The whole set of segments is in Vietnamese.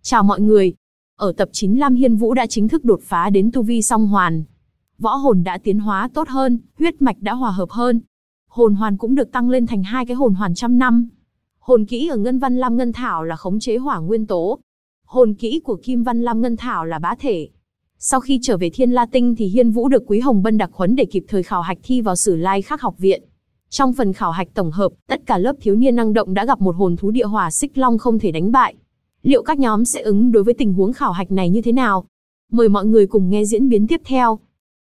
Chào mọi người. Ở tập 9 Lam Hiên Vũ đã chính thức đột phá đến tu vi song hoàn. Võ hồn đã tiến hóa tốt hơn, huyết mạch đã hòa hợp hơn. Hồn hoàn cũng được tăng lên thành 2 cái hồn hoàn trăm năm. Hồn kỹ ở Ngân Văn Lam Ngân Thảo là khống chế hỏa nguyên tố. Hồn kỹ của Kim Văn Lam Ngân Thảo là bá thể. Sau khi trở về Thiên La Tinh thì Hiên Vũ được Quý Hồng Bân đặc huấn để kịp thời khảo hạch thi vào Sử Lai Khắc học viện. Trong phần khảo hạch tổng hợp, tất cả lớp thiếu niên năng động đã gặp một hồn thú địa hỏa xích long không thể đánh bại. Liệu các nhóm sẽ ứng đối với tình huống khảo hạch này như thế nào? Mời mọi người cùng nghe diễn biến tiếp theo.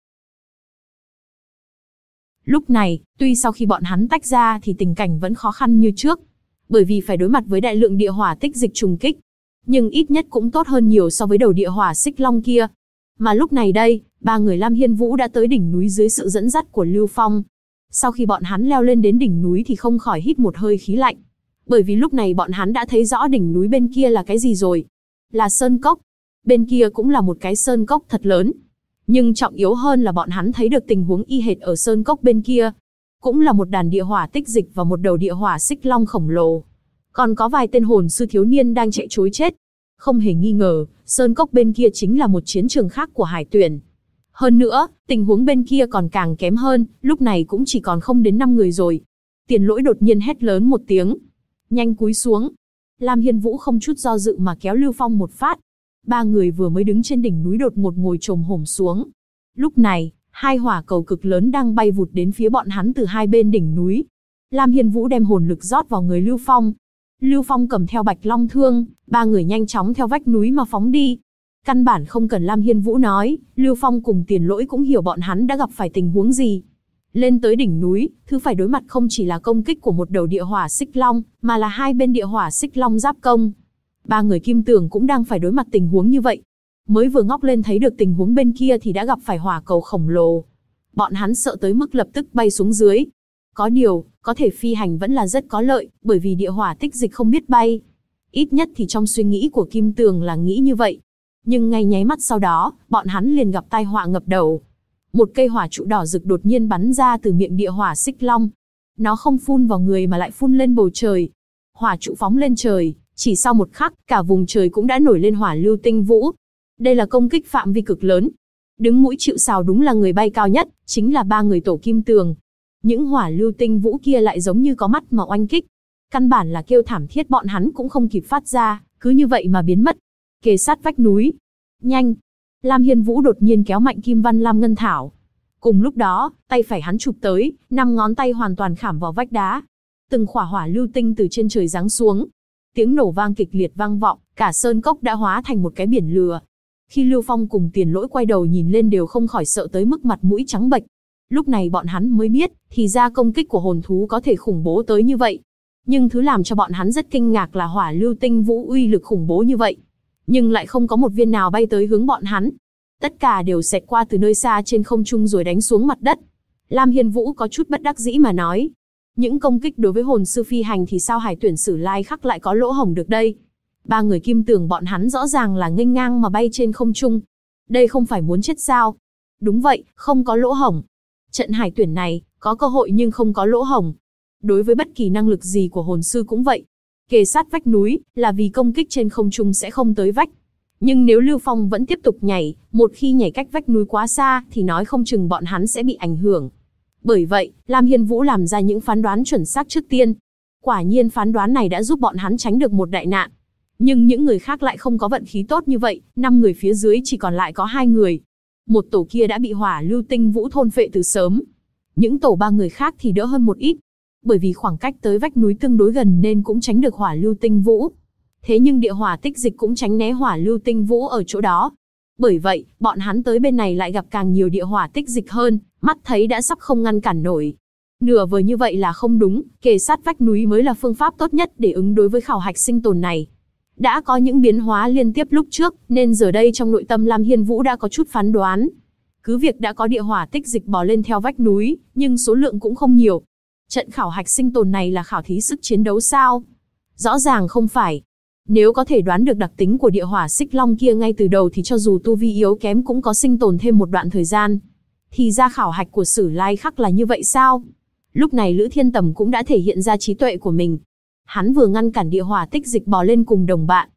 Lúc này, tuy sau khi bọn hắn tách ra thì tình cảnh vẫn khó khăn như trước, bởi vì phải đối mặt với đại lượng địa hỏa tích dịch trùng kích. Nhưng ít nhất cũng tốt hơn nhiều so với đầu địa hỏa xích long kia. Mà lúc này đây, ba người Lam Hiên Vũ đã tới đỉnh núi dưới sự dẫn dắt của Lưu Phong. Sau khi bọn hắn leo lên đến đỉnh núi thì không khỏi hít một hơi khí lạnh. Bởi vì lúc này bọn hắn đã thấy rõ đỉnh núi bên kia là cái gì rồi. Là sơn cốc. Bên kia cũng là một cái sơn cốc thật lớn. Nhưng trọng yếu hơn là bọn hắn thấy được tình huống y hệt ở sơn cốc bên kia. Cũng là một đàn địa hỏa tích dịch và một đầu địa hỏa xích long khổng lồ. Còn có vài tên hồn sư thiếu niên đang chạy trối chết. Không hề nghi ngờ, sơn cốc bên kia chính là một chiến trường khác của Hải Tuyển. Hơn nữa, tình huống bên kia còn càng kém hơn, lúc này cũng chỉ còn không đến 5 người rồi. Tiền Lỗi đột nhiên hét lớn một tiếng. Nhanh cúi xuống. Lam Hiên Vũ không chút do dự mà kéo Lưu Phong một phát. Ba người vừa mới đứng trên đỉnh núi đột ngột ngồi chồm hổm xuống. Lúc này, hai hỏa cầu cực lớn đang bay vụt đến phía bọn hắn từ hai bên đỉnh núi. Lam Hiên Vũ đem hồn lực rót vào người Lưu Phong. Lưu Phong cầm theo Bạch Long Thương, ba người nhanh chóng theo vách núi mà phóng đi. Căn bản không cần Lam Hiên Vũ nói, Lưu Phong cùng Tiền Lỗi cũng hiểu bọn hắn đã gặp phải tình huống gì. Lên tới đỉnh núi, thứ phải đối mặt không chỉ là công kích của một đầu địa hỏa xích long, mà là hai bên địa hỏa xích long giáp công. Ba người Kim Tường cũng đang phải đối mặt tình huống như vậy. Mới vừa ngóc lên thấy được tình huống bên kia thì đã gặp phải hỏa cầu khổng lồ. Bọn hắn sợ tới mức lập tức bay xuống dưới. Có điều, có thể phi hành vẫn là rất có lợi, bởi vì địa hỏa tích dịch không biết bay. Ít nhất thì trong suy nghĩ của Kim Tường là nghĩ như vậy. Nhưng ngay nháy mắt sau đó, bọn hắn liền gặp tai họa ngập đầu. Một cây hỏa trụ đỏ rực đột nhiên bắn ra từ miệng địa hỏa xích long. Nó không phun vào người mà lại phun lên bầu trời. Hỏa trụ phóng lên trời, chỉ sau một khắc, cả vùng trời cũng đã nổi lên hỏa lưu tinh vũ. Đây là công kích phạm vi cực lớn. Đứng mũi chịu sào đúng là người bay cao nhất, chính là ba người tổ Kim Tường. Những hỏa lưu tinh vũ kia lại giống như có mắt mà oanh kích. Căn bản là kêu thảm thiết bọn hắn cũng không kịp phát ra, cứ như vậy mà biến mất. Kề sát vách núi. Nhanh! Lam Hiên Vũ đột nhiên kéo mạnh Kim Văn Lam Ngân Thảo. Cùng lúc đó, tay phải hắn chụp tới, 5 ngón tay hoàn toàn khảm vào vách đá. Từng khỏa hỏa lưu tinh từ trên trời giáng xuống. Tiếng nổ vang kịch liệt vang vọng, cả sơn cốc đã hóa thành một cái biển lửa. Khi Lưu Phong cùng Tiền Lỗi quay đầu nhìn lên đều không khỏi sợ tới mức mặt mũi trắng bệch. Lúc này bọn hắn mới biết, thì ra công kích của hồn thú có thể khủng bố tới như vậy. Nhưng thứ làm cho bọn hắn rất kinh ngạc là hỏa lưu tinh vũ uy lực khủng bố như vậy. Nhưng lại không có một viên nào bay tới hướng bọn hắn. Tất cả đều xẹt qua từ nơi xa trên không trung rồi đánh xuống mặt đất. Lam Hiên Vũ có chút bất đắc dĩ mà nói. Những công kích đối với hồn sư phi hành thì sao Hải Tuyển Sử Lai Khắc lại có lỗ hổng được đây? Ba người Kim Tường bọn hắn rõ ràng là nghênh ngang mà bay trên không trung. Đây không phải muốn chết sao? Đúng vậy, không có lỗ hổng. Trận Hải Tuyển này, có cơ hội nhưng không có lỗ hổng. Đối với bất kỳ năng lực gì của hồn sư cũng vậy. Kề sát vách núi, là vì công kích trên không trung sẽ không tới vách. Nhưng nếu Lưu Phong vẫn tiếp tục nhảy, một khi nhảy cách vách núi quá xa, thì nói không chừng bọn hắn sẽ bị ảnh hưởng. Bởi vậy, Lam Hiên Vũ làm ra những phán đoán chuẩn xác trước tiên. Quả nhiên phán đoán này đã giúp bọn hắn tránh được một đại nạn. Nhưng những người khác lại không có vận khí tốt như vậy, 5 người phía dưới chỉ còn lại có 2 người. Một tổ kia đã bị hỏa lưu tinh vũ thôn phệ từ sớm. Những tổ 3 người khác thì đỡ hơn một ít. Bởi vì khoảng cách tới vách núi tương đối gần nên cũng tránh được hỏa lưu tinh vũ. Thế nhưng địa hỏa tích dịch cũng tránh né hỏa lưu tinh vũ ở chỗ đó. Bởi vậy, bọn hắn tới bên này lại gặp càng nhiều địa hỏa tích dịch hơn, mắt thấy đã sắp không ngăn cản nổi. Nửa vời như vậy là không đúng, kề sát vách núi mới là phương pháp tốt nhất để ứng đối với khảo hạch sinh tồn này. Đã có những biến hóa liên tiếp lúc trước, nên giờ đây trong nội tâm Lam Hiên Vũ đã có chút phán đoán. Cứ việc đã có địa hỏa tích dịch bò lên theo vách núi, nhưng số lượng cũng không nhiều. Trận khảo hạch sinh tồn này là khảo thí sức chiến đấu sao? Rõ ràng không phải. Nếu có thể đoán được đặc tính của địa hỏa xích long kia ngay từ đầu thì cho dù tu vi yếu kém cũng có sinh tồn thêm một đoạn thời gian. Thì ra khảo hạch của Sử Lai Khắc là như vậy sao? Lúc này Lữ Thiên Tầm cũng đã thể hiện ra trí tuệ của mình. Hắn vừa ngăn cản địa hỏa tích dịch bò lên cùng đồng bạn,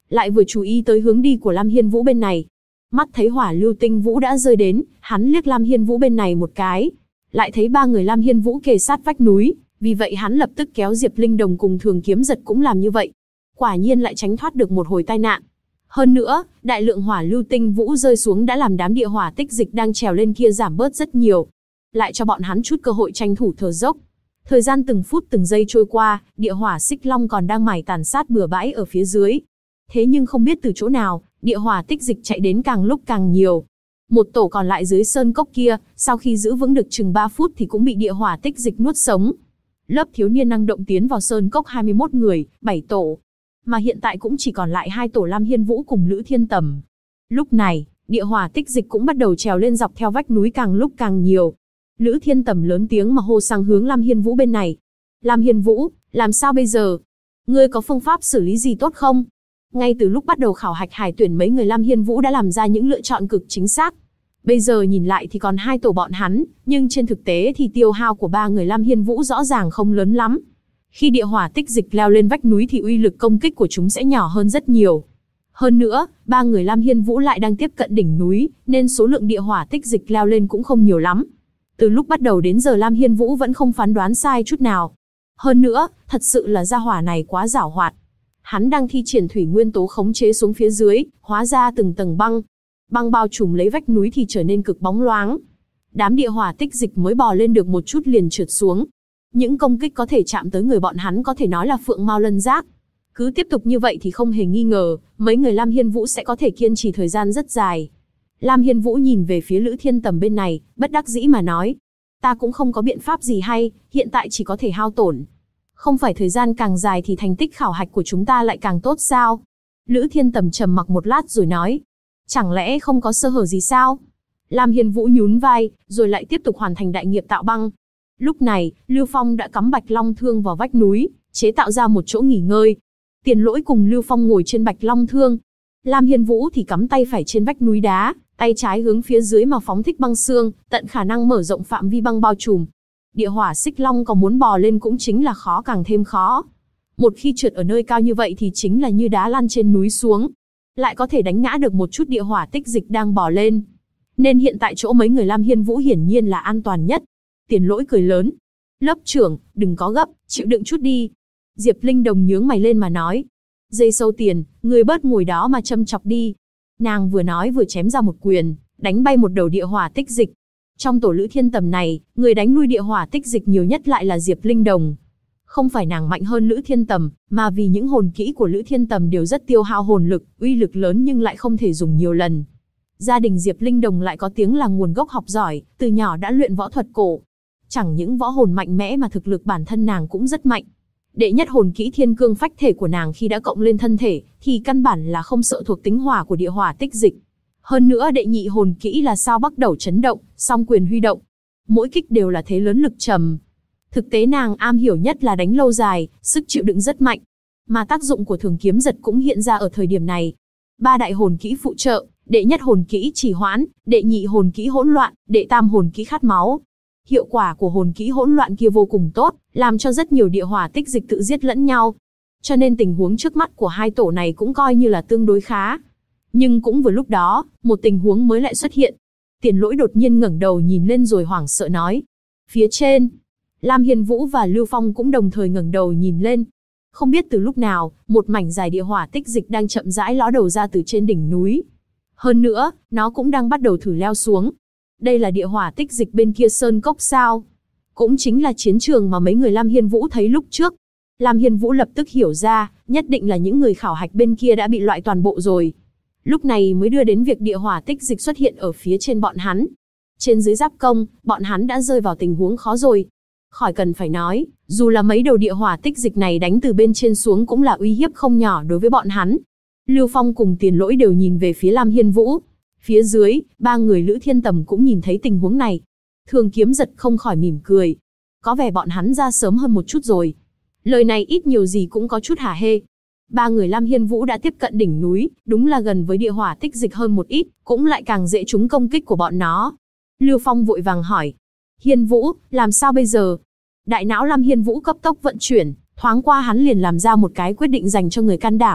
lại vừa chú ý tới hướng đi của Lam Hiên Vũ bên này. Mắt thấy hỏa lưu tinh vũ đã rơi đến, hắn liếc Lam Hiên Vũ bên này một cái. Lại thấy ba người Lam Hiên Vũ kề sát vách núi, vì vậy hắn lập tức kéo Diệp Linh Đồng cùng Thường Kiếm Giật cũng làm như vậy. Quả nhiên lại tránh thoát được một hồi tai nạn. Hơn nữa, đại lượng hỏa lưu tinh vũ rơi xuống đã làm đám địa hỏa tích dịch đang trèo lên kia giảm bớt rất nhiều. Lại cho bọn hắn chút cơ hội tranh thủ thở dốc. Thời gian từng phút từng giây trôi qua, địa hỏa xích long còn đang mải tàn sát bừa bãi ở phía dưới. Thế nhưng không biết từ chỗ nào, địa hỏa tích dịch chạy đến càng lúc càng nhiều. Một tổ còn lại dưới sơn cốc kia, sau khi giữ vững được chừng 3 phút thì cũng bị địa hỏa tích dịch nuốt sống. Lớp thiếu niên năng động tiến vào sơn cốc 21 người, 7 tổ. Mà hiện tại cũng chỉ còn lại 2 tổ Lam Hiên Vũ cùng Lữ Thiên Tầm. Lúc này, địa hỏa tích dịch cũng bắt đầu trèo lên dọc theo vách núi càng lúc càng nhiều. Lữ Thiên Tầm lớn tiếng mà hô sang hướng Lam Hiên Vũ bên này. Lam Hiên Vũ, làm sao bây giờ? Ngươi có phương pháp xử lý gì tốt không? Ngay từ lúc bắt đầu khảo hạch hải tuyển mấy người Lam Hiên Vũ đã làm ra những lựa chọn cực chính xác. Bây giờ nhìn lại thì còn 2 tổ bọn hắn, nhưng trên thực tế thì tiêu hao của 3 người Lam Hiên Vũ rõ ràng không lớn lắm. Khi địa hỏa tích dịch leo lên vách núi thì uy lực công kích của chúng sẽ nhỏ hơn rất nhiều. Hơn nữa, 3 người Lam Hiên Vũ lại đang tiếp cận đỉnh núi, nên số lượng địa hỏa tích dịch leo lên cũng không nhiều lắm. Từ lúc bắt đầu đến giờ Lam Hiên Vũ vẫn không phán đoán sai chút nào. Hơn nữa, thật sự là gia hỏa này quá giảo hoạt. Hắn đang thi triển thủy nguyên tố khống chế xuống phía dưới, hóa ra từng tầng băng. Băng bao trùm lấy vách núi thì trở nên cực bóng loáng. Đám địa hỏa tích dịch mới bò lên được một chút liền trượt xuống. Những công kích có thể chạm tới người bọn hắn có thể nói là phượng mao lân giác. Cứ tiếp tục như vậy thì không hề nghi ngờ, mấy người Lam Hiên Vũ sẽ có thể kiên trì thời gian rất dài. Lam Hiên Vũ nhìn về phía Lữ Thiên Tầm bên này, bất đắc dĩ mà nói. Ta cũng không có biện pháp gì hay, hiện tại chỉ có thể hao tổn. Không phải thời gian càng dài thì thành tích khảo hạch của chúng ta lại càng tốt sao? Lữ Thiên Tầm trầm mặc một lát rồi nói. Chẳng lẽ không có sơ hở gì sao? Lam Hiên Vũ nhún vai, rồi lại tiếp tục hoàn thành đại nghiệp tạo băng. Lúc này, Lưu Phong đã cắm Bạch Long Thương vào vách núi, chế tạo ra một chỗ nghỉ ngơi. Tiền Lỗi cùng Lưu Phong ngồi trên Bạch Long Thương. Lam Hiên Vũ thì cắm tay phải trên vách núi đá, tay trái hướng phía dưới mà phóng thích băng xương, tận khả năng mở rộng phạm vi băng bao trùm. Địa hỏa xích long có muốn bò lên cũng chính là khó càng thêm khó. Một khi trượt ở nơi cao như vậy thì chính là như đá lăn trên núi xuống. Lại có thể đánh ngã được một chút địa hỏa tích dịch đang bò lên. Nên hiện tại chỗ mấy người Lam Hiên Vũ hiển nhiên là an toàn nhất. Tiền Lỗi cười lớn. Lớp trưởng, đừng có gấp, chịu đựng chút đi. Diệp Linh Đồng nhướng mày lên mà nói. Dây sâu Tiền, người bớt ngồi đó mà châm chọc đi. Nàng vừa nói vừa chém ra một quyền, đánh bay một đầu địa hỏa tích dịch. Trong tổ Lữ Thiên Tầm này, người đánh lui địa hỏa tích dịch nhiều nhất lại là Diệp Linh Đồng. Không phải nàng mạnh hơn Lữ Thiên Tầm, mà vì những hồn kỹ của Lữ Thiên Tầm đều rất tiêu hao hồn lực, uy lực lớn nhưng lại không thể dùng nhiều lần. Gia đình Diệp Linh Đồng lại có tiếng là nguồn gốc học giỏi, từ nhỏ đã luyện võ thuật cổ. Chẳng những võ hồn mạnh mẽ mà thực lực bản thân nàng cũng rất mạnh. Đệ nhất hồn kỹ Thiên Cương Phách Thể của nàng khi đã cộng lên thân thể, thì căn bản là không sợ thuộc tính hỏa của địa hỏa tích dịch. Hơn nữa đệ nhị hồn kỹ là Sao Bắc Đầu chấn động, song quyền huy động. Mỗi kích đều là thế lớn lực trầm. Thực tế nàng am hiểu nhất là đánh lâu dài, sức chịu đựng rất mạnh. Mà tác dụng của Thường Kiếm Giật cũng hiện ra ở thời điểm này. 3 đại hồn kỹ phụ trợ, đệ nhất hồn kỹ Trì Hoãn, đệ nhị hồn kỹ Hỗn Loạn, đệ tam hồn kỹ Khát Máu. Hiệu quả của hồn kỹ Hỗn Loạn kia vô cùng tốt, làm cho rất nhiều địa hỏa tích dịch tự giết lẫn nhau. Cho nên tình huống trước mắt của hai tổ này cũng coi như là tương đối khá. Nhưng cũng vừa lúc đó, một tình huống mới lại xuất hiện. Tiền Lỗi đột nhiên ngẩng đầu nhìn lên rồi hoảng sợ nói. Phía trên, Lam Hiên Vũ và Lưu Phong cũng đồng thời ngẩng đầu nhìn lên. Không biết từ lúc nào, một mảnh dài địa hỏa tích dịch đang chậm rãi ló đầu ra từ trên đỉnh núi. Hơn nữa, nó cũng đang bắt đầu thử leo xuống. Đây là địa hỏa tích dịch bên kia sơn cốc sao? Cũng chính là chiến trường mà mấy người Lam Hiên Vũ thấy lúc trước. Lam Hiên Vũ lập tức hiểu ra, nhất định là những người khảo hạch bên kia đã bị loại toàn bộ rồi. Lúc này mới đưa đến việc địa hỏa tích dịch xuất hiện ở phía trên bọn hắn. Trên dưới giáp công, bọn hắn đã rơi vào tình huống khó rồi. Khỏi cần phải nói, dù là mấy đầu địa hỏa tích dịch này đánh từ bên trên xuống cũng là uy hiếp không nhỏ đối với bọn hắn. Lưu Phong cùng Tiền Lỗi đều nhìn về phía Lam Hiên Vũ. Phía dưới, 3 người Lữ Thiên Tầm cũng nhìn thấy tình huống này. Thường Kiếm Giật không khỏi mỉm cười. Có vẻ bọn hắn ra sớm hơn một chút rồi. Lời này ít nhiều gì cũng có chút hả hê. 3 người Lam Hiên Vũ đã tiếp cận đỉnh núi, đúng là gần với địa hỏa tích dịch hơn một ít, cũng lại càng dễ trúng công kích của bọn nó. Lưu Phong vội vàng hỏi. Hiên Vũ, làm sao bây giờ? Đại não Lam Hiên Vũ cấp tốc vận chuyển, thoáng qua hắn liền làm ra một cái quyết định dành cho người can đảm.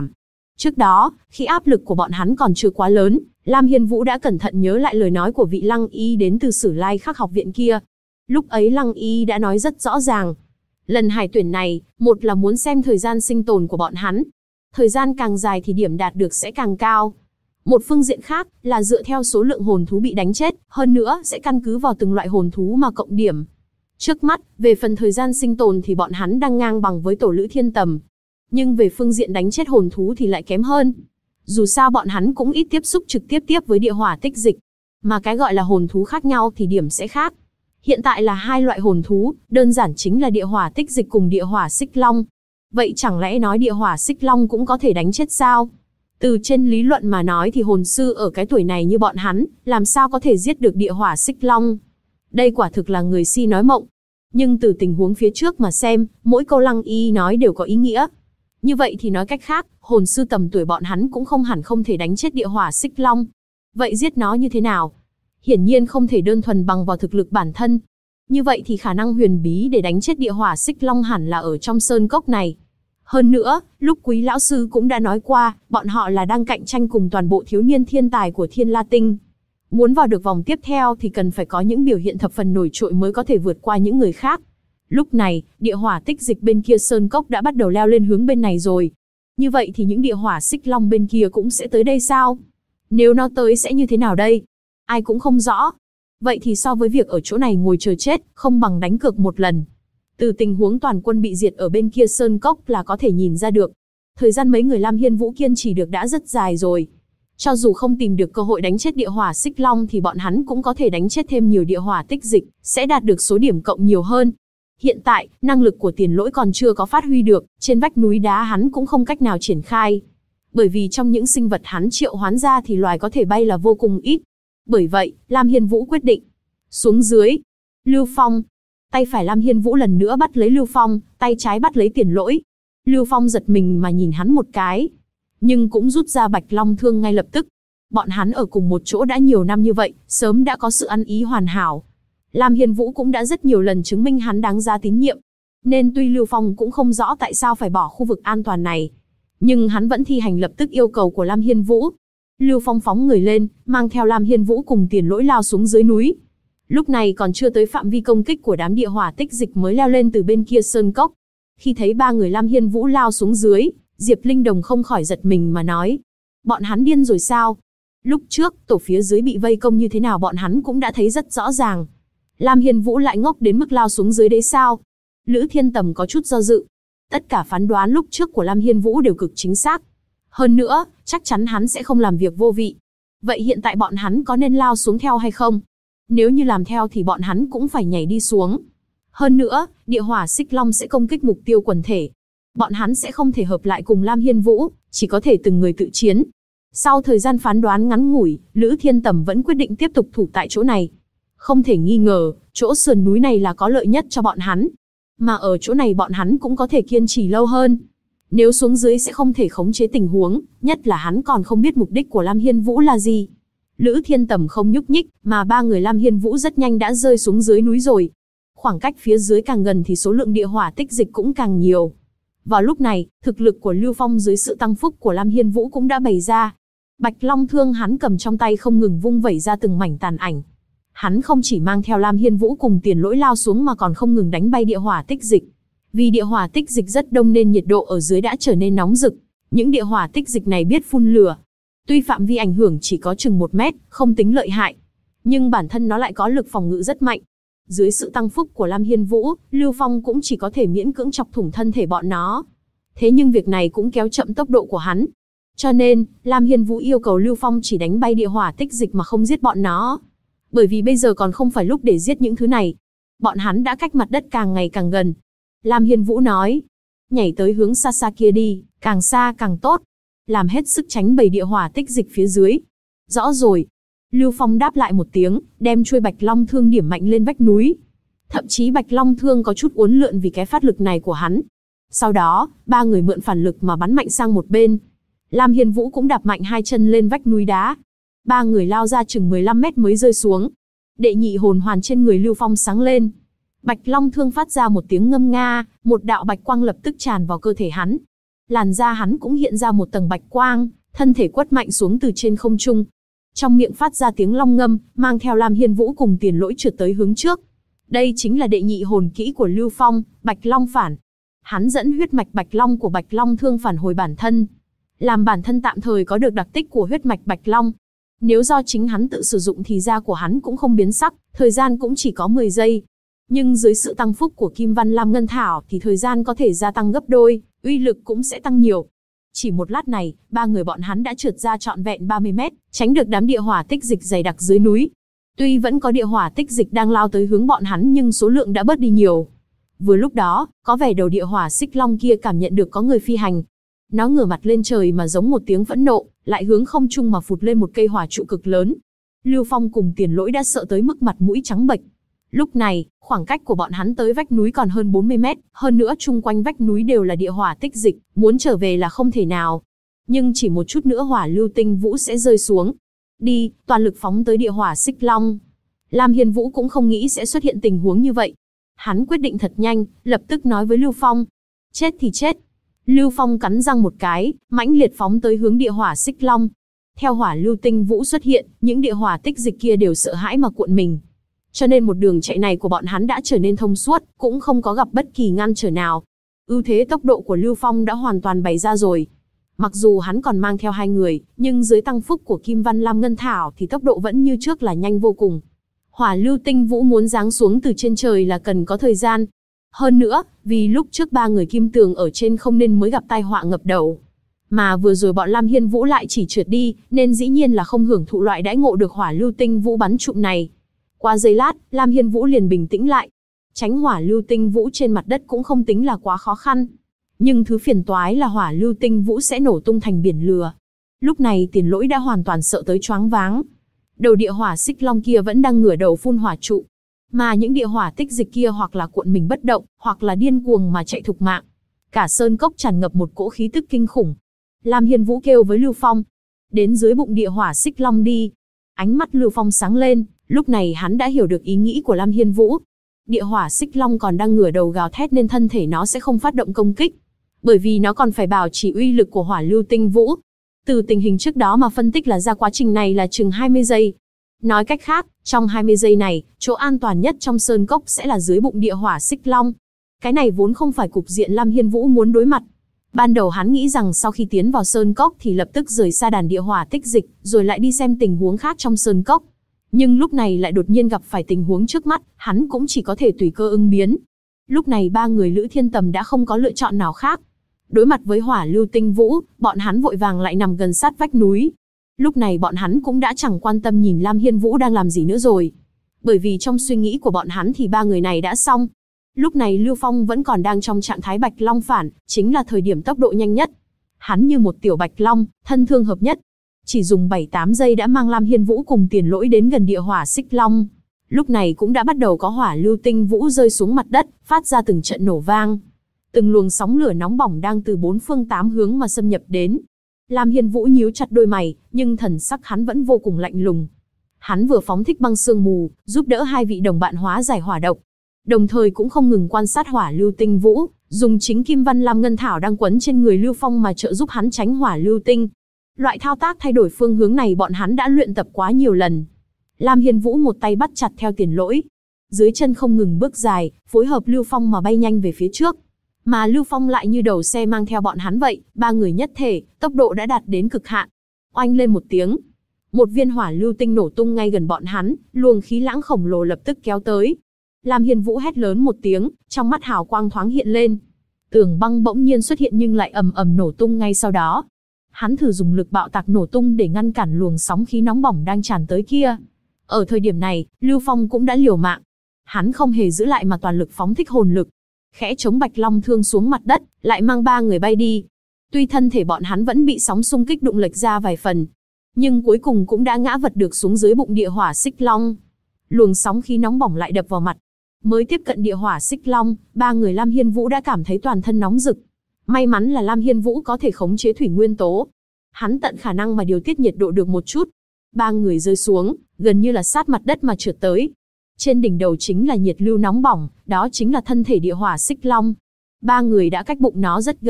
Trước đó, khi áp lực của bọn hắn còn chưa quá lớn, Lam Hiên Vũ đã cẩn thận nhớ lại lời nói của vị Lăng Y đến từ Sử Lai Khắc học viện kia. Lúc ấy Lăng Y đã nói rất rõ ràng. Lần hải tuyển này, một là muốn xem thời gian sinh tồn của bọn hắn. Thời gian càng dài thì điểm đạt được sẽ càng cao. Một phương diện khác là dựa theo số lượng hồn thú bị đánh chết, hơn nữa sẽ căn cứ vào từng loại hồn thú mà cộng điểm. Trước mắt, về phần thời gian sinh tồn thì bọn hắn đang ngang bằng với tổ Lữ Thiên Tầm. Nhưng về phương diện đánh chết hồn thú thì lại kém hơn. Dù sao bọn hắn cũng ít tiếp xúc trực tiếp với địa hỏa tích dịch. Mà cái gọi là hồn thú khác nhau thì điểm sẽ khác. Hiện tại là hai loại hồn thú, đơn giản chính là địa hỏa tích dịch cùng địa hỏa xích long. Vậy chẳng lẽ nói địa hỏa xích long cũng có thể đánh chết sao? Từ trên lý luận mà nói thì hồn sư ở cái tuổi này như bọn hắn, làm sao có thể giết được địa hỏa xích long? Đây quả thực là người si nói mộng. Nhưng từ tình huống phía trước mà xem, mỗi câu Lăng Y nói đều có ý nghĩa. Như vậy thì nói cách khác, hồn sư tầm tuổi bọn hắn cũng không hẳn không thể đánh chết địa hỏa xích long. Vậy giết nó như thế nào? Hiển nhiên không thể đơn thuần bằng vào thực lực bản thân. Như vậy thì khả năng huyền bí để đánh chết địa hỏa xích long hẳn là ở trong sơn cốc này. Hơn nữa, lúc Quý lão sư cũng đã nói qua, bọn họ là đang cạnh tranh cùng toàn bộ thiếu niên thiên tài của Thiên La Tinh. Muốn vào được vòng tiếp theo thì cần phải có những biểu hiện thập phần nổi trội mới có thể vượt qua những người khác. Lúc này, địa hỏa tích dịch bên kia sơn cốc đã bắt đầu leo lên hướng bên này rồi. Như vậy thì những địa hỏa xích long bên kia cũng sẽ tới đây sao? Nếu nó tới sẽ như thế nào đây? Ai cũng không rõ. Vậy thì so với việc ở chỗ này ngồi chờ chết, không bằng đánh cược một lần. Từ tình huống toàn quân bị diệt ở bên kia sơn cốc là có thể nhìn ra được. Thời gian mấy người Lam Hiên Vũ kiên trì được đã rất dài rồi. Cho dù không tìm được cơ hội đánh chết địa hỏa xích long thì bọn hắn cũng có thể đánh chết thêm nhiều địa hỏa tích dịch, sẽ đạt được số điểm cộng nhiều hơn. Hiện tại, năng lực của Tiền Lỗi còn chưa có phát huy được, trên vách núi đá hắn cũng không cách nào triển khai. Bởi vì trong những sinh vật hắn triệu hoán ra thì loài có thể bay là vô cùng ít. Bởi vậy, Lam Hiên Vũ quyết định xuống dưới. Lưu Phong. Tay phải Lam Hiên Vũ lần nữa bắt lấy Lưu Phong, tay trái bắt lấy Tiền Lỗi. Lưu Phong giật mình mà nhìn hắn một cái, nhưng cũng rút ra Bạch Long Thương ngay lập tức. Bọn hắn ở cùng một chỗ đã nhiều năm như vậy, sớm đã có sự ăn ý hoàn hảo. Lam Hiên Vũ cũng đã rất nhiều lần chứng minh hắn đáng giá tín nhiệm. Nên tuy Lưu Phong cũng không rõ tại sao phải bỏ khu vực an toàn này, nhưng hắn vẫn thi hành lập tức yêu cầu của Lam Hiên Vũ. Lưu Phong phóng người lên, mang theo Lam Hiên Vũ cùng Tiền Lỗi lao xuống dưới núi. Lúc này còn chưa tới phạm vi công kích của đám địa hỏa tích dịch mới leo lên từ bên kia sơn cốc. Khi thấy ba người Lam Hiên Vũ lao xuống dưới, Diệp Linh Đồng không khỏi giật mình mà nói. Bọn hắn điên rồi sao? Lúc trước, tổ phía dưới bị vây công như thế nào bọn hắn cũng đã thấy rất rõ ràng. Lam Hiên Vũ lại ngốc đến mức lao xuống dưới đấy sao? Lữ Thiên Tầm có chút do dự. Tất cả phán đoán lúc trước của Lam Hiên Vũ đều cực chính xác. Hơn nữa, chắc chắn hắn sẽ không làm việc vô vị. Vậy hiện tại bọn hắn có nên lao xuống theo hay không? Nếu như làm theo thì bọn hắn cũng phải nhảy đi xuống. Hơn nữa, địa hỏa xích long sẽ công kích mục tiêu quần thể. Bọn hắn sẽ không thể hợp lại cùng Lam Hiên Vũ, chỉ có thể từng người tự chiến. Sau thời gian phán đoán ngắn ngủi, Lữ Thiên Tầm vẫn quyết định tiếp tục thủ tại chỗ này. Không thể nghi ngờ, chỗ sườn núi này là có lợi nhất cho bọn hắn. Mà ở chỗ này bọn hắn cũng có thể kiên trì lâu hơn. Nếu xuống dưới sẽ không thể khống chế tình huống, nhất là hắn còn không biết mục đích của Lam Hiên Vũ là gì. Lữ Thiên Tầm không nhúc nhích, mà ba người Lam Hiên Vũ rất nhanh đã rơi xuống dưới núi rồi. Khoảng cách phía dưới càng gần thì số lượng địa hỏa tích dịch cũng càng nhiều. Vào lúc này, thực lực của Lưu Phong dưới sự tăng phúc của Lam Hiên Vũ cũng đã bày ra. Bạch Long Thương hắn cầm trong tay không ngừng vung vẩy ra từng mảnh tàn ảnh. Hắn không chỉ mang theo Lam Hiên Vũ cùng Tiền Lỗi lao xuống mà còn không ngừng đánh bay địa hỏa tích dịch. Vì địa hỏa tích dịch rất đông nên nhiệt độ ở dưới đã trở nên nóng rực. Những địa hỏa tích dịch này biết phun lửa. Tuy phạm vi ảnh hưởng chỉ có chừng 1 mét, không tính lợi hại, nhưng bản thân nó lại có lực phòng ngự rất mạnh. Dưới sự tăng phúc của Lam Hiên Vũ, Lưu Phong cũng chỉ có thể miễn cưỡng chọc thủng thân thể bọn nó. Thế nhưng việc này cũng kéo chậm tốc độ của hắn. Cho nên, Lam Hiên Vũ yêu cầu Lưu Phong chỉ đánh bay địa hỏa tích dịch mà không giết bọn nó. Bởi vì bây giờ còn không phải lúc để giết những thứ này. Bọn hắn đã cách mặt đất càng ngày càng gần. Lam Hiên Vũ nói, nhảy tới hướng xa xa kia đi, càng xa càng tốt. Làm hết sức tránh bầy địa hỏa tích dịch phía dưới. Rõ rồi. Lưu Phong đáp lại một tiếng, đem chuôi Bạch Long Thương điểm mạnh lên vách núi. Thậm chí Bạch Long Thương có chút uốn lượn vì cái phát lực này của hắn. Sau đó, ba người mượn phản lực mà bắn mạnh sang một bên. Lam Hiên Vũ cũng đạp mạnh hai chân lên vách núi đá. Ba người lao ra chừng 15 mét mới rơi xuống. Đệ nhị hồn hoàn trên người Lưu Phong sáng lên. Bạch Long Thương phát ra một tiếng ngâm nga, một đạo bạch quang lập tức tràn vào cơ thể hắn. Làn da hắn cũng hiện ra một tầng bạch quang, thân thể quất mạnh xuống từ trên không trung. Trong miệng phát ra tiếng long ngâm, mang theo Lam Hiên Vũ cùng Tiền Lỗi trượt tới hướng trước. Đây chính là đệ nhị hồn kỹ của Lưu Phong, Bạch Long phản. Hắn dẫn huyết mạch Bạch Long của Bạch Long Thương phản hồi bản thân, làm bản thân tạm thời có được đặc tích của huyết mạch Bạch Long. Nếu do chính hắn tự sử dụng thì da của hắn cũng không biến sắc, thời gian cũng chỉ có 10 giây. Nhưng dưới sự tăng phúc của Kim Văn Lam Ngân Thảo thì thời gian có thể gia tăng gấp đôi, uy lực cũng sẽ tăng nhiều. Chỉ một lát này, ba người bọn hắn đã trượt ra trọn vẹn 30 mét, tránh được đám địa hỏa tích dịch dày đặc dưới núi. Tuy vẫn có địa hỏa tích dịch đang lao tới hướng bọn hắn nhưng số lượng đã bớt đi nhiều. Vừa lúc đó, có vẻ đầu địa hỏa xích long kia cảm nhận được có người phi hành. Nó ngửa mặt lên trời mà giống một tiếng phẫn nộ, lại hướng không trung mà phụt lên một cây hỏa trụ cực lớn. Lưu Phong cùng Tiền Lỗi đã sợ tới mức mặt mũi trắng bệch. Lúc này, khoảng cách của bọn hắn tới vách núi còn hơn 40 mét, hơn nữa chung quanh vách núi đều là địa hỏa tích dịch, muốn trở về là không thể nào. Nhưng chỉ một chút nữa hỏa lưu tinh vũ sẽ rơi xuống. Đi, toàn lực phóng tới địa hỏa xích long. Lam Hiên Vũ cũng không nghĩ sẽ xuất hiện tình huống như vậy. Hắn quyết định thật nhanh, lập tức nói với Lưu Phong. Chết thì chết. Lưu Phong cắn răng một cái, mãnh liệt phóng tới hướng địa hỏa xích long. Theo hỏa lưu tinh vũ xuất hiện, những địa hỏa tích dịch kia đều sợ hãi mà cuộn mình. Cho nên một đường chạy này của bọn hắn đã trở nên thông suốt, cũng không có gặp bất kỳ ngăn trở nào. Ưu thế tốc độ của Lưu Phong đã hoàn toàn bày ra rồi. Mặc dù hắn còn mang theo 2 người, nhưng dưới tăng phúc của Kim Văn Lam Ngân Thảo thì tốc độ vẫn như trước là nhanh vô cùng. Hỏa lưu tinh vũ muốn giáng xuống từ trên trời là cần có thời gian. Hơn nữa, vì lúc trước 3 người Kim Tường ở trên không nên mới gặp tai họa ngập đầu. Mà vừa rồi bọn Lam Hiên Vũ lại chỉ trượt đi, nên dĩ nhiên là không hưởng thụ loại đãi ngộ được hỏa lưu tinh vũ bắn trụm này. Qua giây lát, Lam Hiên Vũ liền bình tĩnh lại. Tránh hỏa lưu tinh vũ trên mặt đất cũng không tính là quá khó khăn. Nhưng thứ phiền toái là hỏa lưu tinh vũ sẽ nổ tung thành biển lửa. Lúc này Tiền Lỗi đã hoàn toàn sợ tới choáng váng. Đầu địa hỏa xích long kia vẫn đang ngửa đầu phun hỏa trụ. Mà những địa hỏa tích dịch kia hoặc là cuộn mình bất động, hoặc là điên cuồng mà chạy thục mạng. Cả sơn cốc tràn ngập một cỗ khí tức kinh khủng. Lam Hiên Vũ kêu với Lưu Phong. Đến dưới bụng địa hỏa xích long đi. Ánh mắt Lưu Phong sáng lên, lúc này hắn đã hiểu được ý nghĩ của Lam Hiên Vũ. Địa hỏa xích long còn đang ngửa đầu gào thét nên thân thể nó sẽ không phát động công kích. Bởi vì nó còn phải bảo trì uy lực của hỏa lưu tinh vũ. Từ tình hình trước đó mà phân tích là ra quá trình này là chừng 20 giây. Nói cách khác, trong 20 giây này, chỗ an toàn nhất trong sơn cốc sẽ là dưới bụng địa hỏa xích long. Cái này vốn không phải cục diện Lam Hiên Vũ muốn đối mặt. Ban đầu hắn nghĩ rằng sau khi tiến vào sơn cốc thì lập tức rời xa đàn địa hỏa tích dịch, rồi lại đi xem tình huống khác trong sơn cốc. Nhưng lúc này lại đột nhiên gặp phải tình huống trước mắt, hắn cũng chỉ có thể tùy cơ ứng biến. Lúc này 3 người Lữ Thiên Tầm đã không có lựa chọn nào khác. Đối mặt với hỏa lưu tinh vũ, bọn hắn vội vàng lại nằm gần sát vách núi. Lúc này bọn hắn cũng đã chẳng quan tâm nhìn Lam Hiên Vũ đang làm gì nữa rồi. Bởi vì trong suy nghĩ của bọn hắn thì 3 người này đã xong. Lúc này Lưu Phong vẫn còn đang trong trạng thái Bạch Long phản, chính là thời điểm tốc độ nhanh nhất. Hắn như một tiểu Bạch Long, thân thương hợp nhất. Chỉ dùng 7-8 giây đã mang Lam Hiên Vũ cùng Tiền Lỗi đến gần địa hỏa xích long. Lúc này cũng đã bắt đầu có hỏa lưu tinh vũ rơi xuống mặt đất, phát ra từng trận nổ vang. Từng luồng sóng lửa nóng bỏng đang từ 4 phương 8 hướng mà xâm nhập đến. Lam Hiên Vũ nhíu chặt đôi mày, nhưng thần sắc hắn vẫn vô cùng lạnh lùng. Hắn vừa phóng thích băng sương mù, giúp đỡ 2 vị đồng bạn hóa giải hỏa độc. Đồng thời cũng không ngừng quan sát hỏa lưu tinh vũ, dùng chính Kim Văn Lam Ngân Thảo đang quấn trên người Lưu Phong mà trợ giúp hắn tránh hỏa lưu tinh. Loại thao tác thay đổi phương hướng này bọn hắn đã luyện tập quá nhiều lần. Lam Hiên Vũ một tay bắt chặt theo Tiền Lỗi. Dưới chân không ngừng bước dài, phối hợp Lưu Phong mà bay nhanh về phía trước. Mà Lưu Phong lại như đầu xe mang theo bọn hắn vậy, 3 người nhất thể, tốc độ đã đạt đến cực hạn. Oanh lên một tiếng. Một viên hỏa lưu tinh nổ tung ngay gần bọn hắn, luồng khí lãng khổng lồ lập tức kéo tới. Lam Hiên Vũ hét lớn một tiếng, trong mắt hào quang thoáng hiện lên. Tường băng bỗng nhiên xuất hiện nhưng lại ầm ầm nổ tung ngay sau đó. Hắn thử dùng lực bạo tạc nổ tung để ngăn cản luồng sóng khí nóng bỏng đang tràn tới kia. Ở thời điểm này, Lưu Phong cũng đã liều mạng. Hắn không hề giữ lại mà toàn lực phóng thích hồn lực. Khẽ chống Bạch Long thương xuống mặt đất, lại mang 3 người bay đi. Tuy thân thể bọn hắn vẫn bị sóng xung kích đụng lệch ra vài phần, nhưng cuối cùng cũng đã ngã vật được xuống dưới bụng địa hỏa xích long. Luồng sóng khí nóng bỏng lại đập vào mặt. Mới tiếp cận địa hỏa xích long, 3 người Lam Hiên Vũ đã cảm thấy toàn thân nóng rực. May mắn là Lam Hiên Vũ có thể khống chế thủy nguyên tố. Hắn tận khả năng mà điều tiết nhiệt độ được một chút. 3 người rơi xuống, gần như là sát mặt đất mà trượt tới. Trên đỉnh đầu chính là nhiệt lưu nóng bỏng, đó chính là thân thể địa hỏa xích long. 3 người đã cách bụng nó rất gần,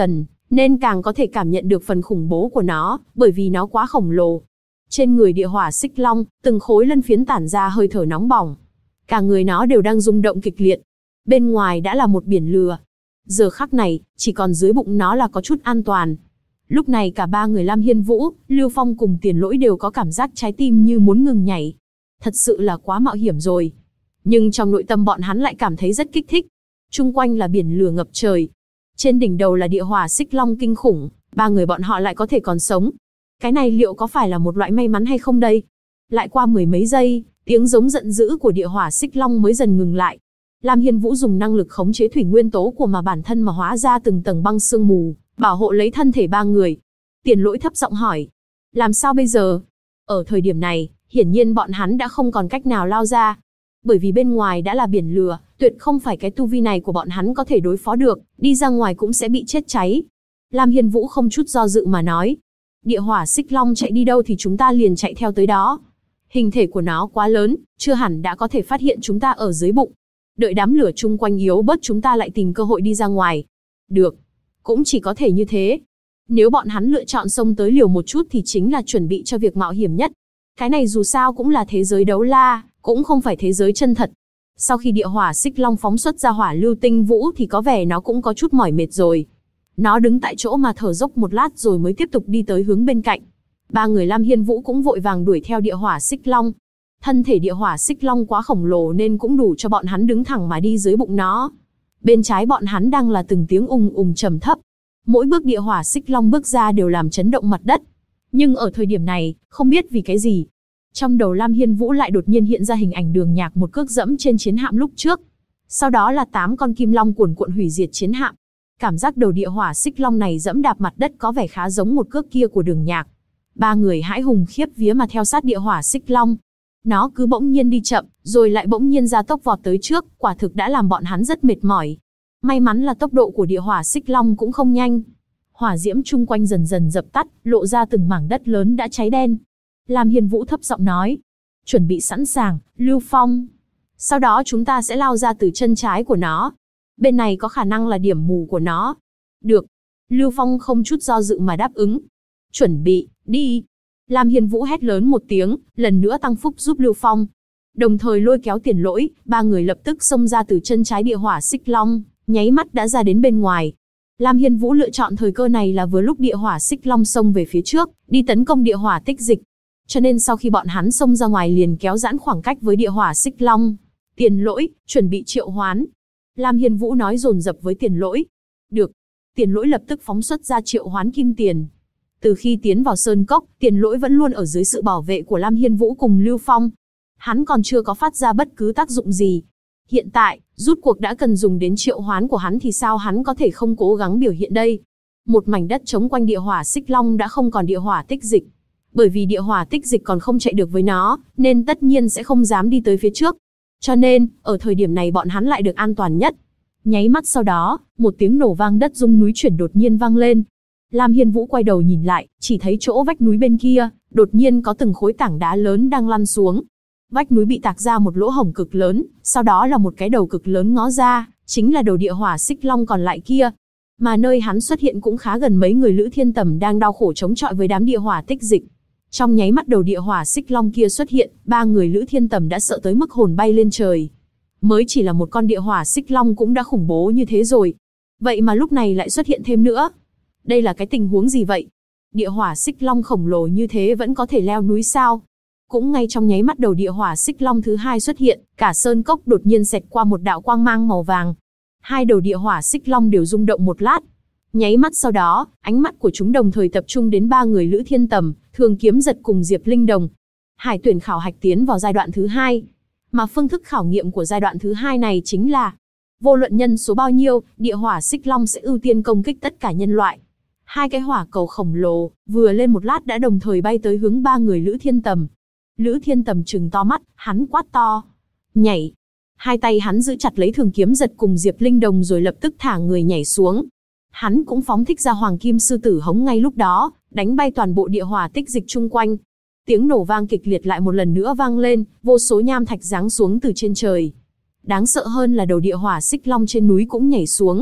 nên càng có thể cảm nhận được phần khủng bố của nó, bởi vì nó quá khổng lồ. Trên người địa hỏa xích long, từng khối lân phiến tản ra hơi thở nóng bỏng. Cả người nó đều đang rung động kịch liệt. Bên ngoài đã là một biển lửa. Giờ khắc này, chỉ còn dưới bụng nó là có chút an toàn. Lúc này cả ba người Lam Hiên Vũ, Lưu Phong cùng Tiền Lỗi đều có cảm giác trái tim như muốn ngừng nhảy. Thật sự là quá mạo hiểm rồi. Nhưng trong nội tâm bọn hắn lại cảm thấy rất kích thích. Chung quanh là biển lửa ngập trời. Trên đỉnh đầu là địa hỏa xích long kinh khủng, ba người bọn họ lại có thể còn sống. Cái này liệu có phải là một loại may mắn hay không đây? Lại qua mười mấy giây, tiếng giống giận dữ của địa hỏa xích long mới dần ngừng lại. Lam Hiên Vũ dùng năng lực khống chế thủy nguyên tố của bản thân mà hóa ra từng tầng băng sương mù, bảo hộ lấy thân thể ba người. Tiền Lỗi thấp giọng hỏi, làm sao bây giờ? Ở thời điểm này, hiển nhiên bọn hắn đã không còn cách nào lao ra. Bởi vì bên ngoài đã là biển lửa, tuyệt không phải cái tu vi này của bọn hắn có thể đối phó được, đi ra ngoài cũng sẽ bị chết cháy. Lam Hiên Vũ không chút do dự mà nói, địa hỏa xích long chạy đi đâu thì chúng ta liền chạy theo tới đó. Hình thể của nó quá lớn, chưa hẳn đã có thể phát hiện chúng ta ở dưới bụng. Đợi đám lửa chung quanh yếu bớt chúng ta lại tìm cơ hội đi ra ngoài. Được, cũng chỉ có thể như thế. Nếu bọn hắn lựa chọn xông tới liều một chút thì chính là chuẩn bị cho việc mạo hiểm nhất. Cái này dù sao cũng là thế giới đấu la, cũng không phải thế giới chân thật. Sau khi địa hỏa xích long phóng xuất ra hỏa lưu tinh vũ thì có vẻ nó cũng có chút mỏi mệt rồi. Nó đứng tại chỗ mà thở dốc một lát rồi mới tiếp tục đi tới hướng bên cạnh. Ba người Lam Hiên Vũ cũng vội vàng đuổi theo địa hỏa xích long. Thân thể địa hỏa xích long quá khổng lồ nên cũng đủ cho bọn hắn đứng thẳng mà đi dưới bụng nó. Bên trái bọn hắn đang là từng tiếng ùng ùng trầm thấp. Mỗi bước địa hỏa xích long bước ra đều làm chấn động mặt đất. Nhưng ở thời điểm này, không biết vì cái gì, trong đầu Lam Hiên Vũ lại đột nhiên hiện ra hình ảnh Đường Nhạc một cước dẫm trên chiến hạm lúc trước. Sau đó là 8 con kim long cuồn cuộn hủy diệt chiến hạm. Cảm giác đầu địa hỏa xích long này dẫm đạp mặt đất có vẻ khá giống một cước kia của Đường Nhạc. Ba người hãi hùng khiếp vía mà theo sát địa hỏa xích long. Nó cứ bỗng nhiên đi chậm, rồi lại bỗng nhiên ra tốc vọt tới trước, quả thực đã làm bọn hắn rất mệt mỏi. May mắn là tốc độ của địa hỏa xích long cũng không nhanh. Hỏa diễm chung quanh dần dần dập tắt, lộ ra từng mảng đất lớn đã cháy đen. Lam Hiên Vũ thấp giọng nói, chuẩn bị sẵn sàng, Lưu Phong. Sau đó chúng ta sẽ lao ra từ chân trái của nó. Bên này có khả năng là điểm mù của nó. Được. Lưu Phong không chút do dự mà đáp ứng. Chuẩn bị, đi. Lam Hiên Vũ hét lớn một tiếng, lần nữa tăng phúc giúp Lưu Phong. Đồng thời lôi kéo Tiền Lỗi, ba người lập tức xông ra từ chân trái địa hỏa xích long, nháy mắt đã ra đến bên ngoài. Lam Hiên Vũ lựa chọn thời cơ này là vừa lúc địa hỏa xích long xông về phía trước, đi tấn công địa hỏa tích dịch. Cho nên sau khi bọn hắn xông ra ngoài liền kéo giãn khoảng cách với địa hỏa xích long. Tiền Lỗi, chuẩn bị triệu hoán. Lam Hiên Vũ nói dồn dập với Tiền Lỗi. Được. Tiền Lỗi lập tức phóng xuất ra triệu hoán kim tiền. Từ khi tiến vào sơn cốc, Tiền Lỗi vẫn luôn ở dưới sự bảo vệ của Lam Hiên Vũ cùng Lưu Phong. Hắn còn chưa có phát ra bất cứ tác dụng gì. Hiện tại, rút cuộc đã cần dùng đến triệu hoán của hắn thì sao hắn có thể không cố gắng biểu hiện đây. Một mảnh đất trống quanh địa hỏa xích long đã không còn địa hỏa tích dịch. Bởi vì địa hỏa tích dịch còn không chạy được với nó, nên tất nhiên sẽ không dám đi tới phía trước. Cho nên, ở thời điểm này bọn hắn lại được an toàn nhất. Nháy mắt sau đó, một tiếng nổ vang đất rung núi chuyển đột nhiên vang lên. Lam Hiên Vũ quay đầu nhìn lại, chỉ thấy chỗ vách núi bên kia, đột nhiên có từng khối tảng đá lớn đang lăn xuống. Vách núi bị tạc ra một lỗ hổng cực lớn, sau đó là một cái đầu cực lớn ngó ra, chính là đầu địa hỏa xích long còn lại kia. Mà nơi hắn xuất hiện cũng khá gần mấy người Lữ Thiên Tầm đang đau khổ chống chọi với đám địa hỏa tích dịch. Trong nháy mắt đầu địa hỏa xích long kia xuất hiện, ba người Lữ Thiên Tầm đã sợ tới mức hồn bay lên trời. Mới chỉ là một con địa hỏa xích long cũng đã khủng bố như thế rồi. Vậy mà lúc này lại xuất hiện thêm nữa. Đây là cái tình huống gì vậy? Địa hỏa xích long khổng lồ như thế vẫn có thể leo núi sao? Cũng ngay trong nháy mắt đầu địa hỏa xích long thứ hai xuất hiện, cả sơn cốc đột nhiên xẹt qua một đạo quang mang màu vàng. Hai đầu địa hỏa xích long đều rung động một lát. Nháy mắt sau đó, ánh mắt của chúng đồng thời tập trung đến ba người Lữ Thiên Tầm, Thường Kiếm Giật cùng Diệp Linh Đồng. Hải tuyển khảo hạch tiến vào giai đoạn thứ hai. Mà phương thức khảo nghiệm của giai đoạn thứ hai này chính là vô luận nhân số bao nhiêu, địa hỏa xích long sẽ ưu tiên công kích tất cả nhân loại. Hai cái hỏa cầu khổng lồ, vừa lên một lát đã đồng thời bay tới hướng ba người Lữ Thiên Tầm. Lữ Thiên Tầm trừng to mắt, hắn quát to. Nhảy. Hai tay hắn giữ chặt lấy Thường Kiếm Giật cùng Diệp Linh Đồng rồi lập tức thả người nhảy xuống. Hắn cũng phóng thích ra Hoàng Kim Sư Tử Hống ngay lúc đó, đánh bay toàn bộ địa hỏa tích dịch chung quanh. Tiếng nổ vang kịch liệt lại một lần nữa vang lên, vô số nham thạch giáng xuống từ trên trời. Đáng sợ hơn là đầu địa hỏa xích long trên núi cũng nhảy xuống.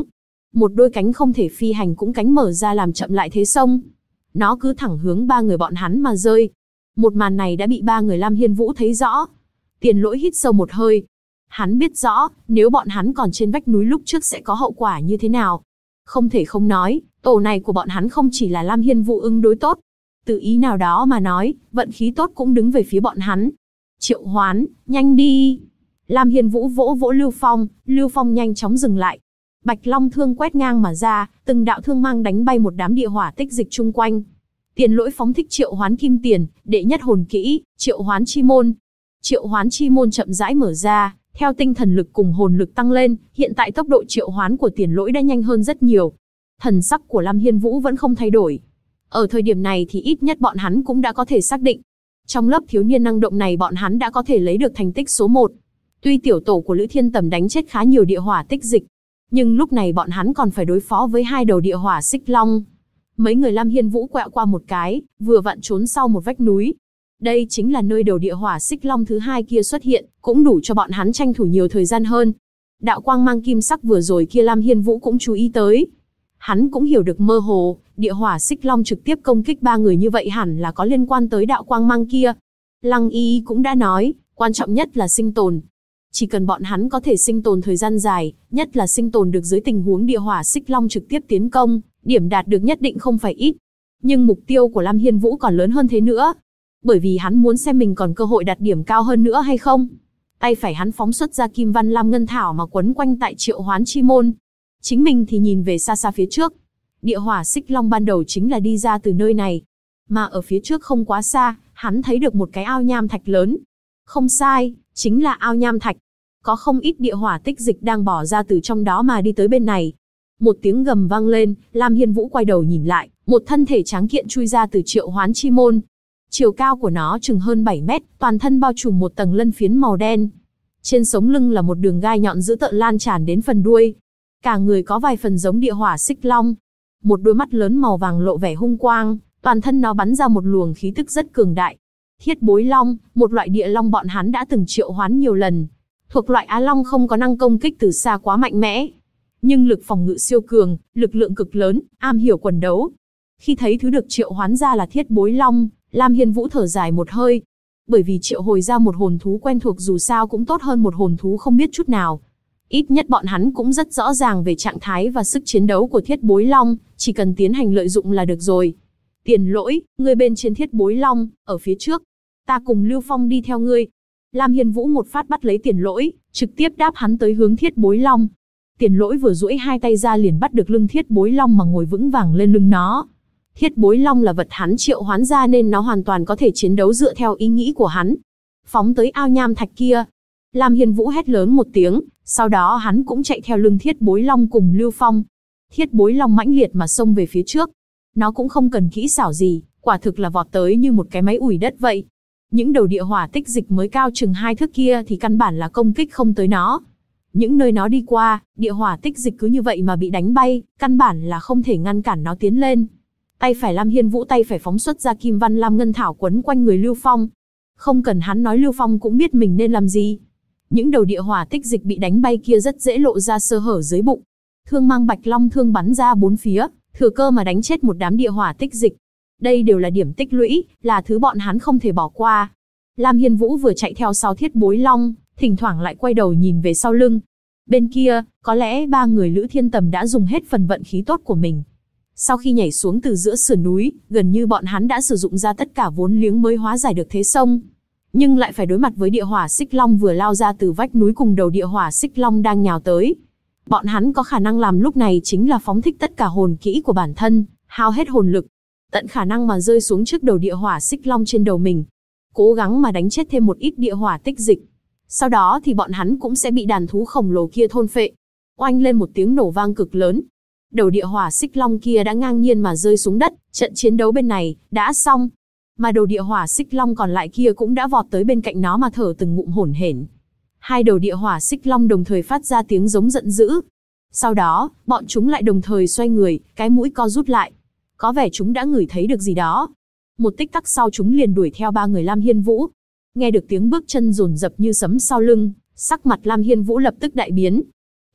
Một đôi cánh không thể phi hành cũng cánh mở ra làm chậm lại thế xông. Nó cứ thẳng hướng ba người bọn hắn mà rơi. Một màn này đã bị ba người Lam Hiên Vũ thấy rõ. Tiền Lỗi hít sâu một hơi. Hắn biết rõ, nếu bọn hắn còn trên vách núi lúc trước sẽ có hậu quả như thế nào. Không thể không nói, tổ này của bọn hắn không chỉ là Lam Hiên Vũ ứng đối tốt. Từ ý nào đó mà nói, vận khí tốt cũng đứng về phía bọn hắn. Triệu Hoán, nhanh đi! Lam Hiên Vũ vỗ vỗ Lưu Phong nhanh chóng dừng lại. Bạch Long thương quét ngang mà ra, từng đạo thương mang đánh bay một đám địa hỏa tích dịch chung quanh. Tiền Lỗi phóng thích Triệu Hoán Kim Tiền, đệ nhất hồn kỹ, Triệu Hoán Chi Môn. Triệu Hoán Chi Môn chậm rãi mở ra, theo tinh thần lực cùng hồn lực tăng lên, hiện tại tốc độ triệu hoán của Tiền Lỗi đã nhanh hơn rất nhiều. Thần sắc của Lam Hiên Vũ vẫn không thay đổi. Ở thời điểm này thì ít nhất bọn hắn cũng đã có thể xác định. Trong lớp thiếu niên năng động này bọn hắn đã có thể lấy được thành tích số 1. Tuy tiểu tổ của Lữ Thiên Tầm đánh chết khá nhiều địa hỏa tích dịch, nhưng lúc này bọn hắn còn phải đối phó với 2 đầu địa hỏa xích long. Mấy người Lam Hiên Vũ quẹo qua một cái, vừa vặn trốn sau một vách núi. Đây chính là nơi đầu địa hỏa xích long thứ 2 kia xuất hiện, cũng đủ cho bọn hắn tranh thủ nhiều thời gian hơn. Đạo quang mang kim sắc vừa rồi kia Lam Hiên Vũ cũng chú ý tới. Hắn cũng hiểu được mơ hồ, địa hỏa xích long trực tiếp công kích 3 người như vậy hẳn là có liên quan tới đạo quang mang kia. Lăng Y cũng đã nói, quan trọng nhất là sinh tồn. Chỉ cần bọn hắn có thể sinh tồn thời gian dài, nhất là sinh tồn được dưới tình huống địa hỏa xích long trực tiếp tiến công, điểm đạt được nhất định không phải ít. Nhưng mục tiêu của Lam Hiên Vũ còn lớn hơn thế nữa. Bởi vì hắn muốn xem mình còn cơ hội đạt điểm cao hơn nữa hay không. Tay phải hắn phóng xuất ra Kim Văn Lam Ngân Thảo mà quấn quanh tại Triệu Hoán Chi Môn. Chính mình thì nhìn về xa xa phía trước. Địa hỏa xích long ban đầu chính là đi ra từ nơi này. Mà ở phía trước không quá xa, hắn thấy được một cái ao nham thạch lớn. Không sai, chính là ao nham thạch. Có không ít địa hỏa tích dịch đang bỏ ra từ trong đó mà đi tới bên này. Một tiếng gầm vang lên, Lam Hiên Vũ quay đầu nhìn lại, một thân thể tráng kiện chui ra từ Triệu Hoán Chi Môn. Chiều cao của nó chừng hơn 7 mét, toàn thân bao trùm một tầng lân phiến màu đen. Trên sống lưng là một đường gai nhọn dữ tợn lan tràn đến phần đuôi. Cả người có vài phần giống địa hỏa xích long. Một đôi mắt lớn màu vàng lộ vẻ hung quang, toàn thân nó bắn ra một luồng khí tức rất cường đại. Thiết Bối Long, một loại địa long bọn hắn đã từng triệu hoán nhiều lần. Thuộc loại Á Long không có năng công kích từ xa quá mạnh mẽ. Nhưng lực phòng ngự siêu cường, lực lượng cực lớn, am hiểu quần đấu. Khi thấy thứ được triệu hoán ra là Thiết Bối Long, Lam Hiên Vũ thở dài một hơi. Bởi vì triệu hồi ra một hồn thú quen thuộc dù sao cũng tốt hơn một hồn thú không biết chút nào. Ít nhất bọn hắn cũng rất rõ ràng về trạng thái và sức chiến đấu của Thiết Bối Long, chỉ cần tiến hành lợi dụng là được rồi. Tiền Lỗi, ngươi bên trên Thiết Bối Long, ở phía trước. Ta cùng Lưu Phong đi theo ngươi. Lam Hiên Vũ một phát bắt lấy Tiền Lỗi, trực tiếp đáp hắn tới hướng Thiết Bối Long. Tiền Lỗi vừa duỗi hai tay ra liền bắt được lưng Thiết Bối Long mà ngồi vững vàng lên lưng nó. Thiết Bối Long là vật hắn triệu hoán ra nên nó hoàn toàn có thể chiến đấu dựa theo ý nghĩ của hắn. Phóng tới ao nham thạch kia. Lam Hiên Vũ hét lớn một tiếng, sau đó hắn cũng chạy theo lưng Thiết Bối Long cùng Lưu Phong. Thiết Bối Long mãnh liệt mà xông về phía trước. Nó cũng không cần kỹ xảo gì, quả thực là vọt tới như một cái máy ủi đất vậy. Những đầu địa hỏa tích dịch mới cao chừng 2 thước kia thì căn bản là công kích không tới nó. Những nơi nó đi qua, địa hỏa tích dịch cứ như vậy mà bị đánh bay, căn bản là không thể ngăn cản nó tiến lên. Tay phải Lam Hiên Vũ tay phải phóng xuất ra Kim Văn Lam Ngân Thảo quấn quanh người Lưu Phong. Không cần hắn nói Lưu Phong cũng biết mình nên làm gì. Những đầu địa hỏa tích dịch bị đánh bay kia rất dễ lộ ra sơ hở dưới bụng. Thương mang Bạch Long thương bắn ra bốn phía, thừa cơ mà đánh chết một đám địa hỏa tích dịch. Đây đều là điểm tích lũy, là thứ bọn hắn không thể bỏ qua. Lam Hiên Vũ vừa chạy theo sau Thiết Bối Long, thỉnh thoảng lại quay đầu nhìn về sau lưng. Bên kia, có lẽ 3 người Lữ Thiên Tầm đã dùng hết phần vận khí tốt của mình. Sau khi nhảy xuống từ giữa sườn núi, gần như bọn hắn đã sử dụng ra tất cả vốn liếng mới hóa giải được thế xông. Nhưng lại phải đối mặt với địa hỏa xích long vừa lao ra từ vách núi cùng đầu địa hỏa xích long đang nhào tới. Bọn hắn có khả năng làm lúc này chính là phóng thích tất cả hồn kỹ của bản thân, hao hết hồn lực, tận khả năng mà rơi xuống trước đầu địa hỏa xích long trên đầu mình. Cố gắng mà đánh chết thêm một ít địa hỏa tích dịch. Sau đó thì bọn hắn cũng sẽ bị đàn thú khổng lồ kia thôn phệ. Oanh lên một tiếng nổ vang cực lớn. Đầu địa hỏa xích long kia đã ngang nhiên mà rơi xuống đất, trận chiến đấu bên này đã xong. Mà đầu địa hỏa xích long còn lại kia cũng đã vọt tới bên cạnh nó mà thở từng ngụm hổn hển. Hai đầu địa hỏa xích long đồng thời phát ra tiếng giống giận dữ. Sau đó, bọn chúng lại đồng thời xoay người, cái mũi co rút lại. Có vẻ chúng đã ngửi thấy được gì đó. Một tích tắc sau chúng liền đuổi theo 3 người Lam Hiên Vũ. Nghe được tiếng bước chân dồn dập như sấm sau lưng, sắc mặt Lam Hiên Vũ lập tức đại biến.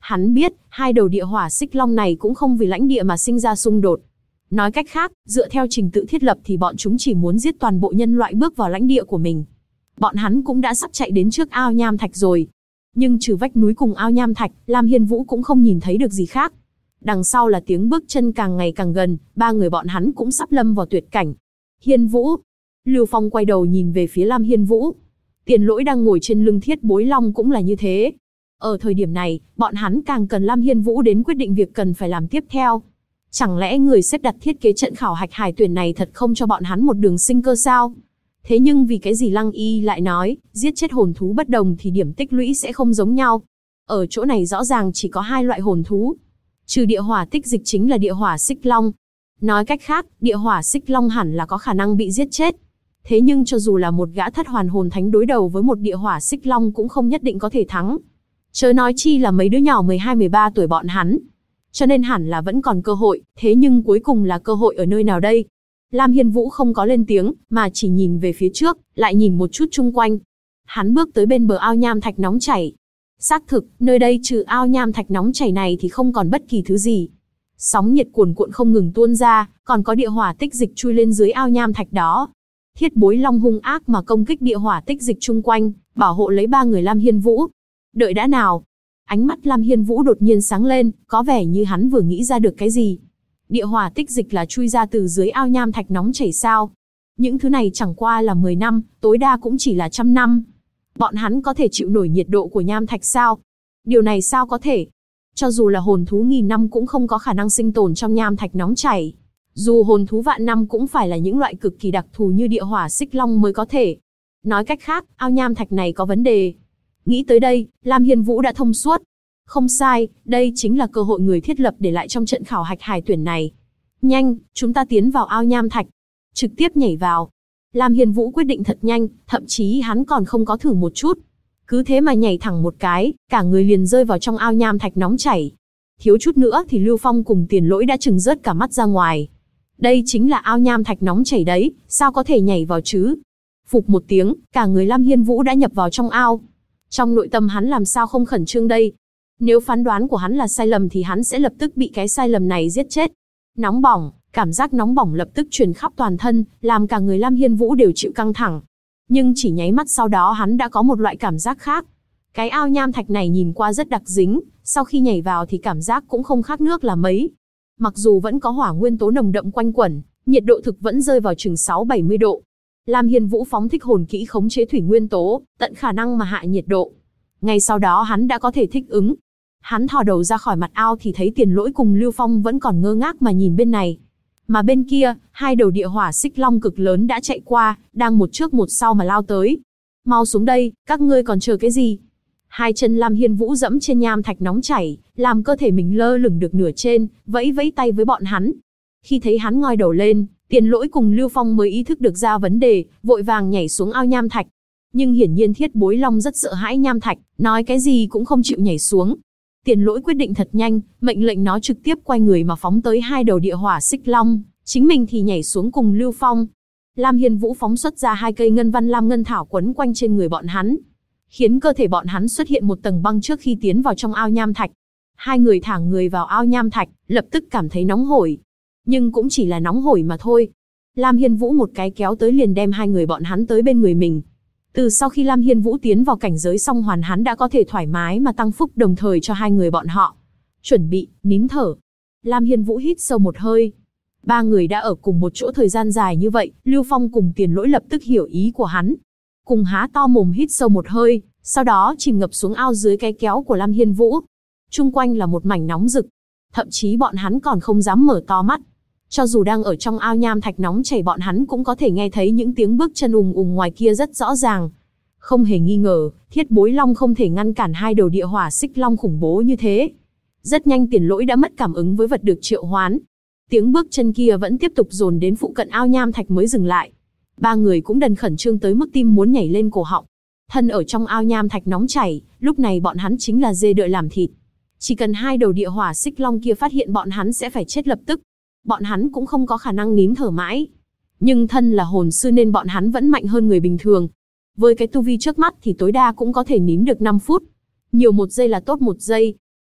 Hắn biết, hai đầu địa hỏa xích long này cũng không vì lãnh địa mà sinh ra xung đột. Nói cách khác, dựa theo trình tự thiết lập thì bọn chúng chỉ muốn giết toàn bộ nhân loại bước vào lãnh địa của mình. Bọn hắn cũng đã sắp chạy đến trước ao nham thạch rồi. Nhưng trừ vách núi cùng ao nham thạch, Lam Hiên Vũ cũng không nhìn thấy được gì khác. Đằng sau là tiếng bước chân càng ngày càng gần, ba người bọn hắn cũng sắp lâm vào tuyệt cảnh. Hiên Vũ. Lưu Phong quay đầu nhìn về phía Lam Hiên Vũ. Tiền Lỗi đang ngồi trên lưng Thiết Bối Long cũng là như thế. Ở thời điểm này, bọn hắn càng cần Lam Hiên Vũ đến quyết định việc cần phải làm tiếp theo. Chẳng lẽ người xếp đặt thiết kế trận khảo hạch hải tuyển này thật không cho bọn hắn một đường sinh cơ sao? Thế nhưng vì cái gì Lăng Y lại nói, giết chết hồn thú bất đồng thì điểm tích lũy sẽ không giống nhau? Ở chỗ này rõ ràng chỉ có hai loại hồn thú. Trừ địa hỏa tích dịch chính là địa hỏa xích long. Nói cách khác, địa hỏa xích long hẳn là có khả năng bị giết chết. Thế nhưng cho dù là một gã thất hoàn hồn thánh đối đầu với một địa hỏa xích long cũng không nhất định có thể thắng. Chớ nói chi là mấy đứa nhỏ 12-13 tuổi bọn hắn. Cho nên hẳn là vẫn còn cơ hội, thế nhưng cuối cùng là cơ hội ở nơi nào đây? Lam Hiên Vũ không có lên tiếng, mà chỉ nhìn về phía trước, lại nhìn một chút chung quanh. Hắn bước tới bên bờ ao nham thạch nóng chảy. Xác thực, nơi đây trừ ao nham thạch nóng chảy này thì không còn bất kỳ thứ gì. Sóng nhiệt cuồn cuộn không ngừng tuôn ra, còn có địa hỏa tích dịch chui lên dưới ao nham thạch đó. Thiết Bối Long hung ác mà công kích địa hỏa tích dịch chung quanh, bảo hộ lấy ba người Lam Hiên Vũ. Đợi đã nào. Ánh mắt Lam Hiên Vũ đột nhiên sáng lên, có vẻ như hắn vừa nghĩ ra được cái gì. Địa hỏa tích dịch là chui ra từ dưới ao nham thạch nóng chảy sao? Những thứ này chẳng qua là 10 năm, tối đa cũng chỉ là 100 năm. Bọn hắn có thể chịu nổi nhiệt độ của nham thạch sao? Điều này sao có thể? Cho dù là hồn thú nghìn năm cũng không có khả năng sinh tồn trong nham thạch nóng chảy. Dù hồn thú vạn năm cũng phải là những loại cực kỳ đặc thù như địa hỏa xích long mới có thể. Nói cách khác, ao nham thạch này có vấn đề. Nghĩ tới đây, Lam Hiên Vũ đã thông suốt. Không sai, đây chính là cơ hội người thiết lập để lại trong trận khảo hạch hải tuyển này. Nhanh, chúng ta tiến vào ao nham thạch. Trực tiếp nhảy vào. Lam Hiên Vũ quyết định thật nhanh, thậm chí hắn còn không có thử một chút. Cứ thế mà nhảy thẳng một cái, cả người liền rơi vào trong ao nham thạch nóng chảy. Thiếu chút nữa thì Lưu Phong cùng Tiền Lỗi đã trừng rớt cả mắt ra ngoài. Đây chính là ao nham thạch nóng chảy đấy, sao có thể nhảy vào chứ? Phụp một tiếng, cả người Lam Hiên Vũ đã nhập vào trong ao. Trong nội tâm hắn làm sao không khẩn trương đây? Nếu phán đoán của hắn là sai lầm thì hắn sẽ lập tức bị cái sai lầm này giết chết. Nóng bỏng, cảm giác nóng bỏng lập tức truyền khắp toàn thân, làm cả người Lam Hiên Vũ đều chịu căng thẳng. Nhưng chỉ nháy mắt sau đó hắn đã có một loại cảm giác khác. Cái ao nham thạch này nhìn qua rất đặc dính, sau khi nhảy vào thì cảm giác cũng không khác nước là mấy. Mặc dù vẫn có hỏa nguyên tố nồng đậm quanh quẩn, nhiệt độ thực vẫn rơi vào chừng 6-70 độ. Lam Hiên Vũ phóng thích hồn kỹ khống chế thủy nguyên tố, tận khả năng mà hạ nhiệt độ. Ngay sau đó hắn đã có thể thích ứng. Hắn thò đầu ra khỏi mặt ao thì thấy Tiền Lỗi cùng Lưu Phong vẫn còn ngơ ngác mà nhìn bên này. Mà bên kia, hai đầu địa hỏa xích long cực lớn đã chạy qua, đang một trước một sau mà lao tới. Mau xuống đây, các ngươi còn chờ cái gì? Hai chân Lam Hiên Vũ dẫm trên nham thạch nóng chảy, làm cơ thể mình lơ lửng được nửa trên, vẫy vẫy tay với bọn hắn. Khi thấy hắn ngoi đầu lên, Tiền Lỗi cùng Lưu Phong mới ý thức được ra vấn đề, vội vàng nhảy xuống ao nham thạch. Nhưng hiển nhiên Thiết Bối Long rất sợ hãi nham thạch, nói cái gì cũng không chịu nhảy xuống. Tiền Lỗi quyết định thật nhanh, mệnh lệnh nó trực tiếp quay người mà phóng tới hai đầu địa hỏa xích long, chính mình thì nhảy xuống cùng Lưu Phong. Lam Hiên Vũ phóng xuất ra hai cây ngân văn lam ngân thảo quấn quanh trên người bọn hắn, khiến cơ thể bọn hắn xuất hiện một tầng băng trước khi tiến vào trong ao nham thạch. Hai người thả người vào ao nham thạch, lập tức cảm thấy nóng hổi. Nhưng cũng chỉ là nóng hổi mà thôi. Lam Hiên Vũ một cái kéo tới liền đem hai người bọn hắn tới bên người mình. Từ sau khi Lam Hiên Vũ tiến vào cảnh giới song hoàn hắn đã có thể thoải mái mà tăng phúc đồng thời cho hai người bọn họ. Chuẩn bị, nín thở. Lam Hiên Vũ hít sâu một hơi. Ba người đã ở cùng một chỗ thời gian dài như vậy, Lưu Phong cùng Tiền Lỗi lập tức hiểu ý của hắn. Cùng há to mồm hít sâu một hơi, sau đó chìm ngập xuống ao dưới cái kéo của Lam Hiên Vũ. Chung quanh là một mảnh nóng rực. Thậm chí bọn hắn còn không dám mở to mắt. Cho dù đang ở trong ao nham thạch nóng chảy bọn hắn cũng có thể nghe thấy những tiếng bước chân ùng ùng ngoài kia rất rõ ràng. Không hề nghi ngờ, Thiết Bối Long không thể ngăn cản hai đầu địa hỏa xích long khủng bố như thế. Rất nhanh Tiền Lỗi đã mất cảm ứng với vật được triệu hoán. Tiếng bước chân kia vẫn tiếp tục dồn đến phụ cận ao nham thạch mới dừng lại. Ba người cũng đần khẩn trương tới mức tim muốn nhảy lên cổ họng. Thân ở trong ao nham thạch nóng chảy, lúc này bọn hắn chính là dê đợi làm thịt. Chỉ cần hai đầu địa hỏa xích long kia phát hiện bọn hắn sẽ phải chết lập tức. Bọn hắn cũng không có khả năng nín thở mãi. Nhưng thân là hồn sư nên bọn hắn vẫn mạnh hơn người bình thường. Với cái tu vi trước mắt thì tối đa cũng có thể nín được 5 phút. Nhiều 1 giây là tốt 1 giây.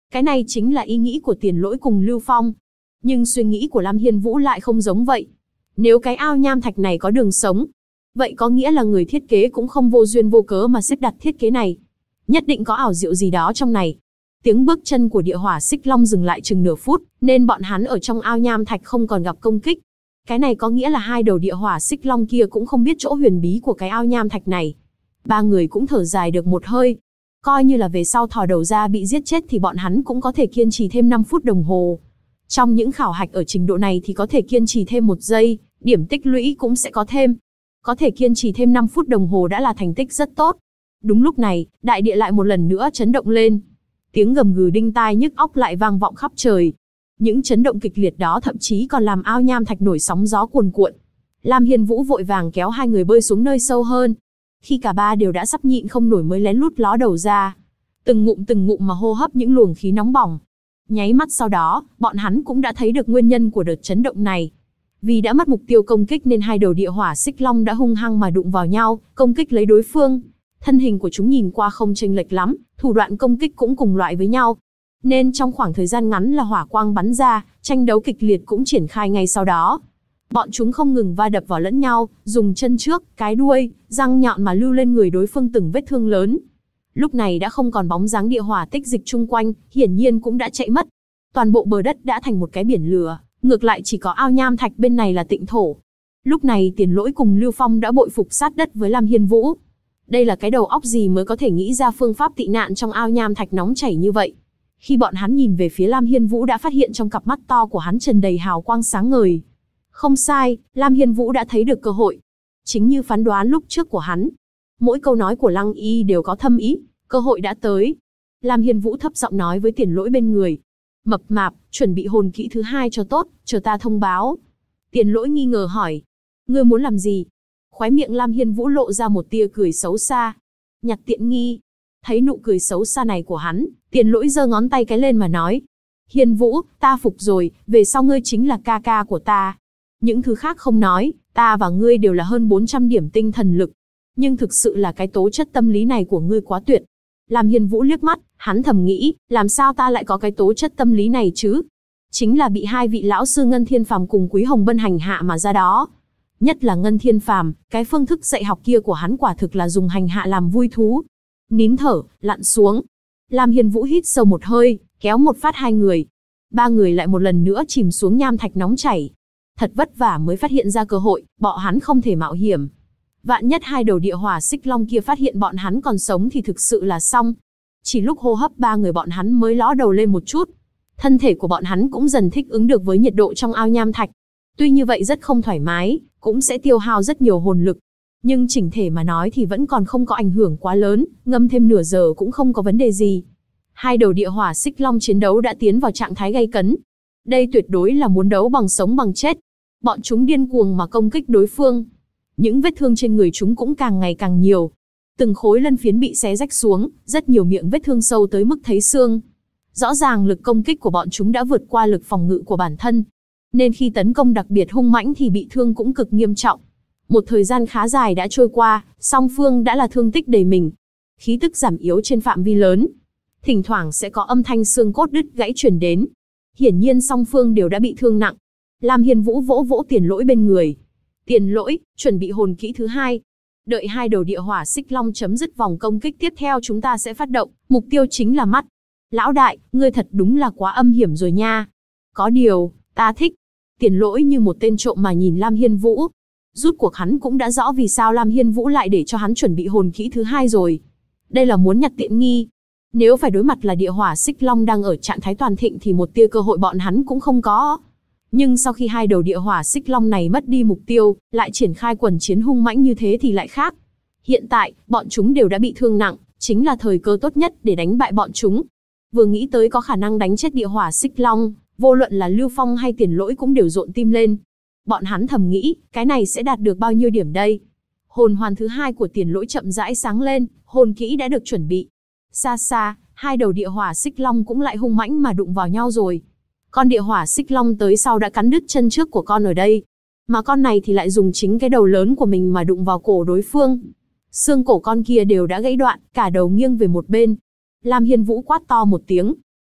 Cái này chính là ý nghĩ của Tiền Lỗi cùng Lưu Phong. Nhưng suy nghĩ của Lam Hiên Vũ lại không giống vậy. Nếu cái ao nham thạch này có đường sống, vậy có nghĩa là người thiết kế cũng không vô duyên vô cớ mà xếp đặt thiết kế này. Nhất định có ảo diệu gì đó trong này. Tiếng bước chân của địa hỏa xích long dừng lại chừng nửa phút, nên bọn hắn ở trong ao nham thạch không còn gặp công kích. Cái này có nghĩa là hai đầu địa hỏa xích long kia cũng không biết chỗ huyền bí của cái ao nham thạch này. Ba người cũng thở dài được một hơi. Coi như là về sau thò đầu ra bị giết chết thì bọn hắn cũng có thể kiên trì thêm 5 phút đồng hồ. Trong những khảo hạch ở trình độ này thì có thể kiên trì thêm 1 giây, điểm tích lũy cũng sẽ có thêm. Có thể kiên trì thêm 5 phút đồng hồ đã là thành tích rất tốt. Đúng lúc này, đại địa lại một lần nữa chấn động lên. Tiếng gầm gừ đinh tai nhức óc lại vang vọng khắp trời. Những chấn động kịch liệt đó thậm chí còn làm ao nham thạch nổi sóng gió cuồn cuộn. Lam Hiên Vũ vội vàng kéo hai người bơi xuống nơi sâu hơn. Khi cả ba đều đã sắp nhịn không nổi mới lén lút ló đầu ra. Từng ngụm mà hô hấp những luồng khí nóng bỏng. Nháy mắt sau đó, bọn hắn cũng đã thấy được nguyên nhân của đợt chấn động này. Vì đã mất mục tiêu công kích nên hai đầu địa hỏa xích long đã hung hăng mà đụng vào nhau, công kích lấy đối phương. Thân hình của chúng nhìn qua không chênh lệch lắm, thủ đoạn công kích cũng cùng loại với nhau. Nên trong khoảng thời gian ngắn là hỏa quang bắn ra, tranh đấu kịch liệt cũng triển khai ngay sau đó. Bọn chúng không ngừng va đập vào lẫn nhau, dùng chân trước, cái đuôi, răng nhọn mà lưu lên người đối phương từng vết thương lớn. Lúc này đã không còn bóng dáng địa hỏa tích dịch chung quanh, hiển nhiên cũng đã chạy mất. Toàn bộ bờ đất đã thành một cái biển lửa, ngược lại chỉ có ao nham thạch bên này là tịnh thổ. Lúc này Tiền Lỗi cùng Lưu Phong đã bội phục sát đất với Lam Hiên Vũ. Đây là cái đầu óc gì mới có thể nghĩ ra phương pháp tị nạn trong ao nham thạch nóng chảy như vậy. Khi bọn hắn nhìn về phía Lam Hiên Vũ đã phát hiện trong cặp mắt to của hắn tràn đầy hào quang sáng ngời. Không sai, Lam Hiên Vũ đã thấy được cơ hội. Chính như phán đoán lúc trước của hắn. Mỗi câu nói của Lăng Y đều có thâm ý, cơ hội đã tới. Lam Hiên Vũ thấp giọng nói với Tiền Lỗi bên người. Mập mạp, chuẩn bị hồn kỹ thứ 2 cho tốt, chờ ta thông báo. Tiền Lỗi nghi ngờ hỏi. Ngươi muốn làm gì? Khóe miệng Lam Hiên Vũ lộ ra một tia cười xấu xa. Nhặt tiện nghi. Thấy nụ cười xấu xa này của hắn, Tiền Lỗi giơ ngón tay cái lên mà nói. Hiên Vũ, ta phục rồi, về sau ngươi chính là ca ca của ta. Những thứ khác không nói, ta và ngươi đều là hơn 400 điểm tinh thần lực. Nhưng thực sự là cái tố chất tâm lý này của ngươi quá tuyệt. Lam Hiên Vũ liếc mắt, hắn thầm nghĩ, làm sao ta lại có cái tố chất tâm lý này chứ? Chính là bị hai vị lão sư Ngân Thiên Phàm cùng Quý Hồng Bân hành hạ mà ra đó. Nhất là Ngân Thiên Phàm, cái phương thức dạy học kia của hắn quả thực là dùng hành hạ làm vui thú. Nín thở, lặn xuống. Lam Hiên Vũ hít sâu một hơi, kéo một phát hai người. Ba người lại một lần nữa chìm xuống nham thạch nóng chảy. Thật vất vả mới phát hiện ra cơ hội, bọn hắn không thể mạo hiểm. Vạn nhất hai đầu địa hỏa xích long kia phát hiện bọn hắn còn sống thì thực sự là xong. Chỉ lúc hô hấp ba người bọn hắn mới ló đầu lên một chút. Thân thể của bọn hắn cũng dần thích ứng được với nhiệt độ trong ao nham thạch. Tuy như vậy rất không thoải mái, cũng sẽ tiêu hao rất nhiều hồn lực. Nhưng chỉnh thể mà nói thì vẫn còn không có ảnh hưởng quá lớn, ngâm thêm nửa giờ cũng không có vấn đề gì. Hai đầu địa hỏa xích long chiến đấu đã tiến vào trạng thái gay cấn. Đây tuyệt đối là muốn đấu bằng sống bằng chết. Bọn chúng điên cuồng mà công kích đối phương. Những vết thương trên người chúng cũng càng ngày càng nhiều. Từng khối lân phiến bị xé rách xuống, rất nhiều miệng vết thương sâu tới mức thấy xương. Rõ ràng lực công kích của bọn chúng đã vượt qua lực phòng ngự của bản thân. Nên khi tấn công đặc biệt hung mãnh thì bị thương cũng cực nghiêm trọng. Một thời gian khá dài đã trôi qua, song phương đã là thương tích đầy mình. Khí tức giảm yếu trên phạm vi lớn. Thỉnh thoảng sẽ có âm thanh xương cốt đứt gãy truyền đến. Hiển nhiên song phương đều đã bị thương nặng. Lam Hiên Vũ vỗ vỗ Tiền Lỗi bên người. Tiền Lỗi, chuẩn bị hồn kỹ thứ 2. Đợi hai đầu địa hỏa xích long chấm dứt vòng công kích tiếp theo chúng ta sẽ phát động, mục tiêu chính là mắt. Lão đại, ngươi thật đúng là quá âm hiểm rồi nha. Có điều, ta thích. Tiền Lỗi như một tên trộm mà nhìn Lam Hiên Vũ. Rút cuộc hắn cũng đã rõ vì sao Lam Hiên Vũ lại để cho hắn chuẩn bị hồn kỹ thứ 2 rồi. Đây là muốn nhặt tiện nghi. Nếu phải đối mặt là địa hỏa xích long đang ở trạng thái toàn thịnh thì một tia cơ hội bọn hắn cũng không có. Nhưng sau khi hai đầu địa hỏa xích long này mất đi mục tiêu, lại triển khai quần chiến hung mãnh như thế thì lại khác. Hiện tại, bọn chúng đều đã bị thương nặng, chính là thời cơ tốt nhất để đánh bại bọn chúng. Vừa nghĩ tới có khả năng đánh chết địa hỏa xích long, vô luận là Lưu Phong hay Tiền Lỗi cũng đều rộn tim lên. Bọn hắn thầm nghĩ, cái này sẽ đạt được bao nhiêu điểm đây? Hồn hoàn thứ 2 của Tiền Lỗi chậm rãi sáng lên, hồn kỹ đã được chuẩn bị. Xa xa, hai đầu địa hỏa xích long cũng lại hung mãnh mà đụng vào nhau rồi. Con địa hỏa xích long tới sau đã cắn đứt chân trước của con ở đây. Mà con này thì lại dùng chính cái đầu lớn của mình mà đụng vào cổ đối phương. Xương cổ con kia đều đã gãy đoạn, cả đầu nghiêng về một bên. Lam Hiên Vũ quát to một tiếng.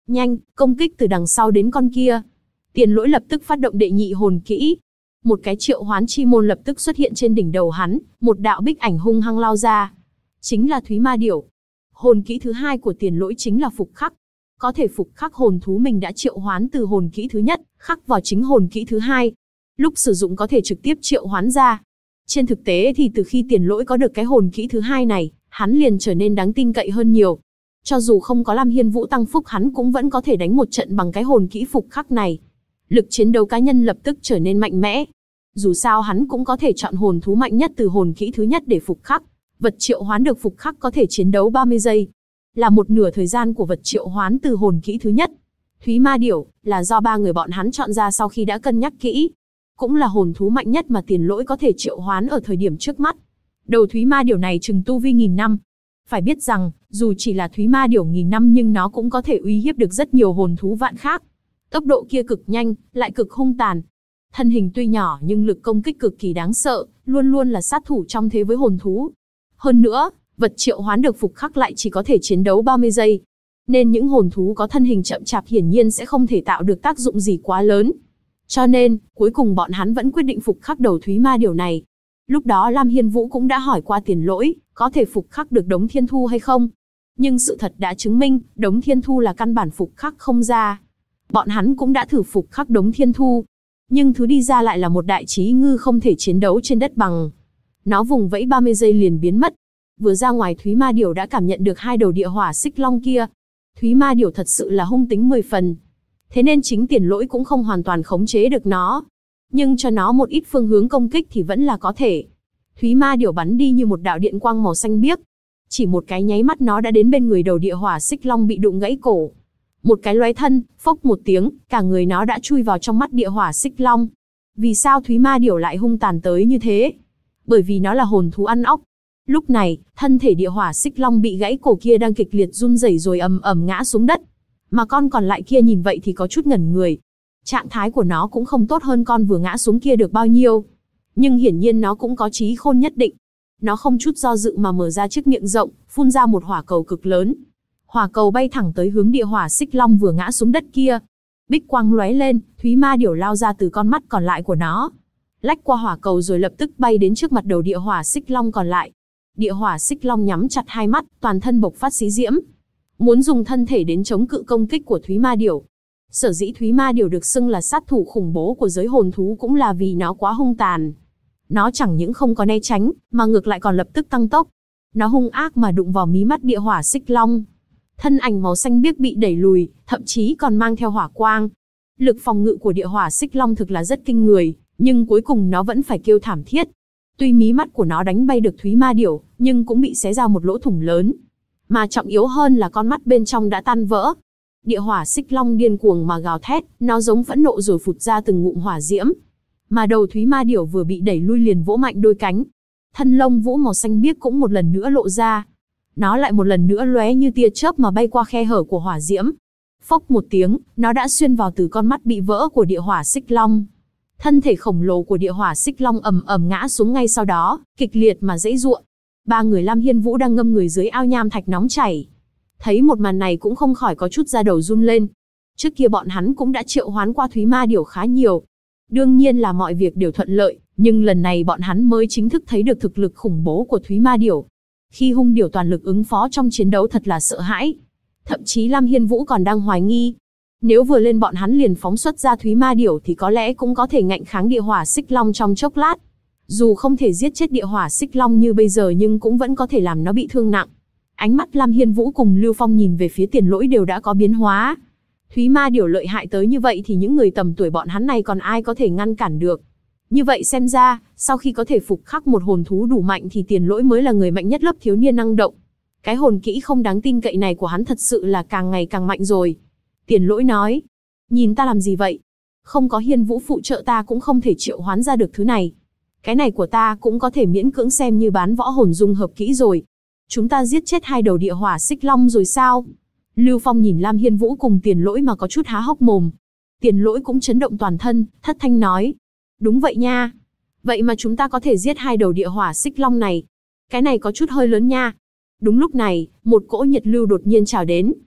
Nhanh, công kích từ đằng sau đến con kia. Tiền Lỗi lập tức phát động đệ nhị hồn kỹ. Một cái triệu hoán chi môn lập tức xuất hiện trên đỉnh đầu hắn, một đạo bích ảnh hung hăng lao ra. Chính là Thúy Ma Điểu. Hồn kỹ thứ hai của Tiền Lỗi chính là phục khắc. Có thể phục khắc hồn thú mình đã triệu hoán từ hồn kỹ thứ nhất, khắc vào chính hồn kỹ thứ hai. Lúc sử dụng có thể trực tiếp triệu hoán ra. Trên thực tế thì từ khi Tiền Lỗi có được cái hồn kỹ thứ hai này, hắn liền trở nên đáng tin cậy hơn nhiều. Cho dù không có Lam Hiên Vũ tăng phúc hắn cũng vẫn có thể đánh một trận bằng cái hồn kỹ phục khắc này. Lực chiến đấu cá nhân lập tức trở nên mạnh mẽ. Dù sao hắn cũng có thể chọn hồn thú mạnh nhất từ hồn kỹ thứ nhất để phục khắc. Vật triệu hoán được phục khắc có thể chiến đấu 30 giây. Là một nửa thời gian của vật triệu hoán từ hồn kỹ thứ nhất. Thúy Ma Điểu là do ba người bọn hắn chọn ra sau khi đã cân nhắc kỹ. Cũng là hồn thú mạnh nhất mà Tiền Lỗi có thể triệu hoán ở thời điểm trước mắt. Đầu Thúy Ma Điểu này chừng tu vi 1000 năm. Phải biết rằng, dù chỉ là Thúy Ma Điểu 1000 năm nhưng nó cũng có thể uy hiếp được rất nhiều hồn thú vạn khác. Tốc độ kia cực nhanh, lại cực hung tàn. Thân hình tuy nhỏ nhưng lực công kích cực kỳ đáng sợ, luôn luôn là sát thủ trong thế với hồn thú. Hơn nữa, vật triệu hoán được phục khắc lại chỉ có thể chiến đấu 30 giây. Nên những hồn thú có thân hình chậm chạp hiển nhiên sẽ không thể tạo được tác dụng gì quá lớn. Cho nên, cuối cùng bọn hắn vẫn quyết định phục khắc đầu Thúy Ma Điểu này. Lúc đó Lam Hiên Vũ cũng đã hỏi qua Tiền Lỗi, có thể phục khắc được đống thiên thu hay không? Nhưng sự thật đã chứng minh, đống thiên thu là căn bản phục khắc không ra. Bọn hắn cũng đã thử phục khắc đống thiên thu. Nhưng thứ đi ra lại là một đại trí ngư không thể chiến đấu trên đất bằng. Nó vùng vẫy 30 giây liền biến mất. Vừa ra ngoài Thúy Ma Điểu đã cảm nhận được hai đầu địa hỏa xích long kia. Thúy Ma Điểu thật sự là hung tính 10 phần. Thế nên chính Tiền Lỗi cũng không hoàn toàn khống chế được nó. Nhưng cho nó một ít phương hướng công kích thì vẫn là có thể. Thúy Ma Điểu bắn đi như một đạo điện quang màu xanh biếc. Chỉ một cái nháy mắt nó đã đến bên người đầu địa hỏa xích long bị đụng gãy cổ. Một cái lóe thân, phốc một tiếng, cả người nó đã chui vào trong mắt địa hỏa xích long. Vì sao Thúy Ma Điểu lại hung tàn tới như thế? Bởi vì nó là hồn thú ăn óc. Lúc này, thân thể địa hỏa xích long bị gãy cổ kia đang kịch liệt run rẩy rồi ầm ầm ngã xuống đất. Mà con còn lại kia nhìn vậy thì có chút ngẩn người. Trạng thái của nó cũng không tốt hơn con vừa ngã xuống kia được bao nhiêu. Nhưng hiển nhiên nó cũng có trí khôn nhất định. Nó không chút do dự mà mở ra chiếc miệng rộng, phun ra một hỏa cầu cực lớn. Hỏa cầu bay thẳng tới hướng địa hỏa xích long vừa ngã xuống đất kia. Bích quang lóe lên, Thúy Ma Điểu lao ra từ con mắt còn lại của nó. Lách qua hỏa cầu rồi lập tức bay đến trước mặt đầu địa hỏa xích long còn lại. Địa hỏa xích long nhắm chặt hai mắt, toàn thân bộc phát xí diễm. Muốn dùng thân thể đến chống cự công kích của Thúy Ma Điểu. Sở dĩ Thúy Ma Điểu được xưng là sát thủ khủng bố của giới hồn thú cũng là vì nó quá hung tàn. Nó chẳng những không có né tránh, mà ngược lại còn lập tức tăng tốc. Nó hung ác mà đụng vào mí mắt địa hỏa xích long. Thân ảnh màu xanh biếc bị đẩy lùi, thậm chí còn mang theo hỏa quang. Lực phòng ngự của địa hỏa xích long thực là rất kinh người, nhưng cuối cùng nó vẫn phải kêu thảm thiết. Tuy mí mắt của nó đánh bay được Thúy Ma Điểu, nhưng cũng bị xé ra một lỗ thủng lớn. Mà trọng yếu hơn là con mắt bên trong đã tan vỡ. Địa hỏa xích long điên cuồng mà gào thét, nó giống phẫn nộ rồi phụt ra từng ngụm hỏa diễm. Mà đầu Thúy Ma Điểu vừa bị đẩy lui liền vỗ mạnh đôi cánh. Thân lông vũ màu xanh biếc cũng một lần nữa lộ ra. Nó lại một lần nữa lóe như tia chớp mà bay qua khe hở của hỏa diễm. Phốc một tiếng, nó đã xuyên vào từ con mắt bị vỡ của địa hỏa xích long. Thân thể khổng lồ của địa hỏa xích long ầm ầm ngã xuống ngay sau đó, kịch liệt mà giãy giụa. Ba người Lam Hiên Vũ đang ngâm người dưới ao nham thạch nóng chảy. Thấy một màn này cũng không khỏi có chút da đầu run lên. Trước kia bọn hắn cũng đã triệu hoán qua Thúy Ma Điểu khá nhiều. Đương nhiên là mọi việc đều thuận lợi, nhưng lần này bọn hắn mới chính thức thấy được thực lực khủng bố của Thúy Ma Điểu. Khi hung điểu toàn lực ứng phó trong chiến đấu thật là sợ hãi. Thậm chí Lam Hiên Vũ còn đang hoài nghi. Nếu vừa lên bọn hắn liền phóng xuất ra Thúy Ma Điểu thì có lẽ cũng có thể ngạnh kháng địa hỏa xích long trong chốc lát. Dù không thể giết chết địa hỏa xích long như bây giờ nhưng cũng vẫn có thể làm nó bị thương nặng. Ánh mắt Lam Hiên Vũ cùng Lưu Phong nhìn về phía Tiền Lỗi đều đã có biến hóa. Thúy Ma Điểu lợi hại tới như vậy thì những người tầm tuổi bọn hắn này còn ai có thể ngăn cản được. Như vậy xem ra, sau khi có thể phục khắc một hồn thú đủ mạnh thì Tiền Lỗi mới là người mạnh nhất lớp thiếu niên năng động. Cái hồn kỹ không đáng tin cậy này của hắn thật sự là càng ngày càng mạnh rồi. Tiền Lỗi nói, nhìn ta làm gì vậy? Không có Hiên Vũ phụ trợ ta cũng không thể triệu hoán ra được thứ này. Cái này của ta cũng có thể miễn cưỡng xem như bán võ hồn dung hợp kỹ rồi. Chúng ta giết chết hai đầu địa hỏa xích long rồi sao? Lưu Phong nhìn Lam Hiên Vũ cùng Tiền Lỗi mà có chút há hốc mồm. Tiền Lỗi cũng chấn động toàn thân, thất thanh nói. Đúng vậy nha. Vậy mà chúng ta có thể giết hai đầu địa hỏa xích long này. Cái này có chút hơi lớn nha. Đúng lúc này, một cỗ nhiệt lưu đột nhiên trào đến.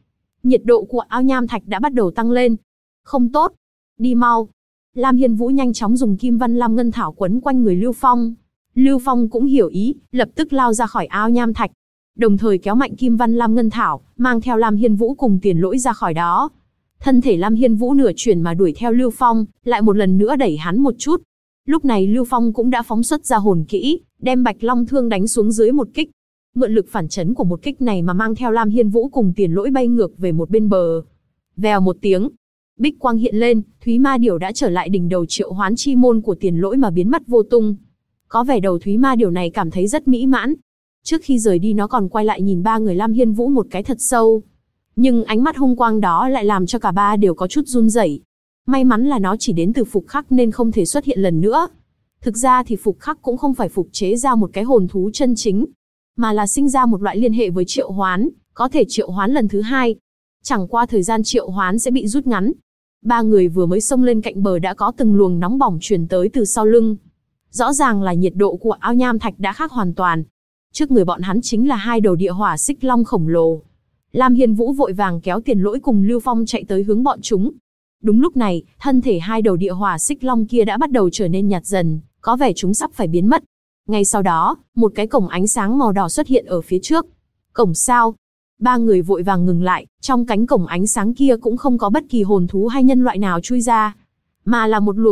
Nhiệt độ của ao nham thạch đã bắt đầu tăng lên. Không tốt. Đi mau. Lam Hiên Vũ nhanh chóng dùng Kim Văn Lam Ngân Thảo quấn quanh người Lưu Phong. Lưu Phong cũng hiểu ý, lập tức lao ra khỏi ao nham thạch. Đồng thời kéo mạnh Kim Văn Lam Ngân Thảo, mang theo Lam Hiên Vũ cùng Tiền Lỗi ra khỏi đó. Thân thể Lam Hiên Vũ nửa chuyển mà đuổi theo Lưu Phong, lại một lần nữa đẩy hắn một chút. Lúc này Lưu Phong cũng đã phóng xuất ra hồn kỹ, đem Bạch Long Thương đánh xuống dưới một kích. Mượn lực phản chấn của một kích này mà mang theo Lam Hiên Vũ cùng Tiền Lỗi bay ngược về một bên bờ. Vèo một tiếng, bích quang hiện lên, Thúy Ma Điểu đã trở lại đỉnh đầu triệu hoán chi môn của Tiền Lỗi mà biến mất vô tung. Có vẻ đầu Thúy Ma Điểu này cảm thấy rất mỹ mãn. Trước khi rời đi nó còn quay lại nhìn ba người Lam Hiên Vũ một cái thật sâu. Nhưng ánh mắt hung quang đó lại làm cho cả ba đều có chút run rẩy. May mắn là nó chỉ đến từ Phục Khắc nên không thể xuất hiện lần nữa. Thực ra thì Phục Khắc cũng không phải phục chế ra một cái hồn thú chân chính, mà là sinh ra một loại liên hệ với triệu hoán, có thể triệu hoán lần thứ hai. Chẳng qua thời gian triệu hoán sẽ bị rút ngắn. Ba người vừa mới xông lên cạnh bờ đã có từng luồng nóng bỏng truyền tới từ sau lưng. Rõ ràng là nhiệt độ của ao nham thạch đã khác hoàn toàn. Trước người bọn hắn chính là hai đầu địa hỏa xích long khổng lồ. Lam Hiên Vũ vội vàng kéo Tiền Lỗi cùng Lưu Phong chạy tới hướng bọn chúng. Đúng lúc này, thân thể hai đầu địa hỏa xích long kia đã bắt đầu trở nên nhạt dần, có vẻ chúng sắp phải biến mất. Ngay sau đó, một cái cổng ánh sáng màu đỏ xuất hiện ở phía trước. Cổng sao? Ba người vội vàng ngừng lại, trong cánh cổng ánh sáng kia cũng không có bất kỳ hồn thú hay nhân loại nào chui ra, mà là một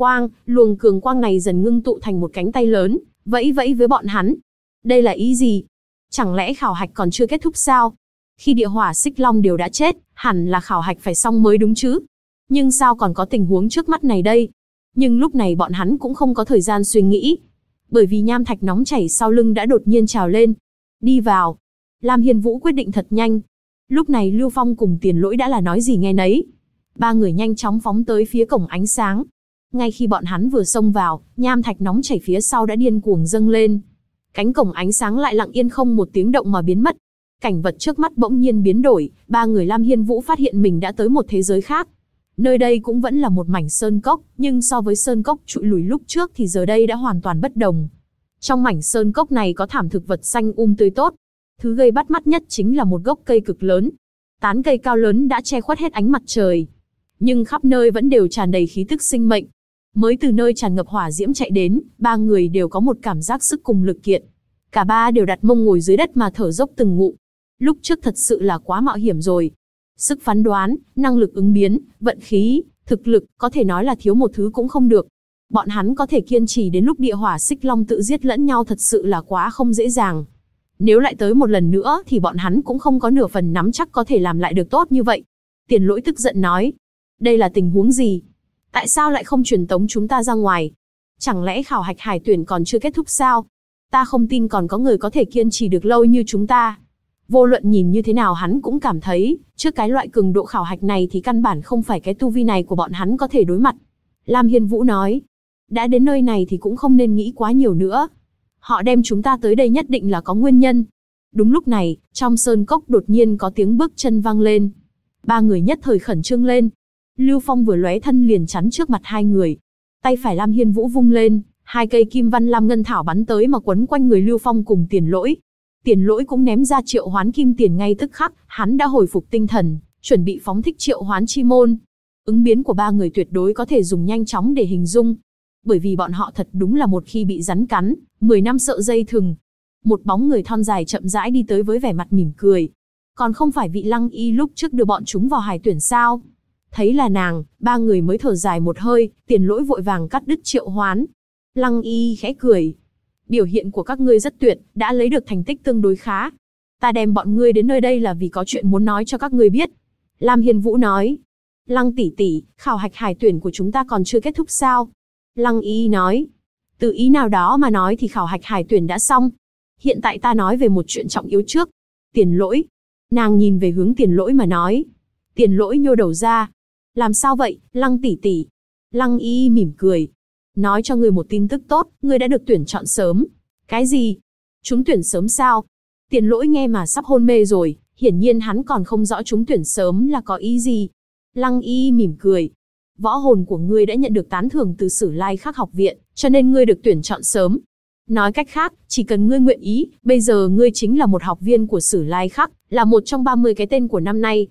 luồng cường quang này dần ngưng tụ thành một cánh tay lớn, vẫy vẫy với bọn hắn. Đây là ý gì? Chẳng lẽ khảo hạch còn chưa kết thúc sao? Khi địa hỏa xích long đều đã chết, hẳn là khảo hạch phải xong mới đúng chứ. Nhưng sao còn có tình huống trước mắt này đây? Nhưng lúc này bọn hắn cũng không có thời gian suy nghĩ. Bởi vì nham thạch nóng chảy sau lưng đã đột nhiên trào lên. Đi vào. Lam Hiên Vũ quyết định thật nhanh. Lúc này Lưu Phong cùng Tiền Lỗi đã là nói gì nghe nấy. Ba người nhanh chóng phóng tới phía cổng ánh sáng. Ngay khi bọn hắn vừa xông vào, nham thạch nóng chảy phía sau đã điên cuồng dâng lên. Cánh cổng ánh sáng lại lặng yên không một tiếng động mà biến mất. Cảnh vật trước mắt bỗng nhiên biến đổi, ba người Lam Hiên Vũ phát hiện mình đã tới một thế giới khác. Nơi đây cũng vẫn là một mảnh sơn cốc, nhưng so với sơn cốc trụi lùi lúc trước thì giờ đây đã hoàn toàn bất đồng. Trong mảnh sơn cốc này có thảm thực vật xanh tươi tốt. Thứ gây bắt mắt nhất chính là một gốc cây cực lớn. Tán cây cao lớn đã che khuất hết ánh mặt trời. Nhưng khắp nơi vẫn đều tràn đầy khí tức sinh mệnh. Mới từ nơi tràn ngập hỏa diễm chạy đến, ba người đều có một cảm giác sức cùng lực kiện. Cả ba đều đặt mông ngồi dưới đất mà thở dốc từng ngụm. Lúc trước thật sự là quá mạo hiểm rồi. Sức phán đoán, năng lực ứng biến, vận khí, thực lực, có thể nói là thiếu một thứ cũng không được. Bọn hắn có thể kiên trì đến lúc địa hỏa xích long tự giết lẫn nhau thật sự là quá không dễ dàng. Nếu lại tới một lần nữa thì bọn hắn cũng không có nửa phần nắm chắc có thể làm lại được tốt như vậy. Tiền Lỗi tức giận nói. Đây là tình huống gì? Tại sao lại không truyền tống chúng ta ra ngoài? Chẳng lẽ khảo hạch hải tuyển còn chưa kết thúc sao? Ta không tin còn có người có thể kiên trì được lâu như chúng ta. Vô luận nhìn như thế nào hắn cũng cảm thấy, trước cái loại cường độ khảo hạch này thì căn bản không phải cái tu vi này của bọn hắn có thể đối mặt. Lam Hiên Vũ nói. Đã đến nơi này thì cũng không nên nghĩ quá nhiều nữa. Họ đem chúng ta tới đây nhất định là có nguyên nhân. Đúng lúc này, trong sơn cốc đột nhiên có tiếng bước chân vang lên. Ba người nhất thời khẩn trương lên. Lưu Phong vừa lóe thân liền chắn trước mặt hai người. Tay phải Lam Hiên Vũ vung lên, hai cây kim văn lam ngân thảo bắn tới mà quấn quanh người Lưu Phong cùng Tiền Lỗi. Tiền Lỗi cũng ném ra triệu hoán kim tiền ngay tức khắc, hắn đã hồi phục tinh thần, chuẩn bị phóng thích triệu hoán chi môn. Ứng biến của ba người tuyệt đối có thể dùng nhanh chóng để hình dung. Bởi vì bọn họ thật đúng là một khi bị rắn cắn, 10 năm sợ dây thừng. Một bóng người thon dài chậm rãi đi tới với vẻ mặt mỉm cười. Còn không phải vị Lăng Y lúc trước đưa bọn chúng vào hải tuyển sao? Thấy là nàng, ba người mới thở dài một hơi, Tiền Lỗi vội vàng cắt đứt triệu hoán. Lăng Y khẽ cười. Biểu hiện của các ngươi rất tuyệt, đã lấy được thành tích tương đối khá. Ta đem bọn ngươi đến nơi đây là vì có chuyện muốn nói cho các ngươi biết. Lam Hiên Vũ nói. Lăng tỷ tỷ, khảo hạch hải tuyển của chúng ta còn chưa kết thúc sao? Lăng Y nói. Từ ý nào đó mà nói thì khảo hạch hải tuyển đã xong. Hiện tại ta nói về một chuyện trọng yếu trước. Tiền Lỗi. Nàng nhìn về hướng Tiền Lỗi mà nói. Tiền Lỗi nhô đầu ra. Làm sao vậy, Lăng tỷ tỷ? Lăng Y mỉm cười. Nói cho ngươi một tin tức tốt, ngươi đã được tuyển chọn sớm. Cái gì? Trúng tuyển sớm sao? Tiền Lỗi nghe mà sắp hôn mê rồi, hiển nhiên hắn còn không rõ trúng tuyển sớm là có ý gì. Lăng Y mỉm cười. Võ hồn của ngươi đã nhận được tán thưởng từ Sử Lai Khắc học viện, cho nên ngươi được tuyển chọn sớm. Nói cách khác, chỉ cần ngươi nguyện ý, bây giờ ngươi chính là một học viên của Sử Lai Khắc, là một trong 30 cái tên của năm nay.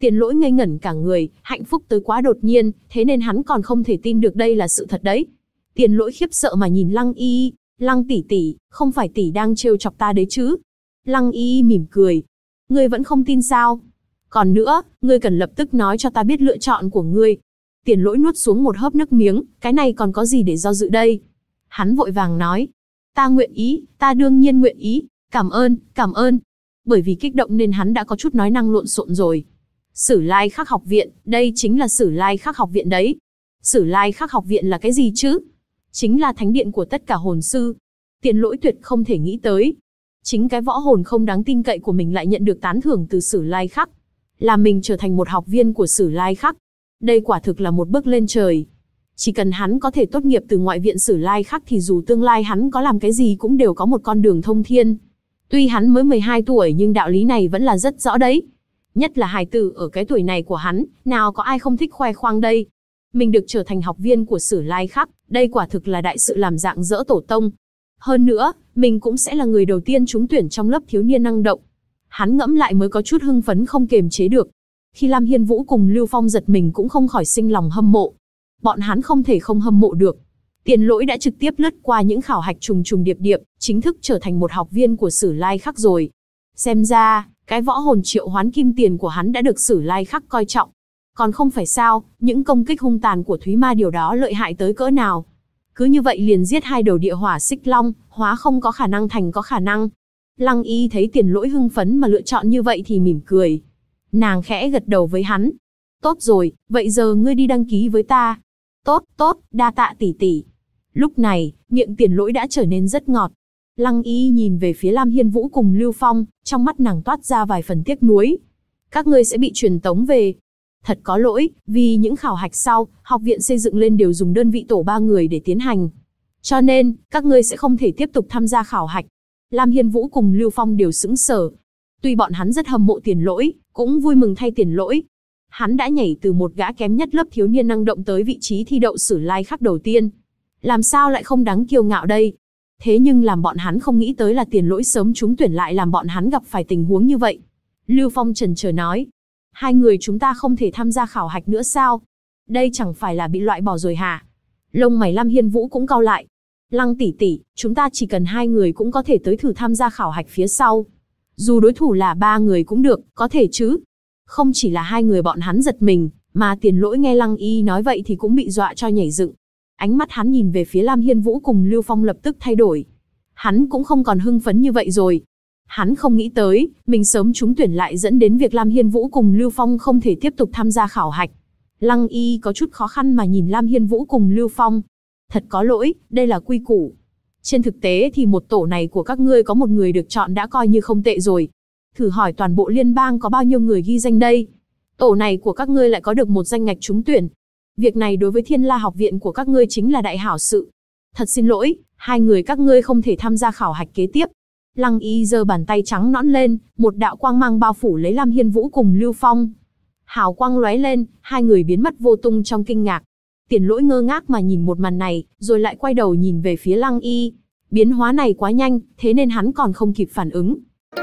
Tiền Lỗi ngây ngẩn cả người, hạnh phúc tới quá đột nhiên, thế nên hắn còn không thể tin được đây là sự thật đấy. Tiền Lỗi khiếp sợ mà nhìn Lăng Y, Lăng tỷ tỷ, không phải tỷ đang trêu chọc ta đấy chứ? Lăng Y mỉm cười. Ngươi vẫn không tin sao? Còn nữa, ngươi cần lập tức nói cho ta biết lựa chọn của ngươi. Tiền Lỗi nuốt xuống một hớp nước miếng, cái này còn có gì để do dự đây? Hắn vội vàng nói. Ta nguyện ý, ta đương nhiên nguyện ý, cảm ơn, cảm ơn. Bởi vì kích động nên hắn đã có chút nói năng lộn xộn rồi. Sử Lai Khắc học viện, đây chính là Sử Lai Khắc học viện đấy. Sử Lai Khắc học viện là cái gì chứ? Chính là thánh điện của tất cả hồn sư. Tiền Lỗi tuyệt không thể nghĩ tới. Chính cái võ hồn không đáng tin cậy của mình lại nhận được tán thưởng từ Sử Lai Khắc. Làm mình trở thành một học viên của Sử Lai Khắc. Đây quả thực là một bước lên trời. Chỉ cần hắn có thể tốt nghiệp từ ngoại viện Sử Lai Khắc thì dù tương lai hắn có làm cái gì cũng đều có một con đường thông thiên. Tuy hắn mới 12 tuổi nhưng đạo lý này vẫn là rất rõ đấy. Nhất là hài tử ở cái tuổi này của hắn, nào có ai không thích khoe khoang đây. Mình được trở thành học viên của Sử Lai Khắc, đây quả thực là đại sự làm rạng rỡ tổ tông. Hơn nữa, mình cũng sẽ là người đầu tiên trúng tuyển trong lớp thiếu niên năng động. Hắn ngẫm lại mới có chút hưng phấn không kềm chế được. Khi Lam Hiên Vũ cùng Lưu Phong giật mình cũng không khỏi sinh lòng hâm mộ. Bọn hắn không thể không hâm mộ được. Tiền Lỗi đã trực tiếp lướt qua những khảo hạch trùng trùng điệp điệp, chính thức trở thành một học viên của Sử Lai Khắc rồi. Xem ra, cái võ hồn triệu hoán kim tiền của hắn đã được Sử Lai Khắc coi trọng. Còn không phải sao, những công kích hung tàn của Thúy Ma điều đó lợi hại tới cỡ nào. Cứ như vậy liền giết 2 đầu địa hỏa xích long, hóa không có khả năng thành có khả năng. Lăng Y thấy Tiền Lỗi hưng phấn mà lựa chọn như vậy thì mỉm cười. Nàng khẽ gật đầu với hắn. Tốt rồi, vậy giờ ngươi đi đăng ký với ta. Tốt, tốt, đa tạ tỷ tỷ. Lúc này, miệng Tiền Lỗi đã trở nên rất ngọt. Lăng Y nhìn về phía Lam Hiên Vũ cùng Lưu Phong, trong mắt nàng toát ra vài phần tiếc nuối. Các ngươi sẽ bị truyền tống về. Thật có lỗi, vì những khảo hạch sau, học viện xây dựng lên đều dùng đơn vị tổ 3 người để tiến hành. Cho nên, các ngươi sẽ không thể tiếp tục tham gia khảo hạch. Lam Hiên Vũ cùng Lưu Phong đều sững sờ. Tuy bọn hắn rất hâm mộ Tiền Lỗi, cũng vui mừng thay Tiền Lỗi. Hắn đã nhảy từ một gã kém nhất lớp thiếu niên năng động tới vị trí thi đậu Sử Lai Khắc đầu tiên. Làm sao lại không đáng kiêu ngạo đây? Thế nhưng làm bọn hắn không nghĩ tới là Tiền Lỗi sớm trúng tuyển lại làm bọn hắn gặp phải tình huống như vậy. Lưu Phong chần chờ nói. 2 người chúng ta không thể tham gia khảo hạch nữa sao? Đây chẳng phải là bị loại bỏ rồi hả? Lông mày Lam Hiên Vũ cũng cau lại. Lăng tỷ tỷ, chúng ta chỉ cần 2 người cũng có thể tới thử tham gia khảo hạch phía sau. Dù đối thủ là 3 người cũng được, có thể chứ? Không chỉ là 2 người bọn hắn giật mình, mà Tiền Lỗi nghe Lăng Y nói vậy thì cũng bị dọa cho nhảy dựng. Ánh mắt hắn nhìn về phía Lam Hiên Vũ cùng Lưu Phong lập tức thay đổi. Hắn cũng không còn hưng phấn như vậy rồi. Hắn không nghĩ tới, mình sớm trúng tuyển lại dẫn đến việc Lam Hiên Vũ cùng Lưu Phong không thể tiếp tục tham gia khảo hạch. Lăng Y có chút khó khăn mà nhìn Lam Hiên Vũ cùng Lưu Phong. Thật có lỗi, đây là quy củ. Trên thực tế thì một tổ này của các ngươi có một người được chọn đã coi như không tệ rồi. Thử hỏi toàn bộ liên bang có bao nhiêu người ghi danh đây? Tổ này của các ngươi lại có được một danh ngạch trúng tuyển. Việc này đối với Thiên La học viện của các ngươi chính là đại hảo sự. Thật xin lỗi, 2 người các ngươi không thể tham gia khảo hạch kế tiếp. Lăng Y giơ bàn tay trắng nõn lên, một đạo quang mang bao phủ lấy Lam Hiên Vũ cùng Lưu Phong. Hào quang lóe lên, 2 người biến mất vô tung trong kinh ngạc. Tiền Lỗi ngơ ngác mà nhìn một màn này, rồi lại quay đầu nhìn về phía Lăng Y. Biến hóa này quá nhanh, thế nên hắn còn không kịp phản ứng.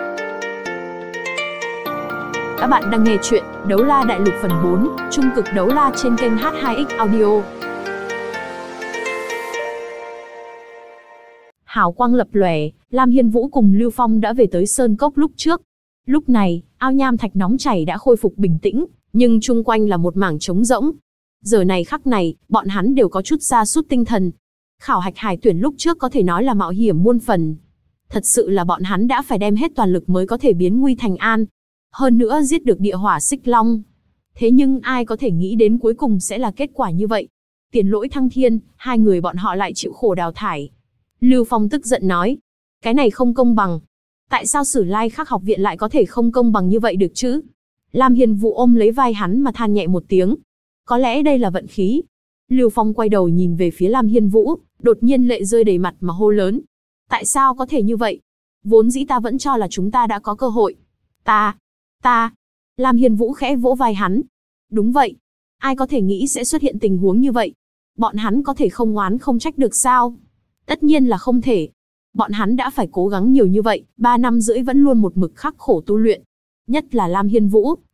Các bạn đang nghe chuyện Đấu La Đại Lục phần 4, Trung cực đấu la trên kênh H2X Audio. Hào quang lập lòe, Lam Hiên Vũ cùng Lưu Phong đã về tới sơn cốc lúc trước. Lúc này, ao nham thạch nóng chảy đã khôi phục bình tĩnh, nhưng chung quanh là một mảng trống rỗng. Giờ này khắc này, bọn hắn đều có chút sa sút tinh thần. Khảo hạch hải tuyển lúc trước có thể nói là mạo hiểm muôn phần. Thật sự là bọn hắn đã phải đem hết toàn lực mới có thể biến nguy thành an. Hơn nữa giết được địa hỏa xích long. Thế nhưng ai có thể nghĩ đến cuối cùng sẽ là kết quả như vậy. Tiền Lỗi thăng thiên, 2 người bọn họ lại chịu khổ đào thải. Lưu Phong tức giận nói. Cái này không công bằng. Tại sao Sử Lai Khắc học viện lại có thể không công bằng như vậy được chứ? Lam Hiên Vũ ôm lấy vai hắn mà than nhẹ một tiếng. Có lẽ đây là vận khí. Lưu Phong quay đầu nhìn về phía Lam Hiên Vũ, đột nhiên lệ rơi đầy mặt mà hô lớn. Tại sao có thể như vậy? Vốn dĩ ta vẫn cho là chúng ta đã có cơ hội. Ta. Lam Hiên Vũ khẽ vỗ vai hắn. Đúng vậy. Ai có thể nghĩ sẽ xuất hiện tình huống như vậy? Bọn hắn có thể không oán không trách được sao? Tất nhiên là không thể. Bọn hắn đã phải cố gắng nhiều như vậy, 3 năm rưỡi vẫn luôn một mực khắc khổ tu luyện. Nhất là Lam Hiên Vũ,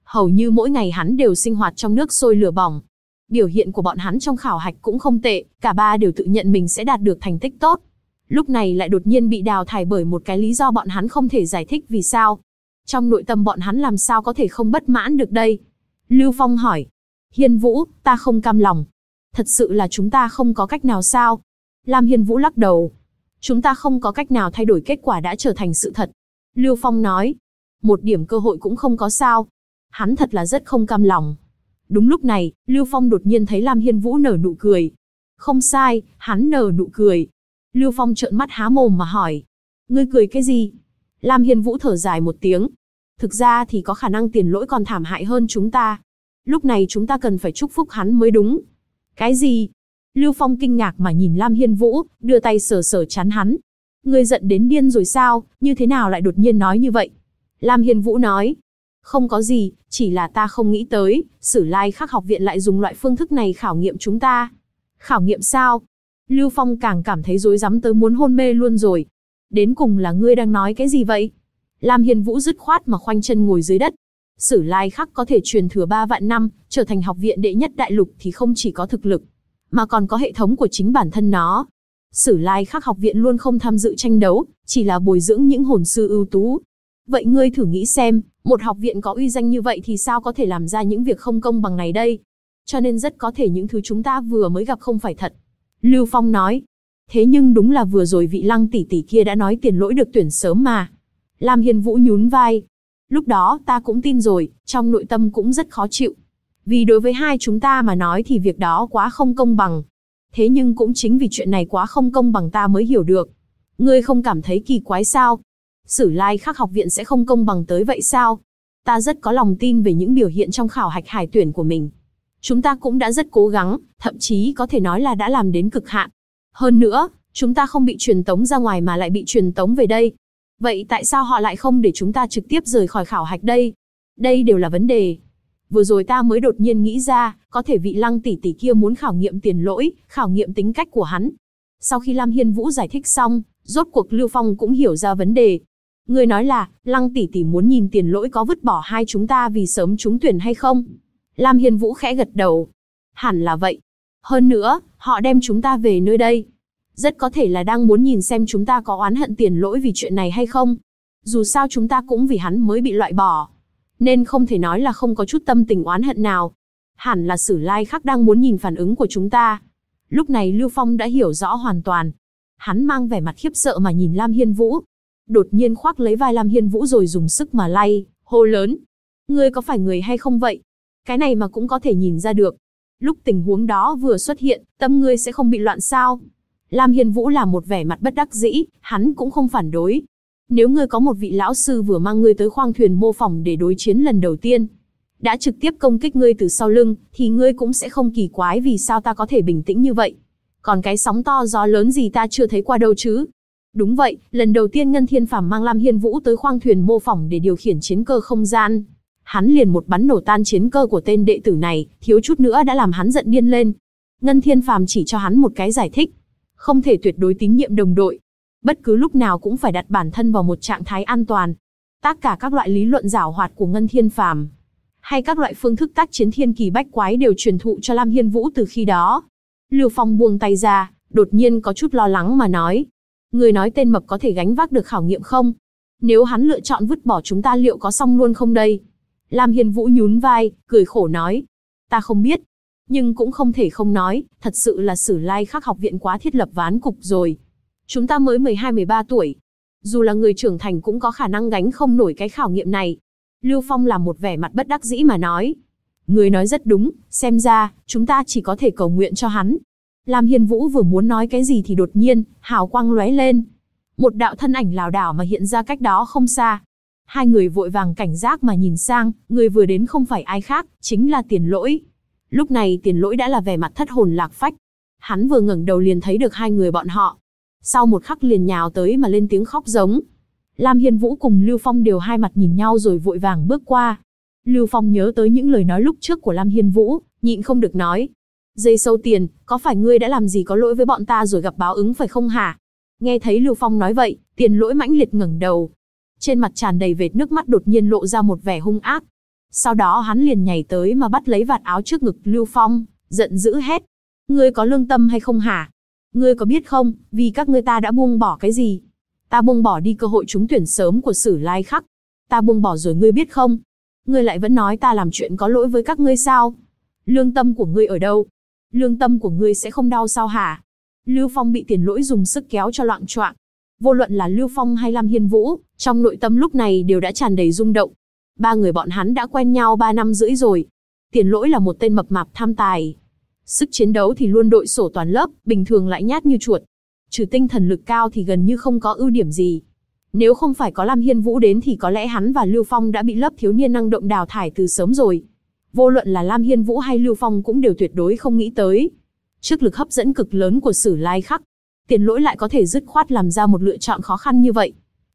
Hầu như mỗi ngày hắn đều sinh hoạt trong nước sôi lửa bỏng. Biểu hiện của bọn hắn trong khảo hạch cũng không tệ, cả ba đều tự nhận mình sẽ đạt được thành tích tốt. Lúc này lại đột nhiên bị đào thải bởi một cái lý do bọn hắn không thể giải thích vì sao. Trong nội tâm bọn hắn làm sao có thể không bất mãn được đây? Lưu Phong hỏi. Hiên Vũ, ta không cam lòng. Thật sự là chúng ta không có cách nào sao? Lam Hiên Vũ lắc đầu. Chúng ta không có cách nào thay đổi kết quả đã trở thành sự thật. Lưu Phong nói. Một điểm cơ hội cũng không có sao. Hắn thật là rất không cam lòng. Đúng lúc này, Lưu Phong đột nhiên thấy Lam Hiên Vũ nở nụ cười. Không sai, hắn nở nụ cười. Lưu Phong trợn mắt há mồm mà hỏi. Ngươi cười cái gì? Lam Hiên Vũ thở dài một tiếng. Thực ra thì có khả năng Tiền Lỗi còn thảm hại hơn chúng ta. Lúc này chúng ta cần phải chúc phúc hắn mới đúng. Cái gì? Lưu Phong kinh ngạc mà nhìn Lam Hiên Vũ, đưa tay sờ sờ trán hắn. Ngươi giận đến điên rồi sao, như thế nào lại đột nhiên nói như vậy? Lam Hiên Vũ nói. Không có gì, chỉ là ta không nghĩ tới, Sử Lai Khắc học viện lại dùng loại phương thức này khảo nghiệm chúng ta. Khảo nghiệm sao? Lưu Phong càng cảm thấy rối rắm tới muốn hôn mê luôn rồi. Đến cùng là ngươi đang nói cái gì vậy? Lam Hiên Vũ dứt khoát mà khoanh chân ngồi dưới đất. Sử Lai Khắc có thể truyền thừa 3 vạn năm, trở thành học viện đệ nhất đại lục thì không chỉ có thực lực, mà còn có hệ thống của chính bản thân nó. Sử Lai Khắc học viện luôn không tham dự tranh đấu, chỉ là bồi dưỡng những hồn sư ưu tú. Vậy ngươi thử nghĩ xem, một học viện có uy danh như vậy thì sao có thể làm ra những việc không công bằng này đây? Cho nên rất có thể những thứ chúng ta vừa mới gặp không phải thật. Lưu Phong nói. Thế nhưng đúng là vừa rồi vị Lăng tỷ tỷ kia đã nói Tiền Lỗi được tuyển sớm mà. Lam Hiên Vũ nhún vai. Lúc đó ta cũng tin rồi, trong nội tâm cũng rất khó chịu. Vì đối với hai chúng ta mà nói thì việc đó quá không công bằng. Thế nhưng cũng chính vì chuyện này quá không công bằng ta mới hiểu được. Ngươi không cảm thấy kỳ quái sao? Sử Lai Khắc học viện sẽ không công bằng tới vậy sao? Ta rất có lòng tin về những biểu hiện trong khảo hạch hải tuyển của mình. Chúng ta cũng đã rất cố gắng, thậm chí có thể nói là đã làm đến cực hạn. Hơn nữa, chúng ta không bị truyền tống ra ngoài mà lại bị truyền tống về đây. Vậy tại sao họ lại không để chúng ta trực tiếp rời khỏi khảo hạch đây? Đây đều là vấn đề. Vừa rồi ta mới đột nhiên nghĩ ra, có thể vị Lăng tỷ tỷ kia muốn khảo nghiệm Tiền Lỗi, khảo nghiệm tính cách của hắn. Sau khi Lam Hiên Vũ giải thích xong, rốt cuộc Lưu Phong cũng hiểu ra vấn đề. Ngươi nói là, Lăng tỷ tỷ muốn nhìn Tiền Lỗi có vứt bỏ hai chúng ta vì sớm trúng tuyển hay không? Lam Hiên Vũ khẽ gật đầu. Hẳn là vậy. Hơn nữa, họ đem chúng ta về nơi đây. Rất có thể là đang muốn nhìn xem chúng ta có oán hận Tiền Lỗi vì chuyện này hay không. Dù sao chúng ta cũng vì hắn mới bị loại bỏ. Nên không thể nói là không có chút tâm tình oán hận nào. Hẳn là Sử Lai Khắc đang muốn nhìn phản ứng của chúng ta. Lúc này Lưu Phong đã hiểu rõ hoàn toàn. Hắn mang vẻ mặt khiếp sợ mà nhìn Lam Hiên Vũ. Đột nhiên khoác lấy vai Lam Hiên Vũ rồi dùng sức mà lay, hô lớn. Ngươi có phải người hay không vậy? Cái này mà cũng có thể nhìn ra được. Lúc tình huống đó vừa xuất hiện, tâm ngươi sẽ không bị loạn sao? Lam Hiên Vũ làm một vẻ mặt bất đắc dĩ, hắn cũng không phản đối. Nếu ngươi có một vị lão sư vừa mang ngươi tới khoang thuyền mô phỏng để đối chiến lần đầu tiên, đã trực tiếp công kích ngươi từ sau lưng, thì ngươi cũng sẽ không kỳ quái vì sao ta có thể bình tĩnh như vậy. Còn cái sóng to gió lớn gì ta chưa thấy qua đâu chứ. Đúng vậy, lần đầu tiên Ngân Thiên Phàm mang Lam Hiên Vũ tới khoang thuyền mô phỏng để điều khiển chiến cơ không gian. Hắn liền một bắn nổ tan chiến cơ của tên đệ tử này, thiếu chút nữa đã làm hắn giận điên lên. Ngân Thiên Phàm chỉ cho hắn một cái giải thích. Không thể tuyệt đối tín nhiệm đồng đội. Bất cứ lúc nào cũng phải đặt bản thân vào một trạng thái an toàn. Tất cả các loại lý luận giảo hoạt của Ngân Thiên Phàm, hay các loại phương thức tác chiến thiên kỳ bách quái đều truyền thụ cho Lam Hiên Vũ từ khi đó. Lưu Phong buông tay ra, đột nhiên có chút lo lắng mà nói. Người nói tên mập có thể gánh vác được khảo nghiệm không? Nếu hắn lựa chọn vứt bỏ chúng ta liệu có xong luôn không đây? Lam Hiên Vũ nhún vai, cười khổ nói. Ta không biết. Nhưng cũng không thể không nói, thật sự là Sử Lai Khắc học viện quá thiết lập ván cục rồi. Chúng ta mới 12-13 tuổi. Dù là người trưởng thành cũng có khả năng gánh không nổi cái khảo nghiệm này. Lưu Phong làm một vẻ mặt bất đắc dĩ mà nói. Người nói rất đúng, xem ra, chúng ta chỉ có thể cầu nguyện cho hắn. Lam Hiên Vũ vừa muốn nói cái gì thì đột nhiên, hào quang lóe lên. Một đạo thân ảnh lảo đảo mà hiện ra cách đó không xa. Hai người vội vàng cảnh giác mà nhìn sang, người vừa đến không phải ai khác, chính là Tiền Lỗi. Lúc này Tiền Lỗi đã là vẻ mặt thất hồn lạc phách. Hắn vừa ngẩng đầu liền thấy được hai người bọn họ. Sau một khắc liền nhào tới mà lên tiếng khóc giống. Lam Hiên Vũ cùng Lưu Phong đều hai mặt nhìn nhau rồi vội vàng bước qua. Lưu Phong nhớ tới những lời nói lúc trước của Lam Hiên Vũ, nhịn không được nói. Dây sâu Tiền, có phải ngươi đã làm gì có lỗi với bọn ta rồi gặp báo ứng phải không hả? Nghe thấy Lưu Phong nói vậy, Tiền Lỗi mãnh liệt ngẩng đầu. Trên mặt tràn đầy vệt nước mắt đột nhiên lộ ra một vẻ hung ác. Sau đó hắn liền nhảy tới mà bắt lấy vạt áo trước ngực Lưu Phong, giận dữ hét. Ngươi có lương tâm hay không hả? Ngươi có biết không, vì các ngươi ta đã buông bỏ cái gì? Ta buông bỏ đi cơ hội trúng tuyển sớm của Sử Lai Khắc. Ta buông bỏ rồi ngươi biết không? Ngươi lại vẫn nói ta làm chuyện có lỗi với các ngươi sao? Lương tâm của ngươi ở đâu? Lương tâm của ngươi sẽ không đau sao hả? Lưu Phong bị Tiền Lỗi dùng sức kéo cho loạng choạng. Vô luận là Lưu Phong hay Lam Hiên Vũ, trong nội tâm lúc này đều đã tràn đầy rung động. Ba người bọn hắn đã quen nhau 3 năm rưỡi rồi. Tiền Lỗi là một tên mập mạp tham tài. Sức chiến đấu thì luôn đội sổ toàn lớp, bình thường lại nhát như chuột. Trừ tinh thần lực cao thì gần như không có ưu điểm gì. Nếu không phải có Lam Hiên Vũ đến thì có lẽ hắn và Lưu Phong đã bị lớp thiếu niên năng động đào thải từ sớm rồi. Vô luận là Lam Hiên Vũ hay Lưu Phong cũng đều tuyệt đối không nghĩ tới. Trước lực hấp dẫn cực lớn của Sử Lai Khắc, Tiền Lỗi lại có thể dứt khoát làm ra một lựa chọn khó khăn như vậy.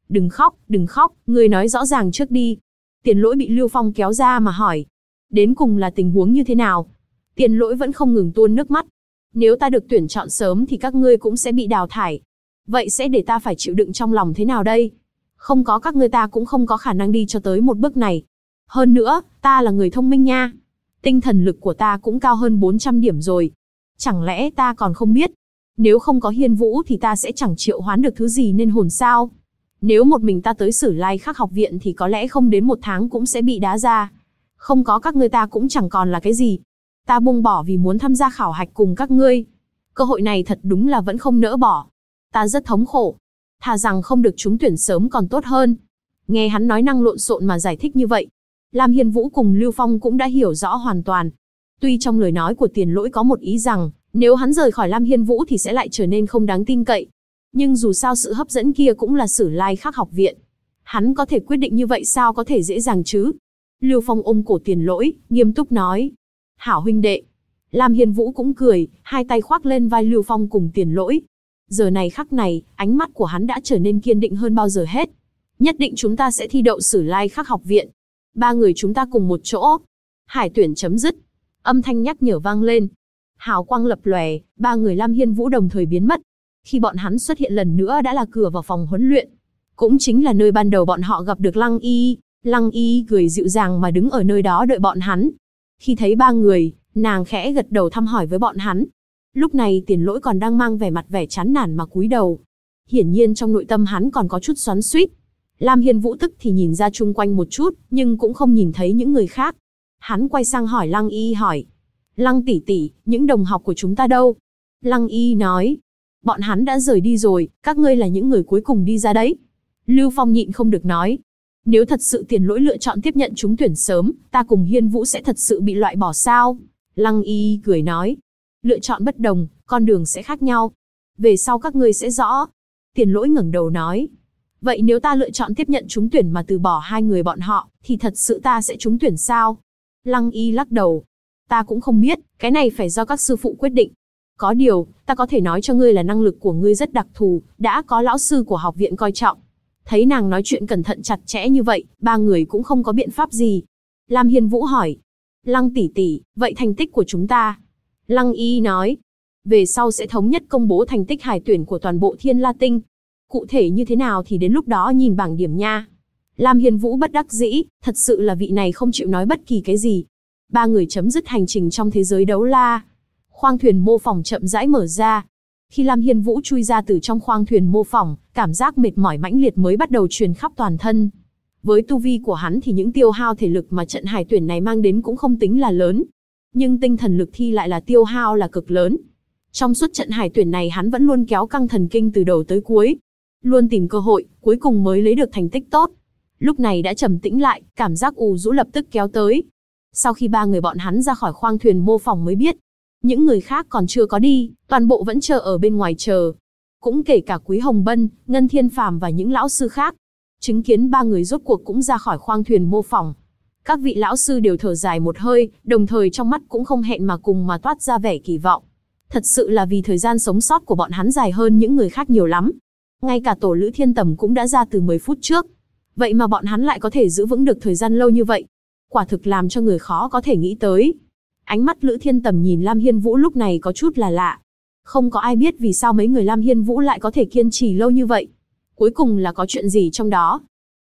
Đừng khóc, ngươi nói rõ ràng trước đi. Tiền Lỗi bị Lưu Phong kéo ra mà hỏi. Đến cùng là tình huống như thế nào? Tiền Lỗi vẫn không ngừng tuôn nước mắt. Nếu ta được tuyển chọn sớm thì các ngươi cũng sẽ bị đào thải. Vậy sẽ để ta phải chịu đựng trong lòng thế nào đây? Không có các ngươi ta cũng không có khả năng đi cho tới một bước này. Hơn nữa, ta là người thông minh nha. Tinh thần lực của ta cũng cao hơn 400 điểm rồi. Chẳng lẽ ta còn không biết? Nếu không có Hiên Vũ thì ta sẽ chẳng triệu hoán được thứ gì nên hồn sao? Nếu một mình ta tới Sử Lai Khắc học viện thì có lẽ không đến 1 tháng cũng sẽ bị đá ra. Không có các ngươi ta cũng chẳng còn là cái gì. Ta buông bỏ vì muốn tham gia khảo hạch cùng các ngươi. Cơ hội này thật đúng là vẫn không nỡ bỏ. Ta rất thống khổ. Thà rằng không được trúng tuyển sớm còn tốt hơn. Nghe hắn nói năng lộn xộn mà giải thích như vậy, Lam Hiên Vũ cùng Lưu Phong cũng đã hiểu rõ hoàn toàn. Tuy trong lời nói của Tiền Lỗi có một ý rằng, nếu hắn rời khỏi Lam Hiên Vũ thì sẽ lại trở nên không đáng tin cậy. Nhưng dù sao sự hấp dẫn kia cũng là Sử Lai Khắc học viện. Hắn có thể quyết định như vậy sao có thể dễ dàng chứ? Lưu Phong ôm cổ Tiền Lỗi, nghiêm túc nói. Hảo huynh đệ. Lam Hiên Vũ cũng cười, hai tay khoác lên vai Lưu Phong cùng Tiền Lỗi. Giờ này khắc này, ánh mắt của hắn đã trở nên kiên định hơn bao giờ hết. Nhất định chúng ta sẽ thi đậu Sử Lai Khắc học viện. 3 người chúng ta cùng một chỗ. Hải tuyển chấm dứt. Âm thanh nhắc nhở vang lên. Hào quang lập lòe, 3 người Lam Hiên Vũ đồng thời biến mất. Khi bọn hắn xuất hiện lần nữa đã là cửa vào phòng huấn luyện. Cũng chính là nơi ban đầu bọn họ gặp được Lăng Y. Lăng Y cười dịu dàng mà đứng ở nơi đó đợi bọn hắn. Khi thấy 3 người, nàng khẽ gật đầu thăm hỏi với bọn hắn. Lúc này Tiền Lỗi còn đang mang vẻ mặt vẻ chán nản mà cúi đầu. Hiển nhiên trong nội tâm hắn còn có chút xoắn xuýt. Lam Hiên Vũ tức thì nhìn ra chung quanh một chút, nhưng cũng không nhìn thấy những người khác. Hắn quay sang hỏi Lăng Y hỏi. Lăng tỷ tỷ, những đồng học của chúng ta đâu? Lăng Y nói. Bọn hắn đã rời đi rồi, các ngươi là những người cuối cùng đi ra đấy. Lưu Phong nhịn không được nói. Nếu thật sự Tiền Lỗi lựa chọn tiếp nhận trúng tuyển sớm, ta cùng Hiên Vũ sẽ thật sự bị loại bỏ sao? Lăng Y cười nói. Lựa chọn bất đồng, con đường sẽ khác nhau. Về sau các ngươi sẽ rõ. Tiền Lỗi ngẩng đầu nói. Vậy nếu ta lựa chọn tiếp nhận trúng tuyển mà từ bỏ 2 người bọn họ, thì thật sự ta sẽ trúng tuyển sao? Lăng Y lắc đầu. Ta cũng không biết, cái này phải do các sư phụ quyết định. Có điều, ta có thể nói cho ngươi là năng lực của ngươi rất đặc thù, đã có lão sư của học viện coi trọng. Thấy nàng nói chuyện cẩn thận chặt chẽ như vậy, 3 người cũng không có biện pháp gì. Lam Hiên Vũ hỏi. Lăng tỷ tỷ, vậy thành tích của chúng ta? Lăng Y nói. Về sau sẽ thống nhất công bố thành tích hải tuyển của toàn bộ Thiên La Tinh. Cụ thể như thế nào thì đến lúc đó nhìn bảng điểm nha. Lam Hiên Vũ bất đắc dĩ, thật sự là vị này không chịu nói bất kỳ cái gì. 3 người chấm dứt hành trình trong thế giới đấu la. Khoang thuyền mô phỏng chậm rãi mở ra. Khi Lam Hiên Vũ chui ra từ trong khoang thuyền mô phỏng, cảm giác mệt mỏi mãnh liệt mới bắt đầu truyền khắp toàn thân. Với tu vi của hắn thì những tiêu hao thể lực mà trận hải tuyển này mang đến cũng không tính là lớn. Nhưng tinh thần lực thi lại là tiêu hao là cực lớn. Trong suốt trận hải tuyển này hắn vẫn luôn kéo căng thần kinh từ đầu tới cuối. Luôn tìm cơ hội, cuối cùng mới lấy được thành tích tốt. Lúc này đã trầm tĩnh lại, cảm giác ù rũ lập tức kéo tới. Sau khi 3 người bọn hắn ra khỏi khoang thuyền mô phỏng mới biết. Những người khác còn chưa có đi, toàn bộ vẫn chờ ở bên ngoài chờ. Cũng kể cả Quý Hồng Bân, Ngân Thiên Phàm và những lão sư khác. Chứng kiến 3 người rốt cuộc cũng ra khỏi khoang thuyền mô phỏng. Các vị lão sư đều thở dài một hơi, đồng thời trong mắt cũng không hẹn mà cùng mà toát ra vẻ kỳ vọng. Thật sự là vì thời gian sống sót của bọn hắn dài hơn những người khác nhiều lắm. Ngay cả tổ Lữ Thiên Tầm cũng đã ra từ 10 phút trước. Vậy mà bọn hắn lại có thể giữ vững được thời gian lâu như vậy. Quả thực làm cho người khó có thể nghĩ tới. Ánh mắt Lữ Thiên Tầm nhìn Lam Hiên Vũ lúc này có chút là lạ. Không có ai biết vì sao mấy người Lam Hiên Vũ lại có thể kiên trì lâu như vậy. Cuối cùng là có chuyện gì trong đó.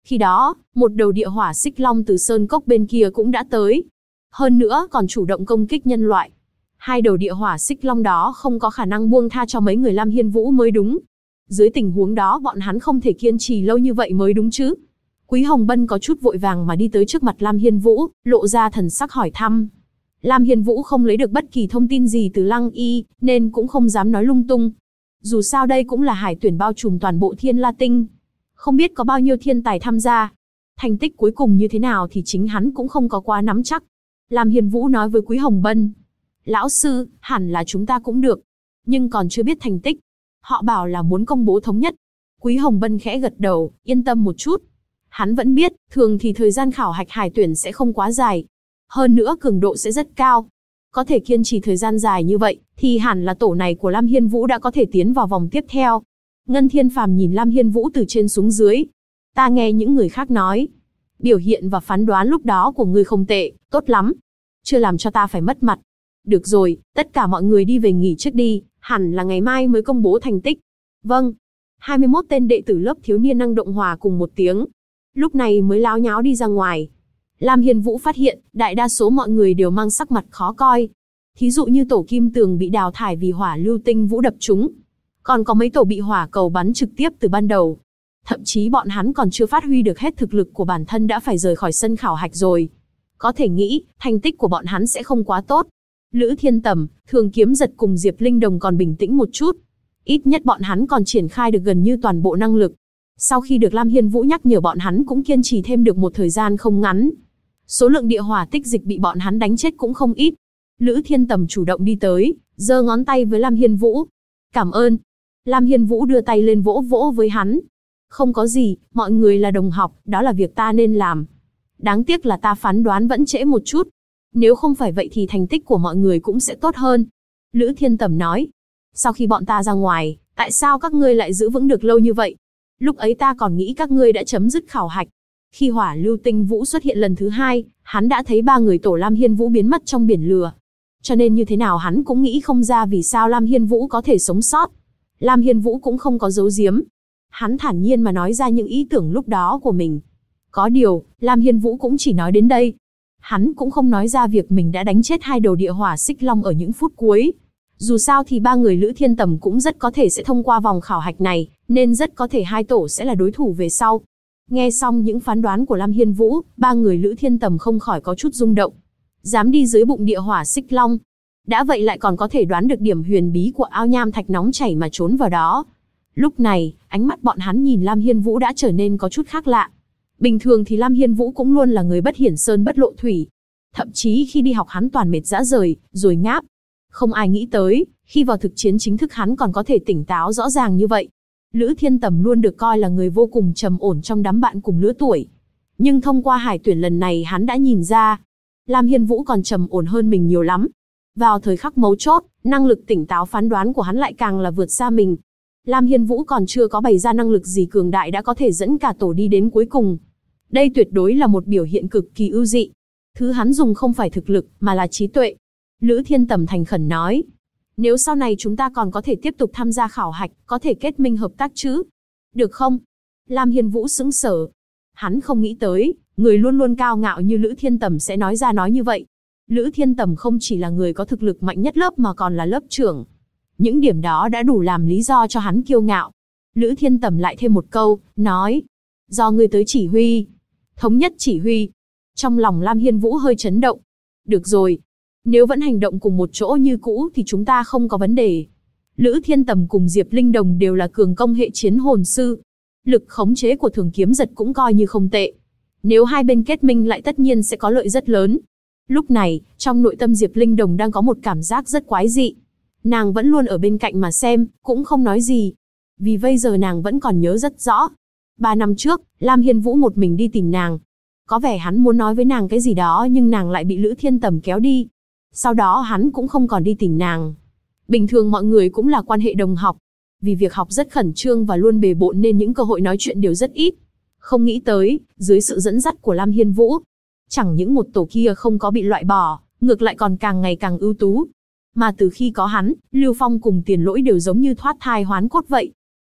Khi đó, một đầu địa hỏa xích long từ sơn cốc bên kia cũng đã tới. Hơn nữa còn chủ động công kích nhân loại. Hai đầu địa hỏa xích long đó không có khả năng buông tha cho mấy người Lam Hiên Vũ mới đúng. Dưới tình huống đó bọn hắn không thể kiên trì lâu như vậy mới đúng chứ. Quý Hồng Bân có chút vội vàng mà đi tới trước mặt Lam Hiên Vũ, lộ ra thần sắc hỏi thăm. Lam Hiên Vũ không lấy được bất kỳ thông tin gì từ Lăng Y, nên cũng không dám nói lung tung. Dù sao đây cũng là hải tuyển bao trùm toàn bộ Thiên La Tinh. Không biết có bao nhiêu thiên tài tham gia. Thành tích cuối cùng như thế nào thì chính hắn cũng không có quá nắm chắc. Lam Hiên Vũ nói với Quý Hồng Bân. Lão sư, hẳn là chúng ta cũng được. Nhưng còn chưa biết thành tích. Họ bảo là muốn công bố thống nhất. Quý Hồng Bân khẽ gật đầu, yên tâm một chút. Hắn vẫn biết, thường thì thời gian khảo hạch hải tuyển sẽ không quá dài. Hơn nữa cường độ sẽ rất cao. Có thể kiên trì thời gian dài như vậy, thì hẳn là tổ này của Lam Hiên Vũ đã có thể tiến vào vòng tiếp theo. Ngân Thiên Phàm nhìn Lam Hiên Vũ từ trên xuống dưới. Ta nghe những người khác nói. Biểu hiện và phán đoán lúc đó của ngươi không tệ, tốt lắm. Chưa làm cho ta phải mất mặt. Được rồi, tất cả mọi người đi về nghỉ trước đi, hẳn là ngày mai mới công bố thành tích. Vâng. 21 tên đệ tử lớp thiếu niên năng động hòa cùng một tiếng. Lúc này mới láo nháo đi ra ngoài. Lam Hiên Vũ phát hiện, đại đa số mọi người đều mang sắc mặt khó coi. Thí dụ như tổ Kim Tường bị đào thải vì hỏa lưu tinh vũ đập trúng. Còn có mấy tổ bị hỏa cầu bắn trực tiếp từ ban đầu. Thậm chí bọn hắn còn chưa phát huy được hết thực lực của bản thân đã phải rời khỏi sân khảo hạch rồi. Có thể nghĩ, thành tích của bọn hắn sẽ không quá tốt. Lữ Thiên Tầm, Thường Kiếm Giật cùng Diệp Linh Đồng còn bình tĩnh một chút. Ít nhất bọn hắn còn triển khai được gần như toàn bộ năng lực. Sau khi được Lam Hiên Vũ nhắc nhở bọn hắn cũng kiên trì thêm được một thời gian không ngắn. Số lượng địa hỏa tích dịch bị bọn hắn đánh chết cũng không ít. Lữ Thiên Tầm chủ động đi tới, giơ ngón tay với Lam Hiên Vũ. Cảm ơn. Lam Hiên Vũ đưa tay lên vỗ vỗ với hắn. Không có gì, mọi người là đồng học, đó là việc ta nên làm. Đáng tiếc là ta phán đoán vẫn trễ một chút. Nếu không phải vậy thì thành tích của mọi người cũng sẽ tốt hơn. Lữ Thiên Tầm nói. Sau khi bọn ta ra ngoài, tại sao các ngươi lại giữ vững được lâu như vậy? Lúc ấy ta còn nghĩ các ngươi đã chấm dứt khảo hạch. Khi hỏa lưu tinh vũ xuất hiện lần thứ hai, hắn đã thấy 3 người tổ Lam Hiên Vũ biến mất trong biển lửa. Cho nên như thế nào hắn cũng nghĩ không ra vì sao Lam Hiên Vũ có thể sống sót. Lam Hiên Vũ cũng không có giấu giếm. Hắn thản nhiên mà nói ra những ý tưởng lúc đó của mình. Có điều, Lam Hiên Vũ cũng chỉ nói đến đây. Hắn cũng không nói ra việc mình đã đánh chết 2 đầu địa hỏa xích long ở những phút cuối. Dù sao thì 3 người Lữ Thiên Tầm cũng rất có thể sẽ thông qua vòng khảo hạch này, nên rất có thể 2 tổ sẽ là đối thủ về sau. Nghe xong những phán đoán của Lam Hiên Vũ, 3 người Lữ Thiên Tầm không khỏi có chút rung động. Dám đi dưới bụng địa hỏa xích long. Đã vậy lại còn có thể đoán được điểm huyền bí của ao nham thạch nóng chảy mà trốn vào đó. Lúc này, ánh mắt bọn hắn nhìn Lam Hiên Vũ đã trở nên có chút khác lạ. Bình thường thì Lam Hiên Vũ cũng luôn là người bất hiển sơn bất lộ thủy. Thậm chí khi đi học hắn toàn mệt rã rời, rồi ngáp. Không ai nghĩ tới, khi vào thực chiến chính thức hắn còn có thể tỉnh táo rõ ràng như vậy. Lữ Thiên Tầm luôn được coi là người vô cùng trầm ổn trong đám bạn cùng lứa tuổi. Nhưng thông qua hải tuyển lần này hắn đã nhìn ra, Lam Hiên Vũ còn trầm ổn hơn mình nhiều lắm. Vào thời khắc mấu chốt, năng lực tỉnh táo phán đoán của hắn lại càng là vượt xa mình. Lam Hiên Vũ còn chưa có bày ra năng lực gì cường đại đã có thể dẫn cả tổ đi đến cuối cùng. Đây tuyệt đối là một biểu hiện cực kỳ ưu dị. Thứ hắn dùng không phải thực lực, mà là trí tuệ. Lữ Thiên Tầm thành khẩn nói. Nếu sau này chúng ta còn có thể tiếp tục tham gia khảo hạch, có thể kết minh hợp tác chứ? Được không? Lam Hiên Vũ sững sờ. Hắn không nghĩ tới, người luôn luôn cao ngạo như Lữ Thiên Tầm sẽ nói ra nói như vậy. Lữ Thiên Tầm không chỉ là người có thực lực mạnh nhất lớp mà còn là lớp trưởng. Những điểm đó đã đủ làm lý do cho hắn kiêu ngạo. Lữ Thiên Tầm lại thêm một câu, nói. Do ngươi tới chỉ huy. Thống nhất chỉ huy. Trong lòng Lam Hiên Vũ hơi chấn động. Được rồi. Nếu vẫn hành động cùng một chỗ như cũ thì chúng ta không có vấn đề. Lữ Thiên Tầm cùng Diệp Linh Đồng đều là cường công hệ chiến hồn sư. Lực khống chế của Thường Kiếm Giật cũng coi như không tệ. Nếu hai bên kết minh lại tất nhiên sẽ có lợi rất lớn. Lúc này, trong nội tâm Diệp Linh Đồng đang có một cảm giác rất quái dị. Nàng vẫn luôn ở bên cạnh mà xem, cũng không nói gì. Vì bây giờ nàng vẫn còn nhớ rất rõ. 3 năm trước, Lam Hiên Vũ một mình đi tìm nàng. Có vẻ hắn muốn nói với nàng cái gì đó nhưng nàng lại bị Lữ Thiên Tầm kéo đi. Sau đó hắn cũng không còn đi tìm nàng. Bình thường mọi người cũng là quan hệ đồng học. Vì việc học rất khẩn trương và luôn bề bộn nên những cơ hội nói chuyện đều rất ít. Không nghĩ tới, dưới sự dẫn dắt của Lam Hiên Vũ, chẳng những một tổ kia không có bị loại bỏ, ngược lại còn càng ngày càng ưu tú. Mà từ khi có hắn, Lưu Phong cùng Tiền Lỗi đều giống như thoát thai hoán cốt vậy.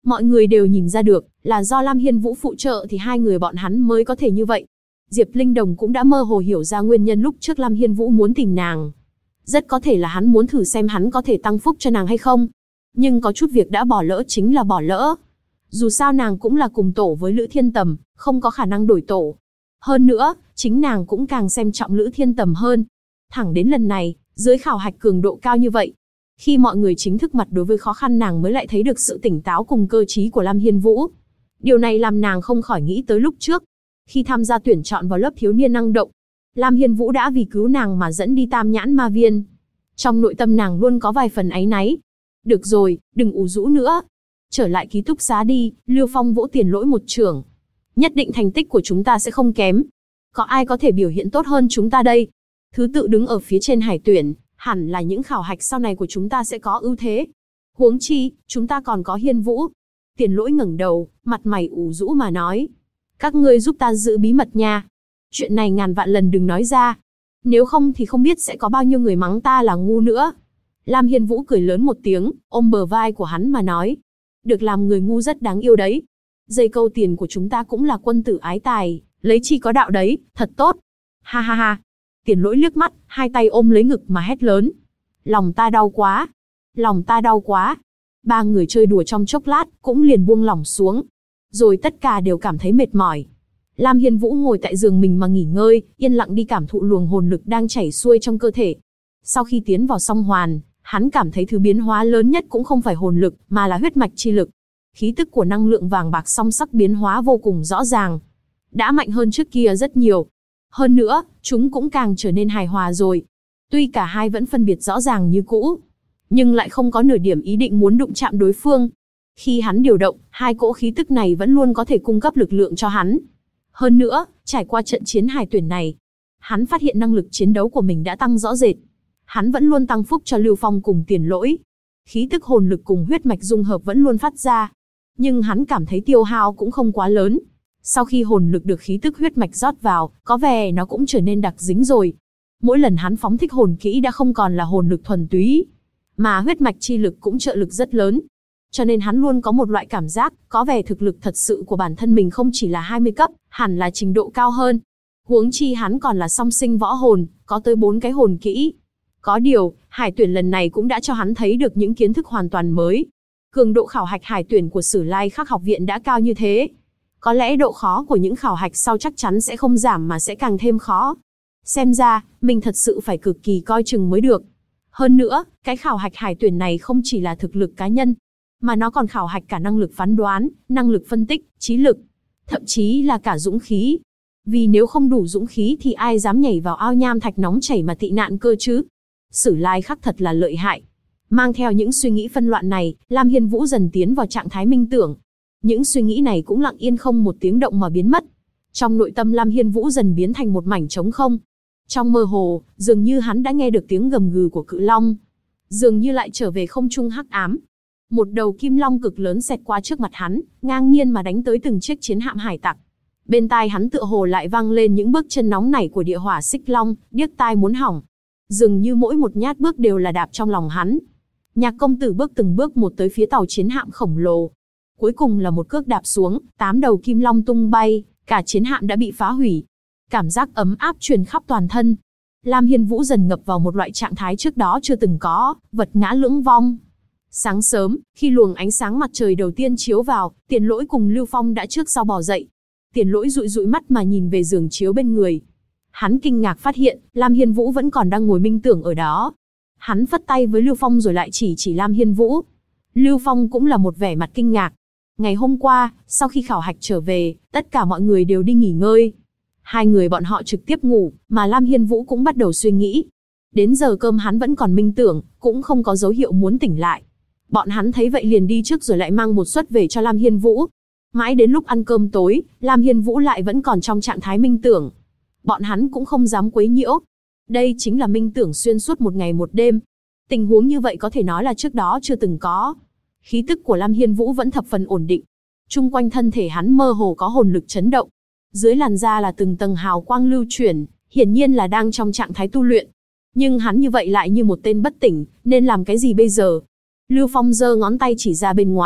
Mọi người đều nhìn ra được, là do Lam Hiên Vũ phụ trợ thì hai người bọn hắn mới có thể như vậy. Diệp Linh Đồng cũng đã mơ hồ hiểu ra nguyên nhân lúc trước Lam Hiên Vũ muốn tìm nàng. Rất có thể là hắn muốn thử xem hắn có thể tăng phúc cho nàng hay không. Nhưng có chút việc đã bỏ lỡ chính là bỏ lỡ. Dù sao nàng cũng là cùng tổ với Lữ Thiên Tầm, không có khả năng đổi tổ. Hơn nữa, chính nàng cũng càng xem trọng Lữ Thiên Tầm hơn. Thẳng đến lần này, dưới khảo hạch cường độ cao như vậy, khi mọi người chính thức mặt đối với khó khăn, nàng mới lại thấy được sự tỉnh táo cùng cơ trí của Lam Hiên Vũ. Điều này làm nàng không khỏi nghĩ tới lúc trước. Khi tham gia tuyển chọn vào lớp thiếu niên năng động, Lam Hiên Vũ đã vì cứu nàng mà dẫn đi Tam Nhãn Ma Viên. Trong nội tâm nàng luôn có vài phần áy náy. Được rồi, đừng ủ rũ nữa. Trở lại ký túc xá đi, Lưu Phong vỗ Tiền Lỗi một chưởng. Nhất định thành tích của chúng ta sẽ không kém. Có ai có thể biểu hiện tốt hơn chúng ta đây? Thứ tự đứng ở phía trên hải tuyển, hẳn là những khảo hạch sau này của chúng ta sẽ có ưu thế. Huống chi, chúng ta còn có Hiên Vũ. Tiền Lỗi ngẩng đầu, mặt mày ủ rũ mà nói. Các ngươi giúp ta giữ bí mật nha. Chuyện này ngàn vạn lần đừng nói ra. Nếu không thì không biết sẽ có bao nhiêu người mắng ta là ngu nữa. Lam Hiên Vũ cười lớn một tiếng, ôm bờ vai của hắn mà nói. Được làm người ngu rất đáng yêu đấy. Dây câu tiền của chúng ta cũng là quân tử ái tài, lấy chi có đạo đấy, thật tốt. Ha ha ha. Tiền Lỗi liếc mắt, hai tay ôm lấy ngực mà hét lớn. Lòng ta đau quá. Lòng ta đau quá. Ba người chơi đùa trong chốc lát, cũng liền buông lỏng xuống. Rồi tất cả đều cảm thấy mệt mỏi. Lam Hiên Vũ ngồi tại giường mình mà nghỉ ngơi, yên lặng đi cảm thụ luồng hồn lực đang chảy xuôi trong cơ thể. Sau khi tiến vào song hoàn, hắn cảm thấy thứ biến hóa lớn nhất cũng không phải hồn lực, mà là huyết mạch chi lực. Khí tức của năng lượng vàng bạc song sắc biến hóa vô cùng rõ ràng. Đã mạnh hơn trước kia rất nhiều. Hơn nữa, chúng cũng càng trở nên hài hòa rồi. Tuy cả hai vẫn phân biệt rõ ràng như cũ, nhưng lại không có nửa điểm ý định muốn đụng chạm đối phương. Khi hắn điều động, hai cỗ khí tức này vẫn luôn có thể cung cấp lực lượng cho hắn. Hơn nữa, trải qua trận chiến hải tuyển này, hắn phát hiện năng lực chiến đấu của mình đã tăng rõ rệt. Hắn vẫn luôn tăng phúc cho Lưu Phong cùng Tiền Lỗi. Khí tức hồn lực cùng huyết mạch dung hợp vẫn luôn phát ra. Nhưng hắn cảm thấy tiêu hao cũng không quá lớn. Sau khi hồn lực được khí tức huyết mạch rót vào, có vẻ nó cũng trở nên đặc dính rồi. Mỗi lần hắn phóng thích hồn kỹ đã không còn là hồn lực thuần túy, mà huyết mạch chi lực cũng trợ lực rất lớn. Cho nên hắn luôn có một loại cảm giác, có vẻ thực lực thật sự của bản thân mình không chỉ là 20 cấp, hẳn là trình độ cao hơn. Huống chi hắn còn là song sinh võ hồn, có tới 4 cái hồn kỹ. Có điều, hải tuyển lần này cũng đã cho hắn thấy được những kiến thức hoàn toàn mới. Cường độ khảo hạch hải tuyển của Sử Lai Khắc học viện đã cao như thế. Có lẽ độ khó của những khảo hạch sau chắc chắn sẽ không giảm mà sẽ càng thêm khó. Xem ra, mình thật sự phải cực kỳ coi chừng mới được. Hơn nữa, cái khảo hạch hải tuyển này không chỉ là thực lực cá nhân, mà nó còn khảo hạch cả năng lực phán đoán, năng lực phân tích, trí lực, thậm chí là cả dũng khí. Vì nếu không đủ dũng khí thì ai dám nhảy vào ao nham thạch nóng chảy mà tị nạn cơ chứ? Sử Lai Khắc thật là lợi hại. Mang theo những suy nghĩ phân loạn này, Lam Hiên Vũ dần tiến vào trạng thái minh tưởng. Những suy nghĩ này cũng lặng yên không một tiếng động mà biến mất. Trong nội tâm Lam Hiên Vũ dần biến thành một mảnh trống không. Trong mơ hồ, dường như hắn đã nghe được tiếng gầm gừ của cự long. Dường như lại trở về không trung hắc ám. Một đầu kim long cực lớn xẹt qua trước mặt hắn, ngang nhiên mà đánh tới từng chiếc chiến hạm hải tặc. Bên tai hắn tựa hồ lại vang lên những bước chân nóng nảy của địa hỏa xích long, điếc tai muốn hỏng. Dường như mỗi một nhát bước đều là đạp trong lòng hắn. Nhạc công tử bước từng bước một tới phía tàu chiến hạm khổng lồ. Cuối cùng là một cước đạp xuống, 8 đầu kim long tung bay, cả chiến hạm đã bị phá hủy. Cảm giác ấm áp truyền khắp toàn thân. Lam Hiên Vũ dần ngập vào một loại trạng thái trước đó chưa từng có, vật ngã lưỡng vong. Sáng sớm, khi luồng ánh sáng mặt trời đầu tiên chiếu vào, Tiền Lỗi cùng Lưu Phong đã trước sau bò dậy. Tiền Lỗi dụi dụi mắt mà nhìn về giường chiếu bên người. Hắn kinh ngạc phát hiện, Lam Hiên Vũ vẫn còn đang ngồi minh tưởng ở đó. Hắn phất tay với Lưu Phong rồi lại chỉ Lam Hiên Vũ. Lưu Phong cũng là một vẻ mặt kinh ngạc. Ngày hôm qua, sau khi khảo hạch trở về, tất cả mọi người đều đi nghỉ ngơi. Hai người bọn họ trực tiếp ngủ, mà Lam Hiên Vũ cũng bắt đầu suy nghĩ. Đến giờ cơm hắn vẫn còn minh tưởng, cũng không có dấu hiệu muốn tỉnh lại. Bọn hắn thấy vậy liền đi trước rồi lại mang một suất về cho Lam Hiên Vũ. Mãi đến lúc ăn cơm tối, Lam Hiên Vũ lại vẫn còn trong trạng thái minh tưởng. Bọn hắn cũng không dám quấy nhiễu. Đây chính là minh tưởng xuyên suốt một ngày một đêm. Tình huống như vậy có thể nói là trước đó chưa từng có. Khí tức của Lam Hiên Vũ vẫn thập phần ổn định. Chung quanh thân thể hắn mơ hồ có hồn lực chấn động. Dưới làn da là từng tầng hào quang lưu chuyển, hiển nhiên là đang trong trạng thái tu luyện. Nhưng hắn như vậy lại như một tên bất tỉnh, nên làm cái gì bây giờ? Lưu Phong giơ ngón tay chỉ ra bên ngoài,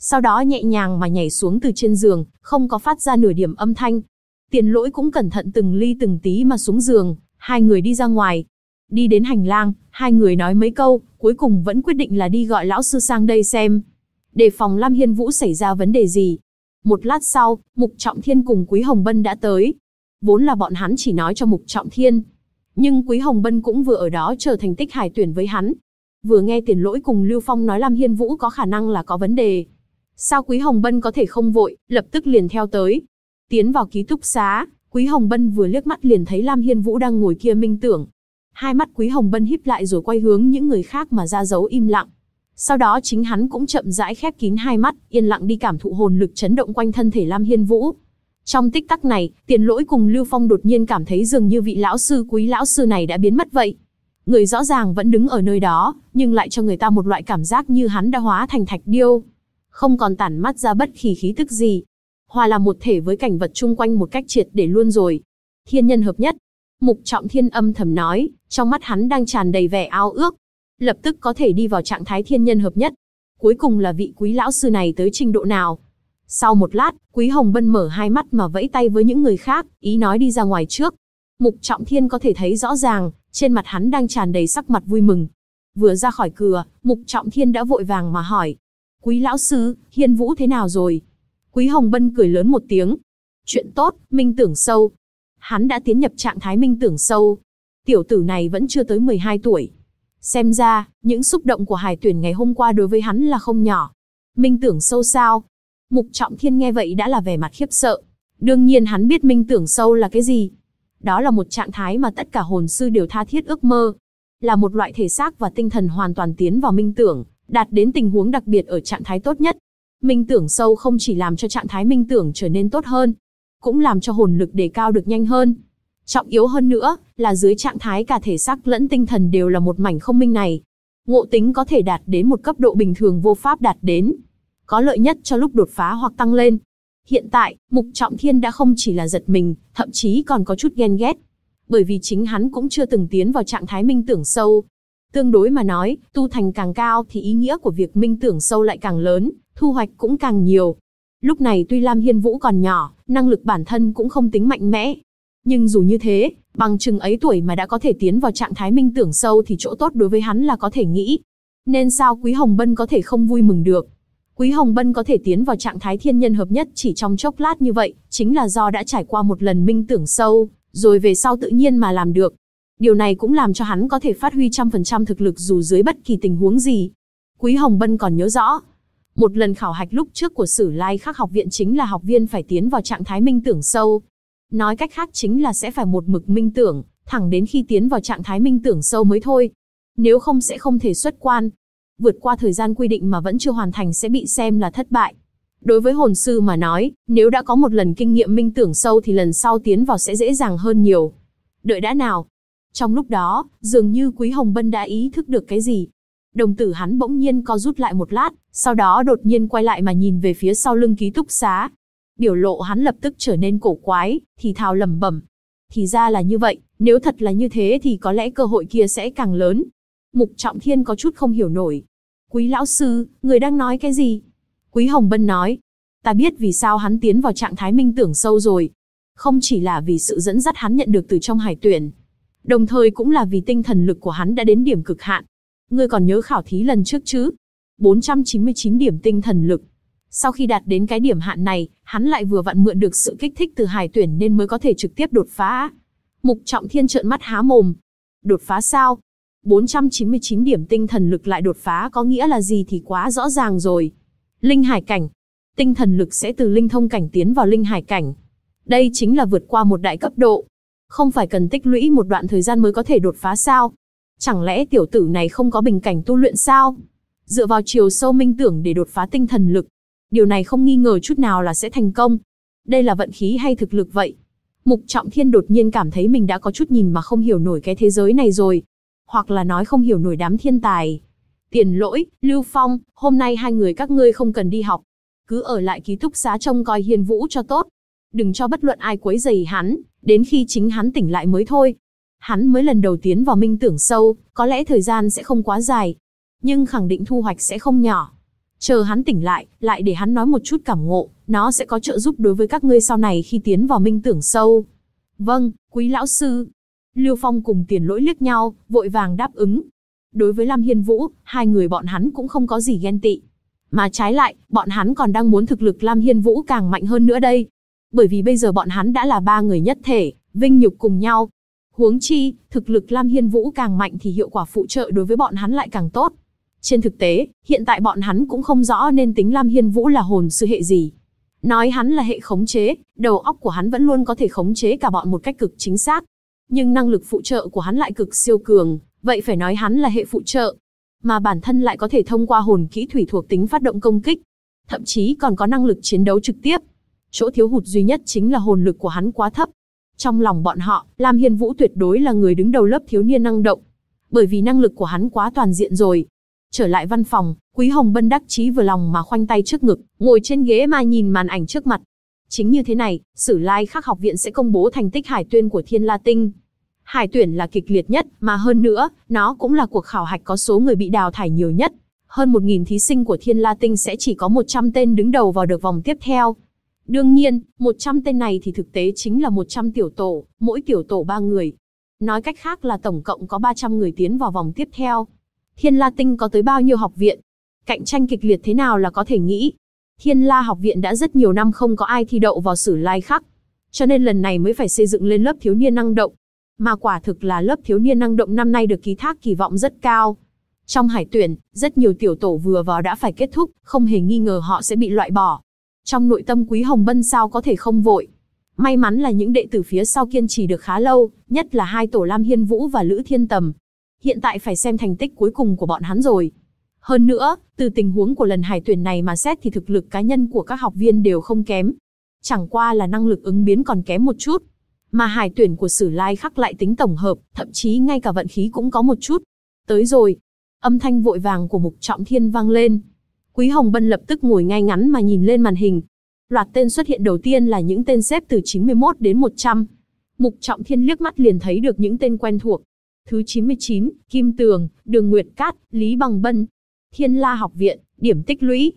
sau đó nhẹ nhàng mà nhảy xuống từ trên giường, không có phát ra nửa điểm âm thanh. Tiền Lỗi cũng cẩn thận từng ly từng tí mà xuống giường, hai người đi ra ngoài. Đi đến hành lang, hai người nói mấy câu, cuối cùng vẫn quyết định là đi gọi lão sư sang đây xem, để phòng Lam Hiên Vũ xảy ra vấn đề gì. Một lát sau, Mục Trọng Thiên cùng Quý Hồng Bân đã tới. Vốn là bọn hắn chỉ nói cho Mục Trọng Thiên, nhưng Quý Hồng Bân cũng vừa ở đó chờ thành tích hải tuyển với hắn. Vừa nghe Tiền Lỗi cùng Lưu Phong nói Lam Hiên Vũ có khả năng là có vấn đề, sao Quý Hồng Bân có thể không vội, lập tức liền theo tới. Tiến vào ký túc xá, Quý Hồng Bân vừa liếc mắt liền thấy Lam Hiên Vũ đang ngồi kia minh tưởng. Hai mắt Quý Hồng Bân híp lại rồi quay hướng những người khác mà ra dấu im lặng. Sau đó chính hắn cũng chậm rãi khép kín hai mắt, yên lặng đi cảm thụ hồn lực chấn động quanh thân thể Lam Hiên Vũ. Trong tích tắc này, Tiền Lỗi cùng Lưu Phong đột nhiên cảm thấy dường như vị lão sư Quý lão sư này đã biến mất vậy. Người rõ ràng vẫn đứng ở nơi đó, nhưng lại cho người ta một loại cảm giác như hắn đã hóa thành thạch điêu, không còn tản mắt ra bất kỳ khí tức gì, hòa làm một thể với cảnh vật chung quanh một cách triệt để luôn rồi. Thiên nhân hợp nhất, Mục Trọng Thiên âm thầm nói, trong mắt hắn đang tràn đầy vẻ ao ước, lập tức có thể đi vào trạng thái thiên nhân hợp nhất. Cuối cùng là vị Quý lão sư này tới trình độ nào? Sau một lát, Quý Hồng Bân mở hai mắt mà vẫy tay với những người khác, ý nói đi ra ngoài trước. Mục Trọng Thiên có thể thấy rõ ràng, trên mặt hắn đang tràn đầy sắc mặt vui mừng. Vừa ra khỏi cửa, Mục Trọng Thiên đã vội vàng mà hỏi, Quý lão sư, Hiên Vũ thế nào rồi? Quý Hồng Bân cười lớn một tiếng, chuyện tốt, minh tưởng sâu. Hắn đã tiến nhập trạng thái minh tưởng sâu. Tiểu tử này vẫn chưa tới 12 tuổi. Xem ra, những xúc động của hải tuyển ngày hôm qua đối với hắn là không nhỏ. Minh tưởng sâu sao? Mục Trọng Thiên nghe vậy đã là vẻ mặt khiếp sợ. Đương nhiên hắn biết minh tưởng sâu là cái gì. Đó là một trạng thái mà tất cả hồn sư đều tha thiết ước mơ. Là một loại thể xác và tinh thần hoàn toàn tiến vào minh tưởng, đạt đến tình huống đặc biệt ở trạng thái tốt nhất. Minh tưởng sâu không chỉ làm cho trạng thái minh tưởng trở nên tốt hơn, cũng làm cho hồn lực đề cao được nhanh hơn. Trọng yếu hơn nữa, là dưới trạng thái cả thể xác lẫn tinh thần đều là một mảnh không minh này, ngộ tính có thể đạt đến một cấp độ bình thường vô pháp đạt đến. Có lợi nhất cho lúc đột phá hoặc tăng lên. Hiện tại, Mục Trọng Thiên đã không chỉ là giật mình, thậm chí còn có chút ghen ghét. Bởi vì chính hắn cũng chưa từng tiến vào trạng thái minh tưởng sâu. Tương đối mà nói, tu thành càng cao thì ý nghĩa của việc minh tưởng sâu lại càng lớn, thu hoạch cũng càng nhiều. Lúc này tuy Lam Hiên Vũ còn nhỏ, năng lực bản thân cũng không tính mạnh mẽ. Nhưng dù như thế, bằng chừng ấy tuổi mà đã có thể tiến vào trạng thái minh tưởng sâu thì chỗ tốt đối với hắn là có thể nghĩ. Nên sao Quý Hồng Bân có thể không vui mừng được? Quý Hồng Bân có thể tiến vào trạng thái thiên nhân hợp nhất chỉ trong chốc lát như vậy, chính là do đã trải qua một lần minh tưởng sâu, rồi về sau tự nhiên mà làm được. Điều này cũng làm cho hắn có thể phát huy 100% thực lực dù dưới bất kỳ tình huống gì. Quý Hồng Bân còn nhớ rõ, một lần khảo hạch lúc trước của Sử Lai Khắc học viện chính là học viên phải tiến vào trạng thái minh tưởng sâu. Nói cách khác chính là sẽ phải một mực minh tưởng, thẳng đến khi tiến vào trạng thái minh tưởng sâu mới thôi. Nếu không sẽ không thể xuất quan. Vượt qua thời gian quy định mà vẫn chưa hoàn thành sẽ bị xem là thất bại. Đối với hồn sư mà nói, nếu đã có một lần kinh nghiệm minh tưởng sâu thì lần sau tiến vào sẽ dễ dàng hơn nhiều. Đợi đã nào. Trong lúc đó, dường như Quý Hồng Bân đã ý thức được cái gì. Đồng tử hắn bỗng nhiên co rút lại một lát, sau đó đột nhiên quay lại mà nhìn về phía sau lưng ký túc xá. Biểu lộ hắn lập tức trở nên cổ quái, thì thào lẩm bẩm. Thì ra là như vậy, nếu thật là như thế thì có lẽ cơ hội kia sẽ càng lớn. Mục Trọng Thiên có chút không hiểu nổi. Quý lão sư, người đang nói cái gì? Quý Hồng Bân nói. Ta biết vì sao hắn tiến vào trạng thái minh tưởng sâu rồi. Không chỉ là vì sự dẫn dắt hắn nhận được từ trong hải tuyển, đồng thời cũng là vì tinh thần lực của hắn đã đến điểm cực hạn. Ngươi còn nhớ khảo thí lần trước chứ? 499 điểm tinh thần lực. Sau khi đạt đến cái điểm hạn này, hắn lại vừa vặn mượn được sự kích thích từ hải tuyển nên mới có thể trực tiếp đột phá. Mục Trọng Thiên trợn mắt há mồm. Đột phá sao? 499 điểm tinh thần lực lại đột phá có nghĩa là gì thì quá rõ ràng rồi. Linh hải cảnh. Tinh thần lực sẽ từ linh thông cảnh tiến vào linh hải cảnh. Đây chính là vượt qua một đại cấp độ. Không phải cần tích lũy một đoạn thời gian mới có thể đột phá sao? Chẳng lẽ tiểu tử này không có bình cảnh tu luyện sao? Dựa vào chiều sâu minh tưởng để đột phá tinh thần lực. Điều này không nghi ngờ chút nào là sẽ thành công. Đây là vận khí hay thực lực vậy? Mục Trọng Thiên đột nhiên cảm thấy mình đã có chút nhìn mà không hiểu nổi cái thế giới này rồi. Hoặc là nói không hiểu nổi đám thiên tài. Tiền Lỗi, Lưu Phong, hôm nay hai người các ngươi không cần đi học. Cứ ở lại ký túc xá trông coi Hiên Vũ cho tốt. Đừng cho bất luận ai quấy rầy hắn, đến khi chính hắn tỉnh lại mới thôi. Hắn mới lần đầu tiến vào minh tưởng sâu, có lẽ thời gian sẽ không quá dài. Nhưng khẳng định thu hoạch sẽ không nhỏ. Chờ hắn tỉnh lại để hắn nói một chút cảm ngộ, nó sẽ có trợ giúp đối với các ngươi sau này khi tiến vào minh tưởng sâu. Vâng, quý lão sư. Lưu Phong cùng Tiền Lỗi liếc nhau, vội vàng đáp ứng. Đối với Lam Hiên Vũ, hai người bọn hắn cũng không có gì ghen tị. Mà trái lại, bọn hắn còn đang muốn thực lực Lam Hiên Vũ càng mạnh hơn nữa đây. Bởi vì bây giờ bọn hắn đã là ba người nhất thể, vinh nhục cùng nhau. Huống chi, thực lực Lam Hiên Vũ càng mạnh thì hiệu quả phụ trợ đối với bọn hắn lại càng tốt. Trên thực tế, hiện tại bọn hắn cũng không rõ nên tính Lam Hiên Vũ là hồn sư hệ gì. Nói hắn là hệ khống chế, đầu óc của hắn vẫn luôn có thể khống chế cả bọn một cách cực chính xác. Nhưng năng lực phụ trợ của hắn lại cực siêu cường, vậy phải nói hắn là hệ phụ trợ. Mà bản thân lại có thể thông qua hồn kỹ thủy thuộc tính phát động công kích. Thậm chí còn có năng lực chiến đấu trực tiếp. Chỗ thiếu hụt duy nhất chính là hồn lực của hắn quá thấp. Trong lòng bọn họ, Lam Hiên Vũ tuyệt đối là người đứng đầu lớp thiếu niên năng động. Bởi vì năng lực của hắn quá toàn diện rồi. Trở lại văn phòng, Quý Hồng Bân đắc chí vừa lòng mà khoanh tay trước ngực, ngồi trên ghế mà nhìn màn ảnh trước mặt. Chính như thế này, Sử Lai Khắc học viện sẽ công bố thành tích hải tuyển của Thiên La Tinh. Hải tuyển là kịch liệt nhất, mà hơn nữa, nó cũng là cuộc khảo hạch có số người bị đào thải nhiều nhất. Hơn 1.000 thí sinh của Thiên La Tinh sẽ chỉ có 100 tên đứng đầu vào được vòng tiếp theo. Đương nhiên, 100 tên này thì thực tế chính là 100 tiểu tổ, mỗi tiểu tổ 3 người. Nói cách khác là tổng cộng có 300 người tiến vào vòng tiếp theo. Thiên La Tinh có tới bao nhiêu học viện? Cạnh tranh kịch liệt thế nào là có thể nghĩ. Thiên La học viện đã rất nhiều năm không có ai thi đậu vào Sử Lai Khắc. Cho nên lần này mới phải xây dựng lên lớp thiếu niên năng động. Mà quả thực là lớp thiếu niên năng động năm nay được ký thác kỳ vọng rất cao. Trong hải tuyển, rất nhiều tiểu tổ vừa vào đã phải kết thúc, không hề nghi ngờ họ sẽ bị loại bỏ. Trong nội tâm Quý Hồng Bân sao có thể không vội. May mắn là những đệ tử phía sau kiên trì được khá lâu, nhất là hai tổ Lam Hiên Vũ và Lữ Thiên Tầm. Hiện tại phải xem thành tích cuối cùng của bọn hắn rồi. Hơn nữa, từ tình huống của lần hải tuyển này mà xét thì thực lực cá nhân của các học viên đều không kém. Chẳng qua là năng lực ứng biến còn kém một chút. Mà hải tuyển của Sử Lai Khắc lại tính tổng hợp, thậm chí ngay cả vận khí cũng có một chút. Tới rồi. Âm thanh vội vàng của Mục Trọng Thiên vang lên. Quý Hồng Bân lập tức ngồi ngay ngắn mà nhìn lên màn hình. Loạt tên xuất hiện đầu tiên là những tên xếp từ 91 đến 100. Mục Trọng Thiên liếc mắt liền thấy được những tên quen thuộc. Thứ 99, Kim Tường, Đường Nguyệt Cát, Lý Bằng Bân. Thiên La học viện, điểm tích lũy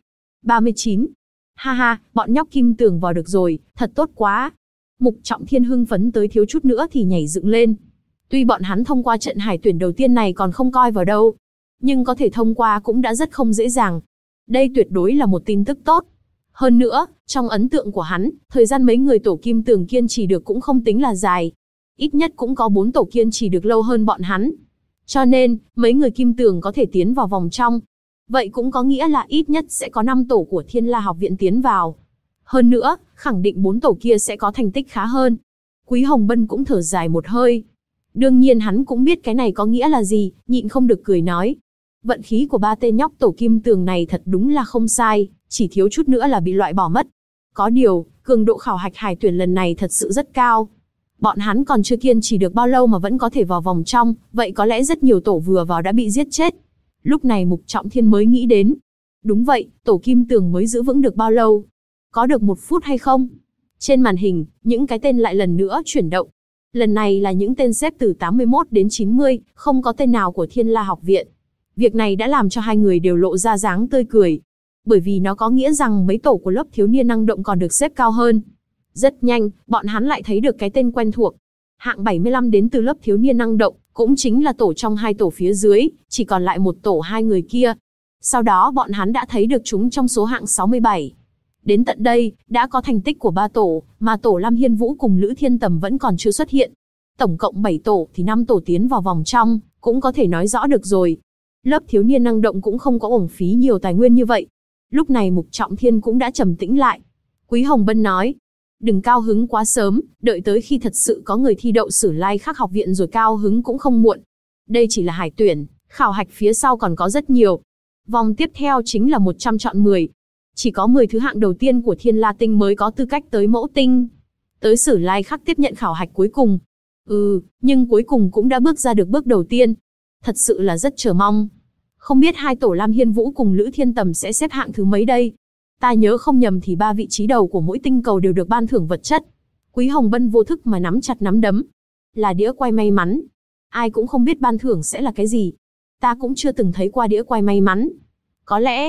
39. Ha ha, bọn nhóc Kim Tường vào được rồi, thật tốt quá. Mục Trọng Thiên hưng phấn tới thiếu chút nữa thì nhảy dựng lên. Tuy bọn hắn thông qua trận hải tuyển đầu tiên này còn không coi vào đâu, nhưng có thể thông qua cũng đã rất không dễ dàng. Đây tuyệt đối là một tin tức tốt. Hơn nữa, trong ấn tượng của hắn, thời gian mấy người tổ Kim Tường kiên trì được cũng không tính là dài. Ít nhất cũng có 4 tổ kiên trì được lâu hơn bọn hắn. Cho nên, mấy người Kim Tường có thể tiến vào vòng trong. Vậy cũng có nghĩa là ít nhất sẽ có 5 tổ của Thiên La học viện tiến vào. Hơn nữa, khẳng định 4 tổ kia sẽ có thành tích khá hơn. Quý Hồng Bân cũng thở dài một hơi. Đương nhiên hắn cũng biết cái này có nghĩa là gì, nhịn không được cười nói. Vận khí của 3 tên nhóc tổ Kim Tường này thật đúng là không sai, chỉ thiếu chút nữa là bị loại bỏ mất. Có điều, cường độ khảo hạch hải tuyển lần này thật sự rất cao. Bọn hắn còn chưa kiên trì được bao lâu mà vẫn có thể vào vòng trong, vậy có lẽ rất nhiều tổ vừa vào đã bị giết chết. Lúc này Mục Trọng Thiên mới nghĩ đến. Đúng vậy, tổ Kim Tường mới giữ vững được bao lâu? Có được 1 phút hay không? Trên màn hình, những cái tên lại lần nữa chuyển động. Lần này là những tên xếp từ 81 đến 90, không có tên nào của Thiên La học viện. Việc này đã làm cho hai người đều lộ ra dáng tươi cười. Bởi vì nó có nghĩa rằng mấy tổ của lớp thiếu niên năng động còn được xếp cao hơn. Rất nhanh, bọn hắn lại thấy được cái tên quen thuộc. Hạng 75 đến từ lớp thiếu niên năng động, cũng chính là tổ trong 2 tổ phía dưới, chỉ còn lại một tổ 2 người kia. Sau đó bọn hắn đã thấy được chúng trong số hạng 67. Đến tận đây, đã có thành tích của 3 tổ, mà tổ Lam Hiên Vũ cùng Lữ Thiên Tầm vẫn còn chưa xuất hiện. Tổng cộng 7 tổ thì 5 tổ tiến vào vòng trong, cũng có thể nói rõ được rồi. Lớp thiếu niên năng động cũng không có uổng phí nhiều tài nguyên như vậy. Lúc này Mục Trọng Thiên cũng đã trầm tĩnh lại. Quý Hồng Bân nói, đừng cao hứng quá sớm, đợi tới khi thật sự có người thi đậu Sử Lai Khắc học viện rồi cao hứng cũng không muộn. Đây chỉ là hải tuyển, khảo hạch phía sau còn có rất nhiều. Vòng tiếp theo chính là 100 chọn 10. Chỉ có 10 thứ hạng đầu tiên của Thiên La Tinh mới có tư cách tới mẫu tinh. Tới Sử Lai Khắc tiếp nhận khảo hạch cuối cùng. Nhưng cuối cùng cũng đã bước ra được bước đầu tiên. Thật sự là rất chờ mong. Không biết hai tổ Lam Hiên Vũ cùng Lữ Thiên Tầm sẽ xếp hạng thứ mấy đây? Ta nhớ không nhầm thì 3 vị trí đầu của mỗi tinh cầu đều được ban thưởng vật chất. Quý Hồng Bân vô thức mà nắm chặt nắm đấm. Là đĩa quay may mắn. Ai cũng không biết ban thưởng sẽ là cái gì. Ta cũng chưa từng thấy qua đĩa quay may mắn. Có lẽ,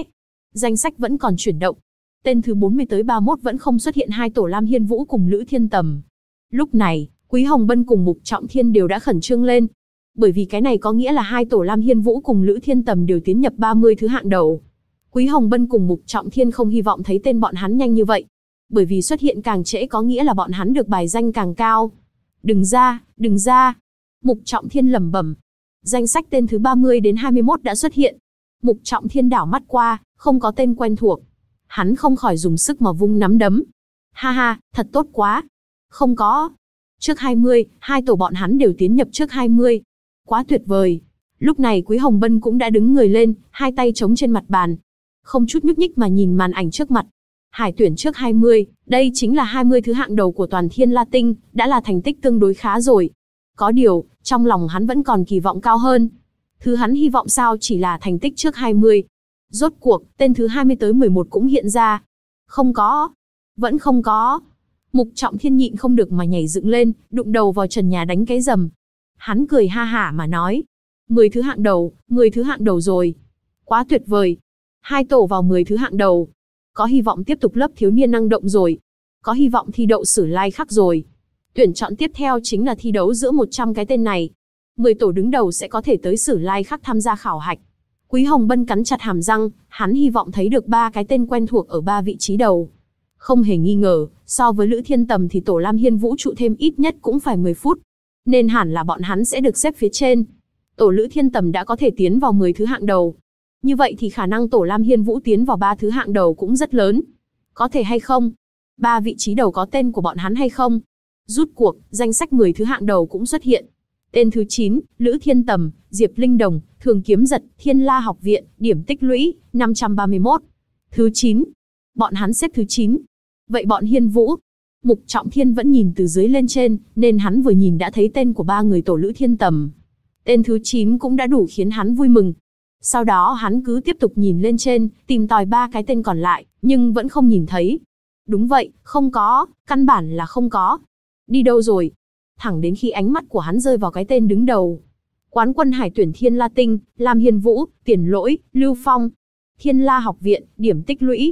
Danh sách vẫn còn chuyển động. Tên thứ 40 tới 31 vẫn không xuất hiện hai tổ Lam Hiên Vũ cùng Lữ Thiên Tầm. Lúc này, Quý Hồng Bân cùng Mục Trọng Thiên đều đã khẩn trương lên. Bởi vì cái này có nghĩa là hai tổ Lam Hiên Vũ cùng Lữ Thiên Tầm đều tiến nhập 30 thứ hạng đầu. Quý Hồng Bân cùng Mục Trọng Thiên không hy vọng thấy tên bọn hắn nhanh như vậy. Bởi vì xuất hiện càng trễ có nghĩa là bọn hắn được bài danh càng cao. Đừng ra, đừng ra. Mục Trọng Thiên lẩm bẩm. Danh sách tên thứ 30 đến 21 đã xuất hiện. Mục Trọng Thiên đảo mắt qua, không có tên quen thuộc. Hắn không khỏi dùng sức mà vung nắm đấm. Ha ha, thật tốt quá. Không có. Trước 20, hai tổ bọn hắn đều tiến nhập trước 20. Quá tuyệt vời. Lúc này Quý Hồng Bân cũng đã đứng người lên, hai tay chống trên mặt bàn. Không chút nhúc nhích mà nhìn màn ảnh trước mặt. Hải tuyển trước 20, đây chính là 20 thứ hạng đầu của toàn Thiên La Tinh, đã là thành tích tương đối khá rồi. Có điều, trong lòng hắn vẫn còn kỳ vọng cao hơn. Thứ hắn hy vọng sao chỉ là thành tích trước 20. Rốt cuộc, tên thứ 20 tới 11 cũng hiện ra. Không có. Vẫn không có. Mục Trọng Thiên nhịn không được mà nhảy dựng lên, đụng đầu vào trần nhà đánh cái rầm. Hắn cười ha hả mà nói. 10 thứ hạng đầu, 10 thứ hạng đầu rồi. Quá tuyệt vời. Hai tổ vào 10 thứ hạng đầu. Có hy vọng tiếp tục lớp thiếu niên năng động rồi. Có hy vọng thi đậu Sử Lai Khắc rồi. Tuyển chọn tiếp theo chính là thi đấu giữa 100 cái tên này. 10 tổ đứng đầu sẽ có thể tới Sử Lai Khắc tham gia khảo hạch. Quý Hồng Bân cắn chặt hàm răng, hắn hy vọng thấy được 3 cái tên quen thuộc ở 3 vị trí đầu. Không hề nghi ngờ, so với Lữ Thiên Tầm thì tổ Lam Hiên Vũ trụ thêm ít nhất cũng phải 10 phút. Nên hẳn là bọn hắn sẽ được xếp phía trên. Tổ Lữ Thiên Tầm đã có thể tiến vào 10 thứ hạng đầu. Như vậy thì khả năng tổ Lam Hiên Vũ tiến vào 3 thứ hạng đầu cũng rất lớn. Có thể hay không? 3 vị trí đầu có tên của bọn hắn hay không? Rút cuộc, danh sách 10 thứ hạng đầu cũng xuất hiện. Tên thứ 9, Lữ Thiên Tầm, Diệp Linh Đồng, Thường Kiếm Giật, Thiên La Học Viện, điểm tích lũy, 531. Thứ 9. Bọn hắn xếp thứ 9. Vậy bọn Hiên Vũ? Mục Trọng Thiên vẫn nhìn từ dưới lên trên, nên hắn vừa nhìn đã thấy tên của 3 người tổ Lữ Thiên Tầm. Tên thứ 9 cũng đã đủ khiến hắn vui mừng. Sau đó hắn cứ tiếp tục nhìn lên trên, tìm tòi 3 cái tên còn lại, nhưng vẫn không nhìn thấy. Đúng vậy, không có, căn bản là không có. Đi đâu rồi? Thẳng đến khi ánh mắt của hắn rơi vào cái tên đứng đầu. Quán quân hải tuyển Thiên La Tinh, Lam Hiên Vũ, Tiền Lỗi, Lưu Phong. Thiên La Học Viện, điểm tích lũy,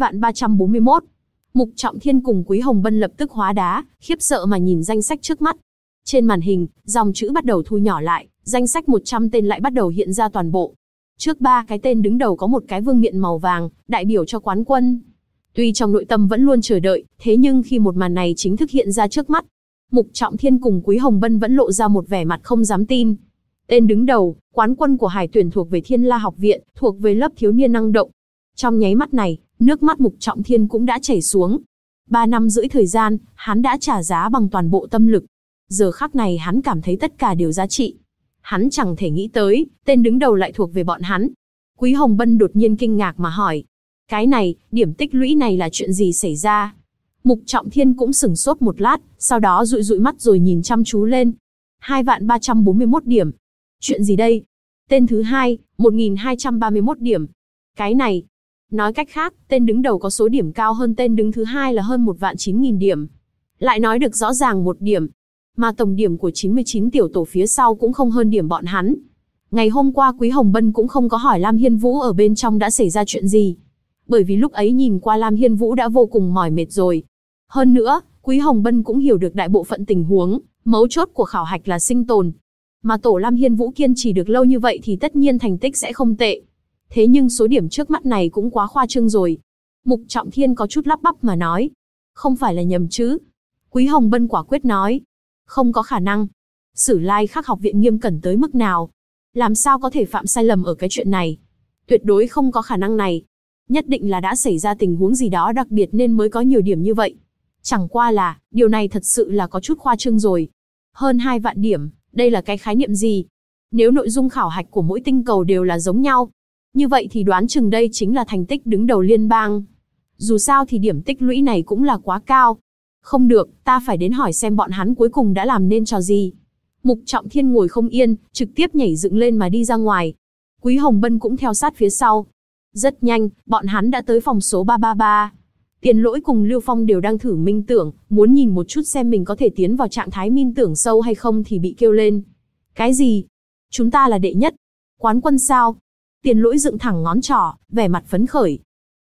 2.341. Mục Trọng Thiên cùng Quý Hồng Bân lập tức hóa đá, khiếp sợ mà nhìn danh sách trước mắt. Trên màn hình, dòng chữ bắt đầu thu nhỏ lại, danh sách 100 tên lại bắt đầu hiện ra toàn bộ. Trước 3 cái tên đứng đầu có một cái vương miện màu vàng, đại biểu cho quán quân. Tuy trong nội tâm vẫn luôn chờ đợi, thế nhưng khi một màn này chính thức hiện ra trước mắt, Mục Trọng Thiên cùng Quý Hồng Bân vẫn lộ ra một vẻ mặt không dám tin. Tên đứng đầu, quán quân của hải tuyển thuộc về Thiên La Học Viện, thuộc về lớp thiếu niên năng động. Trong nháy mắt này, nước mắt Mục Trọng Thiên cũng đã chảy xuống. 3 năm rưỡi thời gian, hắn đã trả giá bằng toàn bộ tâm lực. Giờ khắc này hắn cảm thấy tất cả đều giá trị. Hắn chẳng thể nghĩ tới, tên đứng đầu lại thuộc về bọn hắn. Quý Hồng Bân đột nhiên kinh ngạc mà hỏi. Cái này, điểm tích lũy này là chuyện gì xảy ra? Mục Trọng Thiên cũng sửng sốt một lát, sau đó dụi dụi mắt rồi nhìn chăm chú lên. 2.341 điểm. Chuyện gì đây? Tên thứ 2, 1.231 điểm. Cái này. Nói cách khác, tên đứng đầu có số điểm cao hơn tên đứng thứ 2 là hơn 1.900.000 điểm. Lại nói được rõ ràng một điểm. Mà tổng điểm của 99 tiểu tổ phía sau cũng không hơn điểm bọn hắn. Ngày hôm qua Quý Hồng Bân cũng không có hỏi Lam Hiên Vũ ở bên trong đã xảy ra chuyện gì. Bởi vì lúc ấy nhìn qua Lam Hiên Vũ đã vô cùng mỏi mệt rồi. Hơn nữa, Quý Hồng Bân cũng hiểu được đại bộ phận tình huống, mấu chốt của khảo hạch là sinh tồn. Mà tổ Lam Hiên Vũ kiên trì được lâu như vậy thì tất nhiên thành tích sẽ không tệ. Thế nhưng số điểm trước mắt này cũng quá khoa trương rồi. Mục Trọng Thiên có chút lắp bắp mà nói. Không phải là nhầm chứ? Quý Hồng Bân quả quyết nói. Không có khả năng. Sử Lai Khắc học viện nghiêm cẩn tới mức nào? Làm sao có thể phạm sai lầm ở cái chuyện này? Tuyệt đối không có khả năng này. Nhất định là đã xảy ra tình huống gì đó đặc biệt nên mới có nhiều điểm như vậy. Chẳng qua là, điều này thật sự là có chút khoa trương rồi. Hơn 2 vạn điểm, đây là cái khái niệm gì? Nếu nội dung khảo hạch của mỗi tinh cầu đều là giống nhau, như vậy thì đoán chừng đây chính là thành tích đứng đầu liên bang. Dù sao thì điểm tích lũy này cũng là quá cao. Không được, ta phải đến hỏi xem bọn hắn cuối cùng đã làm nên trò gì. Mục Trọng Thiên ngồi không yên, trực tiếp nhảy dựng lên mà đi ra ngoài. Quý Hồng Bân cũng theo sát phía sau. Rất nhanh, bọn hắn đã tới phòng số 333. Tiền Lỗi cùng Lưu Phong đều đang thử minh tưởng, muốn nhìn một chút xem mình có thể tiến vào trạng thái minh tưởng sâu hay không thì bị kêu lên. Cái gì? Chúng ta là đệ nhất. Quán quân sao? Tiền Lỗi dựng thẳng ngón trỏ, vẻ mặt phấn khởi.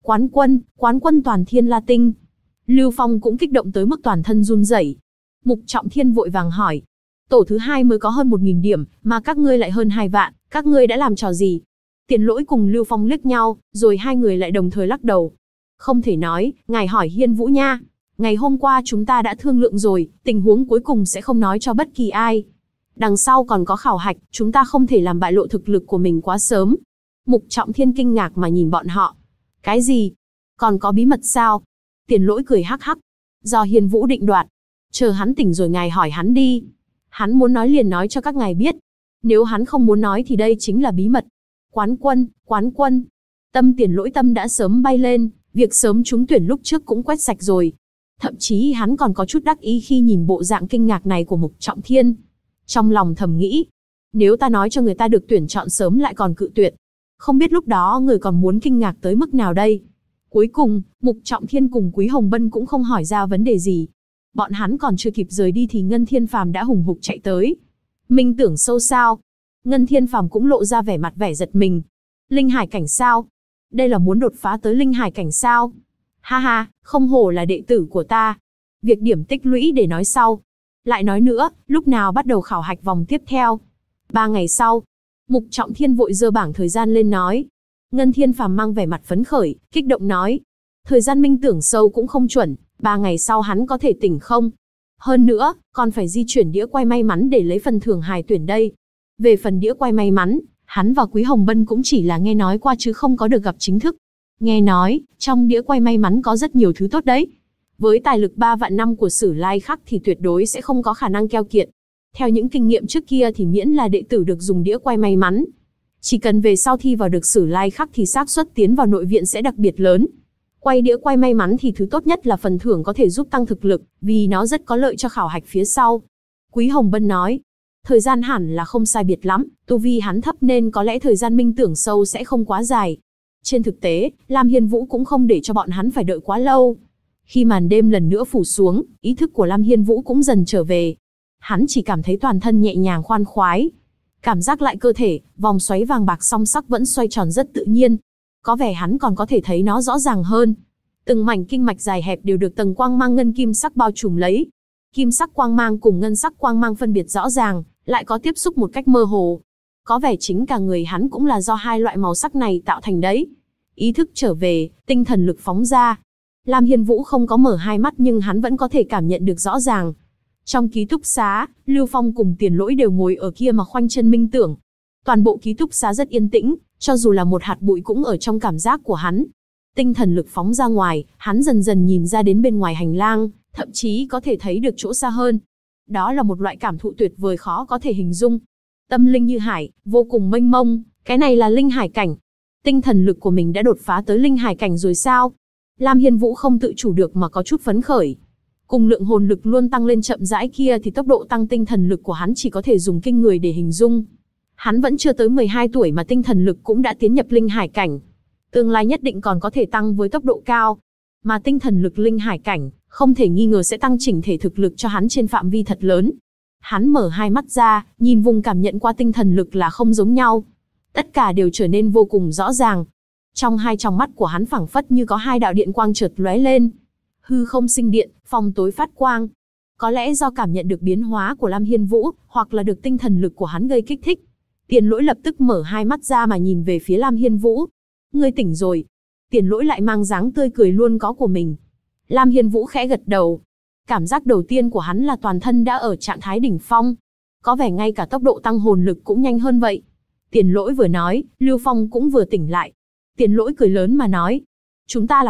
Quán quân toàn thiên la tinh. Lưu Phong cũng kích động tới mức toàn thân run rẩy. Mục Trọng Thiên vội vàng hỏi. Tổ thứ 2 mới có hơn 1000 điểm, mà các ngươi lại hơn 2 vạn, các ngươi đã làm trò gì? Tiền Lỗi cùng Lưu Phong liếc nhau, rồi hai người lại đồng thời lắc đầu. Không thể nói, ngài hỏi Hiên Vũ nha. Ngày hôm qua chúng ta đã thương lượng rồi, tình huống cuối cùng sẽ không nói cho bất kỳ ai. Đằng sau còn có khảo hạch, chúng ta không thể làm bại lộ thực lực của mình quá sớm. Mục Trọng Thiên kinh ngạc mà nhìn bọn họ. Cái gì? Còn có bí mật sao? Tiền Lỗi cười hắc hắc. Do Hiên Vũ định đoạt. Chờ hắn tỉnh rồi ngài hỏi hắn đi. Hắn muốn nói liền nói cho các ngài biết. Nếu hắn không muốn nói thì đây chính là bí mật. Quán quân. Tâm Tiền Lỗi tâm đã sớm bay lên, việc sớm trúng tuyển lúc trước cũng quét sạch rồi. Thậm chí hắn còn có chút đắc ý khi nhìn bộ dạng kinh ngạc này của Mục Trọng Thiên. Trong lòng thầm nghĩ, nếu ta nói cho người ta được tuyển chọn sớm lại còn cự tuyệt, không biết lúc đó người còn muốn kinh ngạc tới mức nào đây. Cuối cùng, Mục Trọng Thiên cùng Quý Hồng Bân cũng không hỏi ra vấn đề gì. Bọn hắn còn chưa kịp rời đi thì Ngân Thiên Phàm đã hùng hục chạy tới. Minh tưởng sâu sao? Ngân Thiên Phàm cũng lộ ra vẻ mặt vẻ giật mình. Linh hải cảnh sao? Đây là muốn đột phá tới linh hải cảnh sao? Ha ha, không hổ là đệ tử của ta. Việc điểm tích lũy để nói sau. Lại nói nữa, lúc nào bắt đầu khảo hạch vòng tiếp theo? 3 ngày sau. Mục Trọng Thiên vội giơ bảng thời gian lên nói. Ngân Thiên Phàm mang vẻ mặt phấn khởi, kích động nói. Thời gian minh tưởng sâu cũng không chuẩn, 3 ngày sau hắn có thể tỉnh không? Hơn nữa, còn phải di chuyển đĩa quay may mắn để lấy phần thưởng hài tuyển đây. Về phần đĩa quay may mắn, hắn và Quý Hồng Bân cũng chỉ là nghe nói qua chứ không có được gặp chính thức. Nghe nói, trong đĩa quay may mắn có rất nhiều thứ tốt đấy. Với tài lực 3 vạn năm của Sử Lai Khắc thì tuyệt đối sẽ không có khả năng keo kiệt. Theo những kinh nghiệm trước kia thì miễn là đệ tử được dùng đĩa quay may mắn, chỉ cần về sau thi vào được Sử Lai Khắc thì xác suất tiến vào nội viện sẽ đặc biệt lớn. Quay đĩa quay may mắn thì thứ tốt nhất là phần thưởng có thể giúp tăng thực lực, vì nó rất có lợi cho khảo hạch phía sau. Quý Hồng Bân nói, thời gian hẳn là không sai biệt lắm, tu vi hắn thấp nên có lẽ thời gian minh tưởng sâu sẽ không quá dài. Trên thực tế, Lam Hiên Vũ cũng không để cho bọn hắn phải đợi quá lâu. Khi màn đêm lần nữa phủ xuống, ý thức của Lam Hiên Vũ cũng dần trở về. Hắn chỉ cảm thấy toàn thân nhẹ nhàng khoan khoái. Cảm giác lại cơ thể, vòng xoáy vàng bạc song sắc vẫn xoay tròn rất tự nhiên. Có vẻ hắn còn có thể thấy nó rõ ràng hơn. Từng mảnh kinh mạch dài hẹp đều được tầng quang mang ngân kim sắc bao trùm lấy. Kim sắc quang mang cùng ngân sắc quang mang phân biệt rõ ràng, lại có tiếp xúc một cách mơ hồ. Có vẻ chính cả người hắn cũng là do hai loại màu sắc này tạo thành đấy. Ý thức trở về, tinh thần lực phóng ra. Lam Hiên Vũ không có mở hai mắt nhưng hắn vẫn có thể cảm nhận được rõ ràng. Trong ký túc xá, Lưu Phong cùng Tiền Lỗi đều ngồi ở kia mà khoanh chân minh tưởng. Toàn bộ ký túc xá rất yên tĩnh, cho dù là một hạt bụi cũng ở trong cảm giác của hắn. Tinh thần lực phóng ra ngoài, hắn dần dần nhìn ra đến bên ngoài hành lang, thậm chí có thể thấy được chỗ xa hơn. Đó là một loại cảm thụ tuyệt vời khó có thể hình dung. Tâm linh như hải, vô cùng mênh mông, cái này là linh hải cảnh. Tinh thần lực của mình đã đột phá tới linh hải cảnh rồi sao? Lam Hiên Vũ không tự chủ được mà có chút phấn khởi. Cùng lượng hồn lực luôn tăng lên chậm rãi kia thì tốc độ tăng tinh thần lực của hắn chỉ có thể dùng kinh người để hình dung. Hắn vẫn chưa tới 12 tuổi mà tinh thần lực cũng đã tiến nhập linh hải cảnh. Tương lai nhất định còn có thể tăng với tốc độ cao. Mà tinh thần lực linh hải cảnh, không thể nghi ngờ sẽ tăng chỉnh thể thực lực cho hắn trên phạm vi thật lớn. Hắn mở hai mắt ra, nhìn vùng cảm nhận qua tinh thần lực là không giống nhau. Tất cả đều trở nên vô cùng rõ ràng. Trong hai tròng mắt của hắn phảng phất như có hai đạo điện quang chợt lóe lên. Hư không sinh điện, phong tối phát quang. Có lẽ do cảm nhận được biến hóa của Lam Hiên Vũ, hoặc là được tinh thần lực của hắn gây kích thích. Tiền Lỗi lập tức mở hai mắt ra mà nhìn về phía Lam Hiên Vũ. Ngươi tỉnh rồi. Tiền Lỗi lại mang dáng tươi cười luôn có của mình. Lam Hiên Vũ khẽ gật đầu. Cảm giác đầu tiên của hắn là toàn thân đã ở trạng thái đỉnh phong. Có vẻ ngay cả tốc độ tăng hồn lực cũng nhanh hơn vậy. Tiền Lỗi vừa nói, Lưu Phong cũng vừa tỉnh lại. Tiền Lỗi cười lớn mà nói. Chúng ta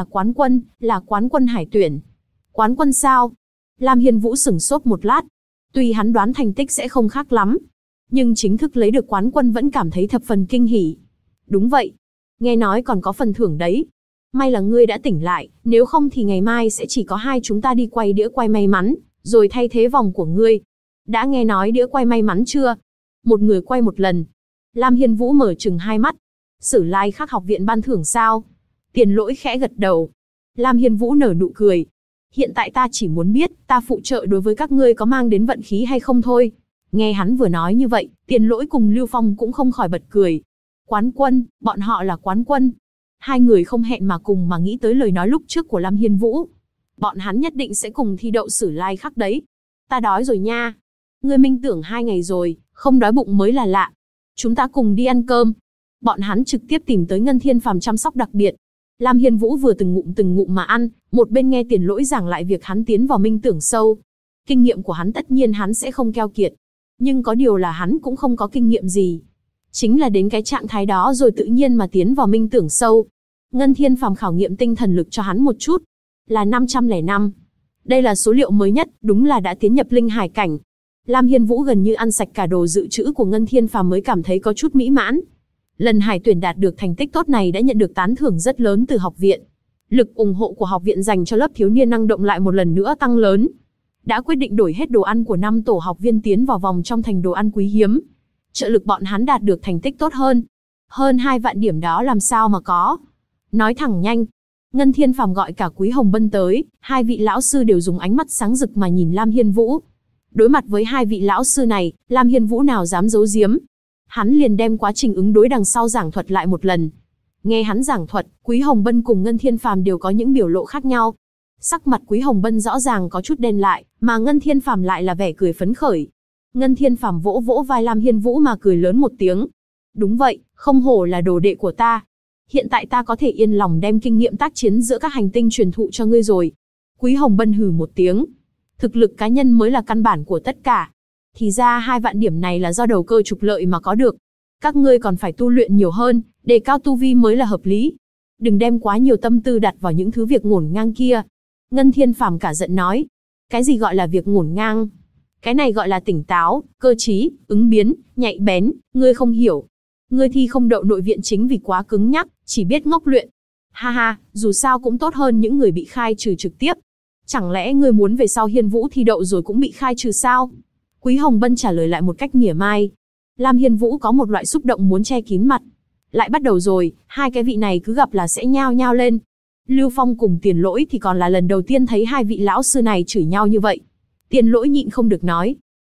là quán quân hải tuyển. Quán quân sao? Lam Hiên Vũ sửng sốt một lát. Tuy hắn đoán thành tích sẽ không khác lắm, nhưng chính thức lấy được quán quân vẫn cảm thấy thập phần kinh hỉ. Đúng vậy. Nghe nói còn có phần thưởng đấy. May là ngươi đã tỉnh lại, nếu không thì ngày mai sẽ chỉ có hai chúng ta đi quay đĩa quay may mắn, rồi thay thế vòng của ngươi. Đã nghe nói đĩa quay may mắn chưa? Một người quay một lần. Lam Hiên Vũ mở trừng hai mắt. Sử Lai Khắc học viện ban thưởng sao? Tiền Lỗi khẽ gật đầu. Lam Hiên Vũ nở nụ cười. Hiện tại ta chỉ muốn biết, ta phụ trợ đối với các ngươi có mang đến vận khí hay không thôi. Nghe hắn vừa nói như vậy, Tiền Lỗi cùng Lưu Phong cũng không khỏi bật cười. Quán quân, bọn họ là quán quân. Hai người không hẹn mà cùng mà nghĩ tới lời nói lúc trước của Lam Hiên Vũ. Bọn hắn nhất định sẽ cùng thi đậu Sử Lai Khắc đấy. Ta đói rồi nha. Ngươi minh tưởng 2 ngày rồi, không đói bụng mới là lạ. Chúng ta cùng đi ăn cơm. Bọn hắn trực tiếp tìm tới Ngân Thiên Phàm chăm sóc đặc biệt. Lam Hiên Vũ vừa từng ngụm mà ăn, một bên nghe Tiền Lỗi giảng lại việc hắn tiến vào minh tưởng sâu. Kinh nghiệm của hắn tất nhiên hắn sẽ không keo kiệt. Nhưng có điều là hắn cũng không có kinh nghiệm gì. Chính là đến cái trạng thái đó rồi tự nhiên mà tiến vào minh tưởng sâu. Ngân Thiên Phàm khảo nghiệm tinh thần lực cho hắn một chút. Là 505. Đây là số liệu mới nhất, đúng là đã tiến nhập linh hải cảnh. Lam Hiên Vũ gần như ăn sạch cả đồ dự trữ của Ngân Thiên Phàm mới cảm thấy có chút mỹ mãn. Lần hải tuyển đạt được thành tích tốt này đã nhận được tán thưởng rất lớn từ học viện. Lực ủng hộ của học viện dành cho lớp thiếu niên năng động lại một lần nữa tăng lớn. Đã quyết định đổi hết đồ ăn của 5 tổ học viên tiến vào vòng trong thành đồ ăn quý hiếm. Trợ lực bọn hắn đạt được thành tích tốt hơn. Hơn 2 vạn điểm đó làm sao mà có. Nói thẳng nhanh. Ngân Thiên Phàm gọi cả Quý Hồng Bân tới, 2 vị lão sư đều dùng ánh mắt sáng rực mà nhìn Lam Hiên Vũ. Đối mặt với 2 vị lão sư này, Lam Hiên Vũ nào dám giấu giếm. Hắn liền đem quá trình ứng đối đằng sau giảng thuật lại một lần. Nghe hắn giảng thuật, Quý Hồng Bân cùng Ngân Thiên Phàm đều có những biểu lộ khác nhau. Sắc mặt Quý Hồng Bân rõ ràng có chút đen lại, mà Ngân Thiên Phàm lại là vẻ cười phấn khởi. Ngân Thiên Phàm vỗ vỗ vai Lam Hiên Vũ mà cười lớn một tiếng. Đúng vậy, không hổ là đồ đệ của ta. Hiện tại ta có thể yên lòng đem kinh nghiệm tác chiến giữa các hành tinh truyền thụ cho ngươi rồi. Quý Hồng Bân hừ một tiếng. Thực lực cá nhân mới là căn bản của tất cả. Thì ra 2 vạn điểm này là do đầu cơ trục lợi mà có được. Các ngươi còn phải tu luyện nhiều hơn, đề cao tu vi mới là hợp lý. Đừng đem quá nhiều tâm tư đặt vào những thứ việc ngổn ngang kia. Ngân Thiên Phàm cả giận nói. Cái gì gọi là việc ngổn ngang? Cái này gọi là tỉnh táo, cơ trí, ứng biến, nhạy bén, ngươi không hiểu. Ngươi thi không đậu nội viện chính vì quá cứng nhắc, chỉ biết ngốc luyện. Ha ha, dù sao cũng tốt hơn những người bị khai trừ trực tiếp. Chẳng lẽ ngươi muốn về sau Hiên Vũ thi đậu rồi cũng bị khai trừ sao? Quý Hồng Bân trả lời lại một cách mỉa mai. Lam Hiên Vũ có một loại xúc động muốn che kín mặt. Lại bắt đầu rồi, 2 cái vị này cứ gặp là sẽ nhao nhao lên. Lưu Phong cùng Tiền Lỗi thì còn là lần đầu tiên thấy 2 vị lão sư này chửi nhau như vậy. Tiền Lỗi nhịn không được nói.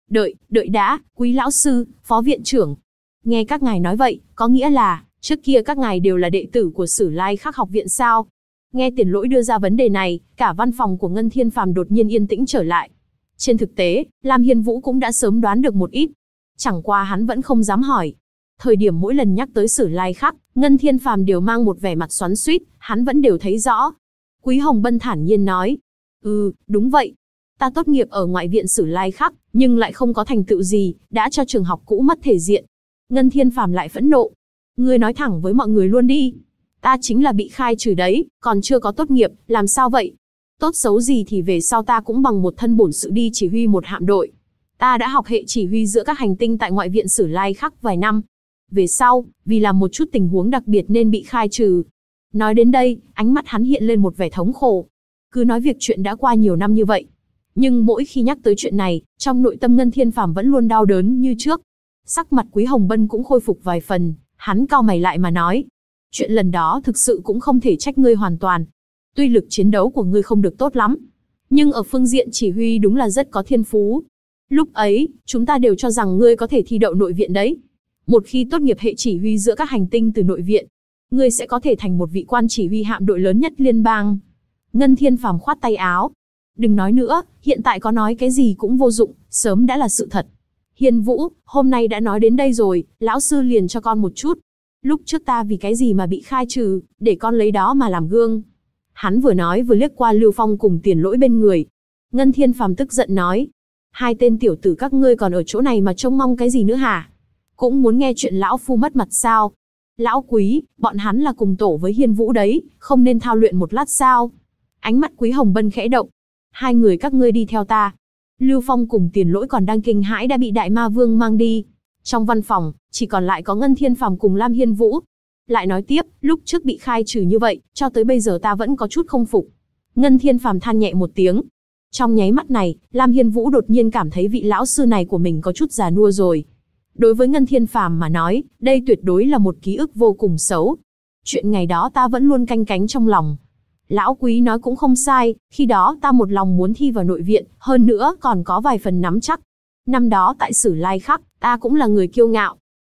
Đợi đã, Quý lão sư, phó viện trưởng. Nghe các ngài nói vậy, có nghĩa là, trước kia các ngài đều là đệ tử của Sử Lai Khắc học viện sao? Nghe Tiền Lỗi đưa ra vấn đề này, cả văn phòng của Ngân Thiên Phàm đột nhiên yên tĩnh trở lại. Trên thực tế, Lam Hiên Vũ cũng đã sớm đoán được một ít. Chẳng qua hắn vẫn không dám hỏi. Thời điểm mỗi lần nhắc tới Sử Lai Khắc, Ngân Thiên Phàm đều mang một vẻ mặt xoắn xuýt, hắn vẫn đều thấy rõ. Quý Hồng Bân thản nhiên nói. Đúng vậy. Ta tốt nghiệp ở ngoại viện Sử Lai Khắc, nhưng lại không có thành tựu gì, đã cho trường học cũ mất thể diện. Ngân Thiên Phàm lại phẫn nộ. Ngươi nói thẳng với mọi người luôn đi. Ta chính là bị khai trừ đấy, còn chưa có tốt nghiệp, làm sao vậy? Tốt xấu gì thì về sau ta cũng bằng một thân bổn sự đi chỉ huy một hạm đội. Ta đã học hệ chỉ huy giữa các hành tinh tại ngoại viện Sử Lai Khắc vài năm. Về sau, vì làm một chút tình huống đặc biệt nên bị khai trừ. Nói đến đây, ánh mắt hắn hiện lên một vẻ thống khổ. Cứ nói việc chuyện đã qua nhiều năm như vậy. Nhưng mỗi khi nhắc tới chuyện này, trong nội tâm Ngân Thiên Phàm vẫn luôn đau đớn như trước. Sắc mặt Quý Hồng Bân cũng khôi phục vài phần, hắn cau mày lại mà nói. Chuyện lần đó thực sự cũng không thể trách ngươi hoàn toàn. Tuy lực chiến đấu của ngươi không được tốt lắm, nhưng ở phương diện chỉ huy đúng là rất có thiên phú. Lúc ấy, chúng ta đều cho rằng ngươi có thể thi đậu nội viện đấy. Một khi tốt nghiệp hệ chỉ huy giữa các hành tinh từ nội viện, ngươi sẽ có thể thành một vị quan chỉ huy hạm đội lớn nhất liên bang. Ngân Thiên Phàm khoát tay áo. Đừng nói nữa, hiện tại có nói cái gì cũng vô dụng, sớm đã là sự thật. Hiên Vũ, hôm nay đã nói đến đây rồi, lão sư liền cho con một chút. Lúc trước ta vì cái gì mà bị khai trừ, để con lấy đó mà làm gương. Hắn vừa nói vừa liếc qua Lưu Phong cùng Tiền Lỗi bên người. Ngân Thiên Phàm tức giận nói. 2 tên tiểu tử các ngươi còn ở chỗ này mà trông mong cái gì nữa hả? Cũng muốn nghe chuyện lão phu mất mặt sao? Lão Quý, bọn hắn là cùng tổ với Hiên Vũ đấy, không nên thao luyện một lát sao? Ánh mắt Quý Hồng Bân khẽ động. 2 người các ngươi đi theo ta. Lưu Phong cùng Tiền Lỗi còn đang kinh hãi đã bị Đại Ma Vương mang đi. Trong văn phòng, chỉ còn lại có Ngân Thiên Phàm cùng Lam Hiên Vũ. Lại nói tiếp, lúc trước bị khai trừ như vậy, cho tới bây giờ ta vẫn có chút không phục. Ngân Thiên Phàm than nhẹ một tiếng. Trong nháy mắt này, Lam Hiên Vũ đột nhiên cảm thấy vị lão sư này của mình có chút già nua rồi. Đối với Ngân Thiên Phàm mà nói, đây tuyệt đối là một ký ức vô cùng xấu. Chuyện ngày đó ta vẫn luôn canh cánh trong lòng. Lão Quý nói cũng không sai, khi đó ta một lòng muốn thi vào nội viện, hơn nữa còn có vài phần nắm chắc. Năm đó tại Sử Lai Khắc, ta cũng là người kiêu ngạo.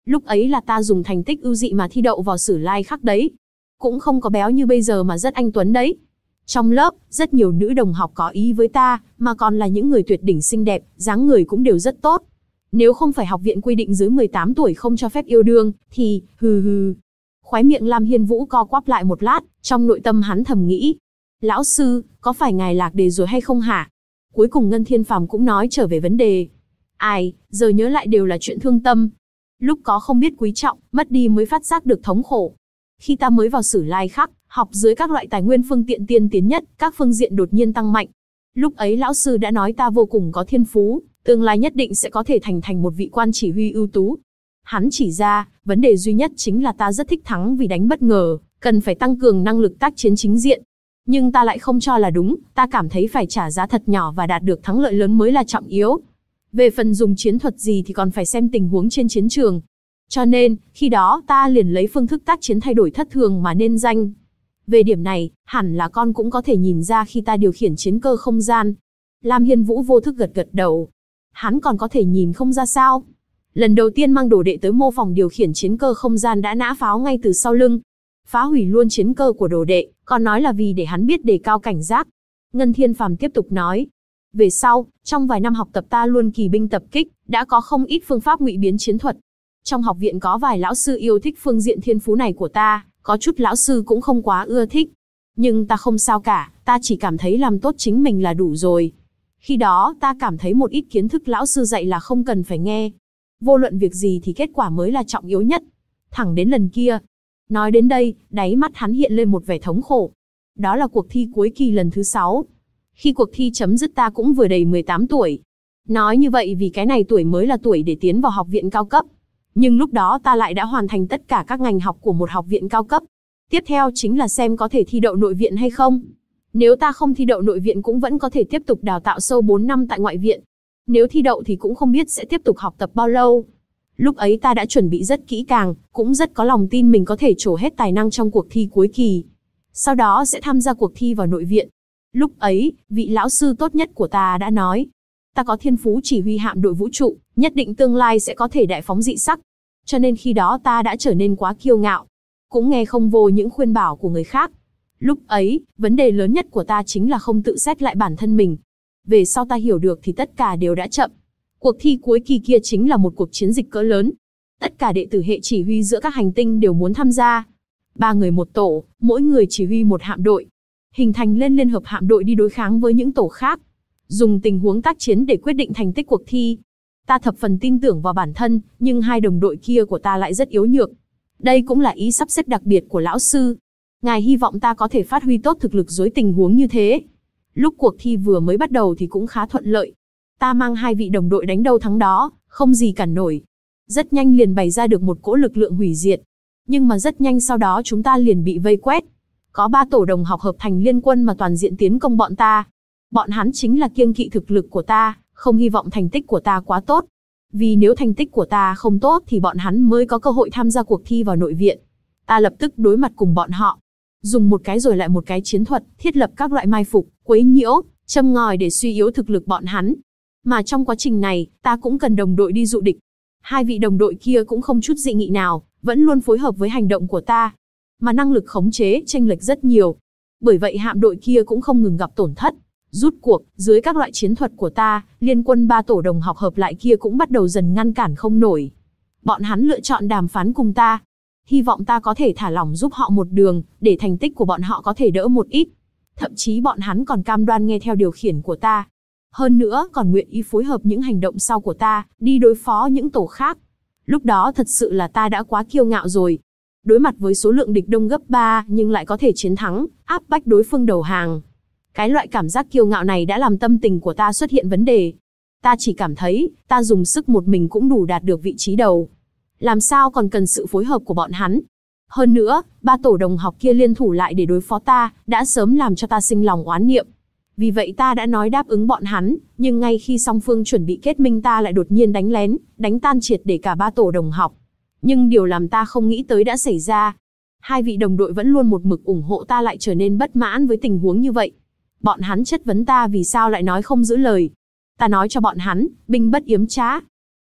Lúc ấy là ta dùng thành tích ưu dị mà thi đậu vào Sử Lai Khắc đấy. Cũng không có béo như bây giờ mà rất anh tuấn đấy. Trong lớp, rất nhiều nữ đồng học có ý với ta, mà còn là những người tuyệt đỉnh xinh đẹp, dáng người cũng đều rất tốt. Nếu không phải học viện quy định dưới 18 tuổi không cho phép yêu đương, thì, hừ hừ. Khóe miệng Lam Hiên Vũ co quắp lại một lát, trong nội tâm hắn thầm nghĩ. Lão sư, có phải ngài lạc đề rồi hay không hả? Cuối cùng Ngân Thiên Phàm cũng nói trở về vấn đề. Ai, giờ nhớ lại đều là chuyện thương tâm. Lúc có không biết quý trọng, mất đi mới phát giác được thống khổ. Khi ta mới vào Sử Lai Khắc, học dưới các loại tài nguyên phương tiện tiên tiến nhất, các phương diện đột nhiên tăng mạnh. Lúc ấy lão sư đã nói ta vô cùng có thiên phú, tương lai nhất định sẽ có thể thành một vị quan chỉ huy ưu tú. Hắn chỉ ra, vấn đề duy nhất chính là ta rất thích thắng vì đánh bất ngờ, cần phải tăng cường năng lực tác chiến chính diện. Nhưng ta lại không cho là đúng, ta cảm thấy phải trả giá thật nhỏ và đạt được thắng lợi lớn mới là trọng yếu. Về phần dùng chiến thuật gì thì còn phải xem tình huống trên chiến trường. Cho nên, khi đó ta liền lấy phương thức tác chiến thay đổi thất thường mà nên danh. Về điểm này, hẳn là con cũng có thể nhìn ra khi ta điều khiển chiến cơ không gian. Lam Hiên Vũ vô thức gật đầu. Hắn còn có thể nhìn không ra sao? Lần đầu tiên mang đồ đệ tới mô phòng điều khiển chiến cơ không gian đã nã pháo ngay từ sau lưng. Phá hủy luôn chiến cơ của đồ đệ, còn nói là vì để hắn biết đề cao cảnh giác. Ngân Thiên Phàm tiếp tục nói. Về sau, trong vài năm học tập ta luôn kỳ binh tập kích, đã có không ít phương pháp ngụy biến chiến thuật. Trong học viện có vài lão sư yêu thích phương diện thiên phú này của ta, có chút lão sư cũng không quá ưa thích. Nhưng ta không sao cả, ta chỉ cảm thấy làm tốt chính mình là đủ rồi. Khi đó ta cảm thấy một ít kiến thức lão sư dạy là không cần phải nghe. Vô luận việc gì thì kết quả mới là trọng yếu nhất. Thẳng đến lần kia. Nói đến đây, đáy mắt hắn hiện lên một vẻ thống khổ. Đó là cuộc thi cuối kỳ lần thứ 6. Khi cuộc thi chấm dứt ta cũng vừa đầy 18 tuổi. Nói như vậy vì cái này tuổi mới là tuổi để tiến vào học viện cao cấp. Nhưng lúc đó ta lại đã hoàn thành tất cả các ngành học của một học viện cao cấp. Tiếp theo chính là xem có thể thi đậu nội viện hay không. Nếu ta không thi đậu nội viện cũng vẫn có thể tiếp tục đào tạo sâu 4 năm tại ngoại viện. Nếu thi đậu thì cũng không biết sẽ tiếp tục học tập bao lâu. Lúc ấy ta đã chuẩn bị rất kỹ càng, cũng rất có lòng tin mình có thể trổ hết tài năng trong cuộc thi cuối kỳ. Sau đó sẽ tham gia cuộc thi vào nội viện. Lúc ấy, vị lão sư tốt nhất của ta đã nói. Ta có thiên phú chỉ huy hạm đội vũ trụ, nhất định tương lai sẽ có thể đại phóng dị sắc. Cho nên khi đó ta đã trở nên quá kiêu ngạo. Cũng nghe không vô những khuyên bảo của người khác. Lúc ấy, vấn đề lớn nhất của ta chính là không tự xét lại bản thân mình. Về sau ta hiểu được thì tất cả đều đã chậm. Cuộc thi cuối kỳ kia chính là một cuộc chiến dịch cỡ lớn. Tất cả đệ tử hệ chỉ huy giữa các hành tinh đều muốn tham gia. 3 người một tổ, mỗi người chỉ huy một hạm đội. Hình thành lên liên hợp hạm đội đi đối kháng với những tổ khác. Dùng tình huống tác chiến để quyết định thành tích cuộc thi. Ta thập phần tin tưởng vào bản thân, nhưng hai đồng đội kia của ta lại rất yếu nhược. Đây cũng là ý sắp xếp đặc biệt của lão sư. Ngài hy vọng ta có thể phát huy tốt thực lực dưới tình huống như thế. Lúc cuộc thi vừa mới bắt đầu thì cũng khá thuận lợi. Ta mang 2 vị đồng đội đánh đâu thắng đó, không gì cản nổi. Rất nhanh liền bày ra được một cỗ lực lượng hủy diệt. Nhưng mà rất nhanh sau đó chúng ta liền bị vây quét. Có 3 tổ đồng học hợp thành liên quân mà toàn diện tiến công bọn ta. Bọn hắn chính là kiêng kỵ thực lực của ta, không hy vọng thành tích của ta quá tốt. Vì nếu thành tích của ta không tốt thì bọn hắn mới có cơ hội tham gia cuộc thi vào nội viện. Ta lập tức đối mặt cùng bọn họ. Dùng một cái rồi lại một cái chiến thuật, thiết lập các loại mai phục, quấy nhiễu, châm ngòi để suy yếu thực lực bọn hắn. Mà trong quá trình này, ta cũng cần đồng đội đi dụ địch. 2 vị đồng đội kia cũng không chút dị nghị nào, vẫn luôn phối hợp với hành động của ta. Mà năng lực khống chế chênh lệch rất nhiều. Bởi vậy hạm đội kia cũng không ngừng gặp tổn thất. Rút cuộc, dưới các loại chiến thuật của ta, liên quân 3 tổ đồng học hợp lại kia cũng bắt đầu dần ngăn cản không nổi. Bọn hắn lựa chọn đàm phán cùng ta. Hy vọng ta có thể thả lỏng giúp họ một đường, để thành tích của bọn họ có thể đỡ một ít. Thậm chí bọn hắn còn cam đoan nghe theo điều khiển của ta. Hơn nữa còn nguyện ý phối hợp những hành động sau của ta, đi đối phó những tổ khác. Lúc đó thật sự là ta đã quá kiêu ngạo rồi. Đối mặt với số lượng địch đông gấp 3 nhưng lại có thể chiến thắng, áp bách đối phương đầu hàng. Cái loại cảm giác kiêu ngạo này đã làm tâm tình của ta xuất hiện vấn đề. Ta chỉ cảm thấy, ta dùng sức một mình cũng đủ đạt được vị trí đầu. Làm sao còn cần sự phối hợp của bọn hắn. Hơn nữa, 3 tổ đồng học kia liên thủ lại để đối phó ta, đã sớm làm cho ta sinh lòng oán niệm. Vì vậy ta đã nói đáp ứng bọn hắn, nhưng ngay khi song phương chuẩn bị kết minh ta lại đột nhiên đánh lén, đánh tan triệt để cả 3 tổ đồng học. Nhưng điều làm ta không nghĩ tới đã xảy ra. 2 vị đồng đội vẫn luôn một mực ủng hộ ta lại trở nên bất mãn với tình huống như vậy. Bọn hắn chất vấn ta vì sao lại nói không giữ lời. Ta nói cho bọn hắn, binh bất yếm trá.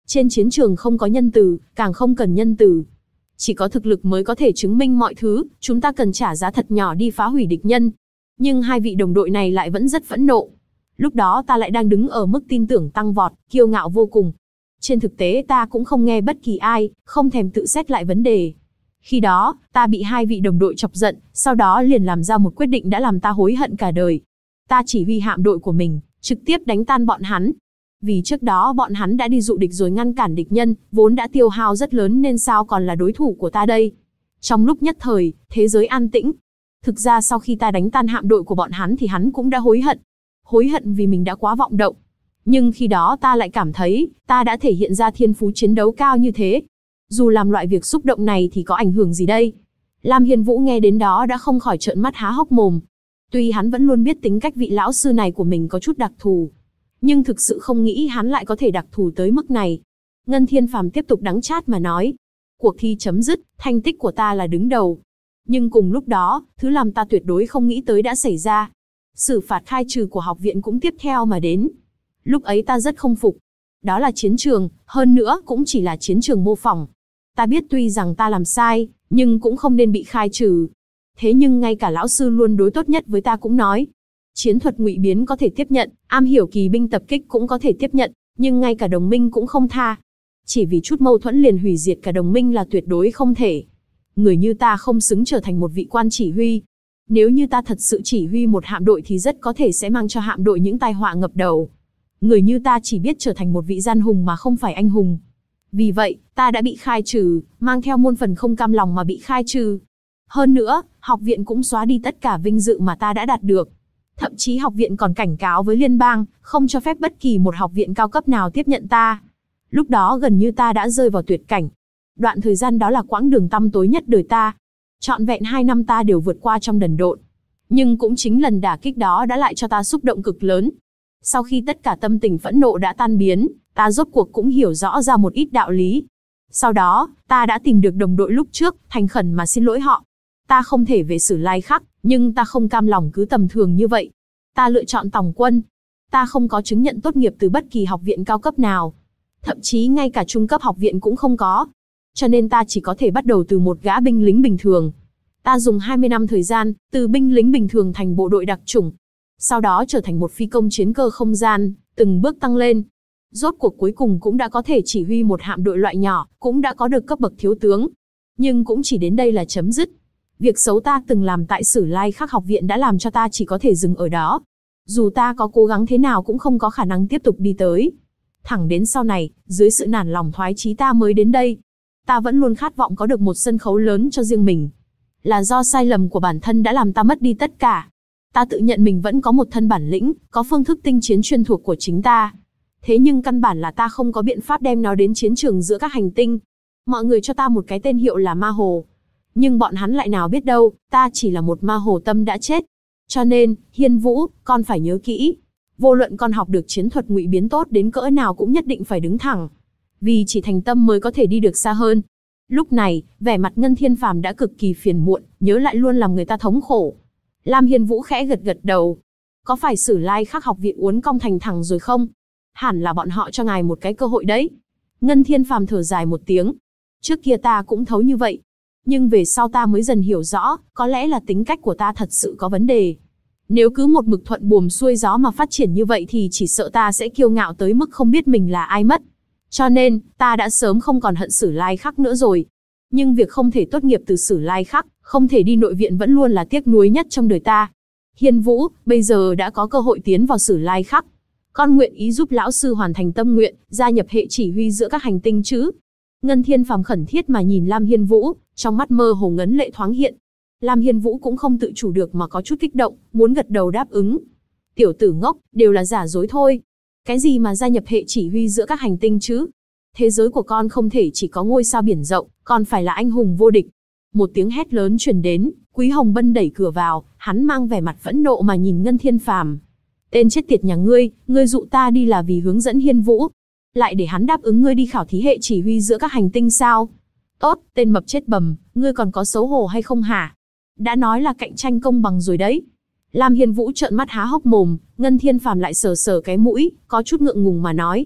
Trên chiến trường không có nhân từ, càng không cần nhân từ. Chỉ có thực lực mới có thể chứng minh mọi thứ, chúng ta cần trả giá thật nhỏ đi phá hủy địch nhân. Nhưng hai vị đồng đội này lại vẫn rất phẫn nộ. Lúc đó ta lại đang đứng ở mức tin tưởng tăng vọt, kiêu ngạo vô cùng. Trên thực tế ta cũng không nghe bất kỳ ai, không thèm tự xét lại vấn đề. Khi đó, ta bị hai vị đồng đội chọc giận, sau đó liền làm ra một quyết định đã làm ta hối hận cả đời. Ta chỉ huy hạm đội của mình, trực tiếp đánh tan bọn hắn. Vì trước đó bọn hắn đã đi dụ địch rồi ngăn cản địch nhân, vốn đã tiêu hao rất lớn nên sao còn là đối thủ của ta đây. Trong lúc nhất thời, thế giới an tĩnh. Thực ra sau khi ta đánh tan hạm đội của bọn hắn thì hắn cũng đã hối hận. Hối hận vì mình đã quá vọng động. Nhưng khi đó ta lại cảm thấy, ta đã thể hiện ra thiên phú chiến đấu cao như thế. Dù làm loại việc xúc động này thì có ảnh hưởng gì đây? Lam Hiên Vũ nghe đến đó đã không khỏi trợn mắt há hốc mồm. Tuy hắn vẫn luôn biết tính cách vị lão sư này của mình có chút đặc thù, nhưng thực sự không nghĩ hắn lại có thể đặc thù tới mức này. Ngân Thiên Phàm tiếp tục đắng chát mà nói. Cuộc thi chấm dứt, thành tích của ta là đứng đầu. Nhưng cùng lúc đó, thứ làm ta tuyệt đối không nghĩ tới đã xảy ra. Xử phạt khai trừ của học viện cũng tiếp theo mà đến. Lúc ấy ta rất không phục. Đó là chiến trường, hơn nữa cũng chỉ là chiến trường mô phỏng. Ta biết tuy rằng ta làm sai, nhưng cũng không nên bị khai trừ. Thế nhưng ngay cả lão sư luôn đối tốt nhất với ta cũng nói. Chiến thuật ngụy biến có thể tiếp nhận, am hiểu kỳ binh tập kích cũng có thể tiếp nhận, nhưng ngay cả đồng minh cũng không tha. Chỉ vì chút mâu thuẫn liền hủy diệt cả đồng minh là tuyệt đối không thể. Người như ta không xứng trở thành một vị quan chỉ huy. Nếu như ta thật sự chỉ huy một hạm đội thì rất có thể sẽ mang cho hạm đội những tai họa ngập đầu. Người như ta chỉ biết trở thành một vị gian hùng mà không phải anh hùng. Vì vậy, ta đã bị khai trừ, mang theo muôn phần không cam lòng mà bị khai trừ. Hơn nữa, học viện cũng xóa đi tất cả vinh dự mà ta đã đạt được. Thậm chí học viện còn cảnh cáo với liên bang, không cho phép bất kỳ một học viện cao cấp nào tiếp nhận ta. Lúc đó gần như ta đã rơi vào tuyệt cảnh. Đoạn thời gian đó là quãng đường tăm tối nhất đời ta. Trọn vẹn 2 năm ta đều vượt qua trong đần độn. Nhưng cũng chính lần đả kích đó đã lại cho ta xúc động cực lớn. Sau khi tất cả tâm tình phẫn nộ đã tan biến, ta rốt cuộc cũng hiểu rõ ra một ít đạo lý. Sau đó, ta đã tìm được đồng đội lúc trước, thành khẩn mà xin lỗi họ. Ta không thể về Sử Lai Khắc, nhưng ta không cam lòng cứ tầm thường như vậy. Ta lựa chọn tòng quân. Ta không có chứng nhận tốt nghiệp từ bất kỳ học viện cao cấp nào. Thậm chí ngay cả trung cấp học viện cũng không có. Cho nên ta chỉ có thể bắt đầu từ một gã binh lính bình thường. Ta dùng 20 năm thời gian, từ binh lính bình thường thành bộ đội đặc chủng. Sau đó trở thành một phi công chiến cơ không gian, từng bước tăng lên. Rốt cuộc cuối cùng cũng đã có thể chỉ huy một hạm đội loại nhỏ, cũng đã có được cấp bậc thiếu tướng. Nhưng cũng chỉ đến đây là chấm dứt. Việc xấu ta từng làm tại Sử Lai Khắc học viện đã làm cho ta chỉ có thể dừng ở đó. Dù ta có cố gắng thế nào cũng không có khả năng tiếp tục đi tới. Thẳng đến sau này, dưới sự nản lòng thoái chí ta mới đến đây. Ta vẫn luôn khát vọng có được một sân khấu lớn cho riêng mình. Là do sai lầm của bản thân đã làm ta mất đi tất cả. Ta tự nhận mình vẫn có một thân bản lĩnh, có phương thức tinh chiến chuyên thuộc của chính ta. Thế nhưng căn bản là ta không có biện pháp đem nó đến chiến trường giữa các hành tinh. Mọi người cho ta một cái tên hiệu là ma hồ. Nhưng bọn hắn lại nào biết đâu, ta chỉ là một ma hồ tâm đã chết. Cho nên, Hiên Vũ, con phải nhớ kỹ. Vô luận con học được chiến thuật ngụy biến tốt đến cỡ nào cũng nhất định phải đứng thẳng. Vì chỉ thành tâm mới có thể đi được xa hơn. Lúc này, vẻ mặt Ngân Thiên Phàm đã cực kỳ phiền muộn, nhớ lại luôn làm người ta thống khổ. Lam Hiên Vũ khẽ gật gật đầu. Có phải Sử Lai Khắc học viện uốn cong thành thẳng rồi không? Hẳn là bọn họ cho ngài một cái cơ hội đấy. Ngân Thiên Phàm thở dài một tiếng. Trước kia ta cũng thấu như vậy. Nhưng về sau ta mới dần hiểu rõ, có lẽ là tính cách của ta thật sự có vấn đề. Nếu cứ một mực thuận buồm xuôi gió mà phát triển như vậy thì chỉ sợ ta sẽ kiêu ngạo tới mức không biết mình là ai mất. Cho nên, ta đã sớm không còn hận Sử Lai Khắc nữa rồi. Nhưng việc không thể tốt nghiệp từ Sử Lai Khắc, không thể đi nội viện vẫn luôn là tiếc nuối nhất trong đời ta. Hiên Vũ, bây giờ đã có cơ hội tiến vào Sử Lai Khắc. Con nguyện ý giúp lão sư hoàn thành tâm nguyện, gia nhập hệ chỉ huy giữa các hành tinh chứ? Ngân Thiên Phàm khẩn thiết mà nhìn Lam Hiên Vũ, trong mắt mơ hồ ngấn lệ thoáng hiện. Lam Hiên Vũ cũng không tự chủ được mà có chút kích động, muốn gật đầu đáp ứng. Tiểu tử ngốc, đều là giả dối thôi. Cái gì mà gia nhập hệ chỉ huy giữa các hành tinh chứ? Thế giới của con không thể chỉ có ngôi sao biển rộng, còn phải là anh hùng vô địch. Một tiếng hét lớn truyền đến, Quý Hồng Bân đẩy cửa vào, hắn mang vẻ mặt phẫn nộ mà nhìn Ngân Thiên Phàm. Tên chết tiệt nhà ngươi dụ ta đi là vì hướng dẫn Hiên Vũ. Lại để hắn đáp ứng ngươi đi khảo thí hệ chỉ huy giữa các hành tinh sao? Tốt, tên mập chết bầm, ngươi còn có xấu hổ hay không hả? Đã nói là cạnh tranh công bằng rồi đấy. Lam Hiên Vũ trợn mắt há hốc mồm, Ngân Thiên Phàm lại sờ sờ cái mũi, có chút ngượng ngùng mà nói.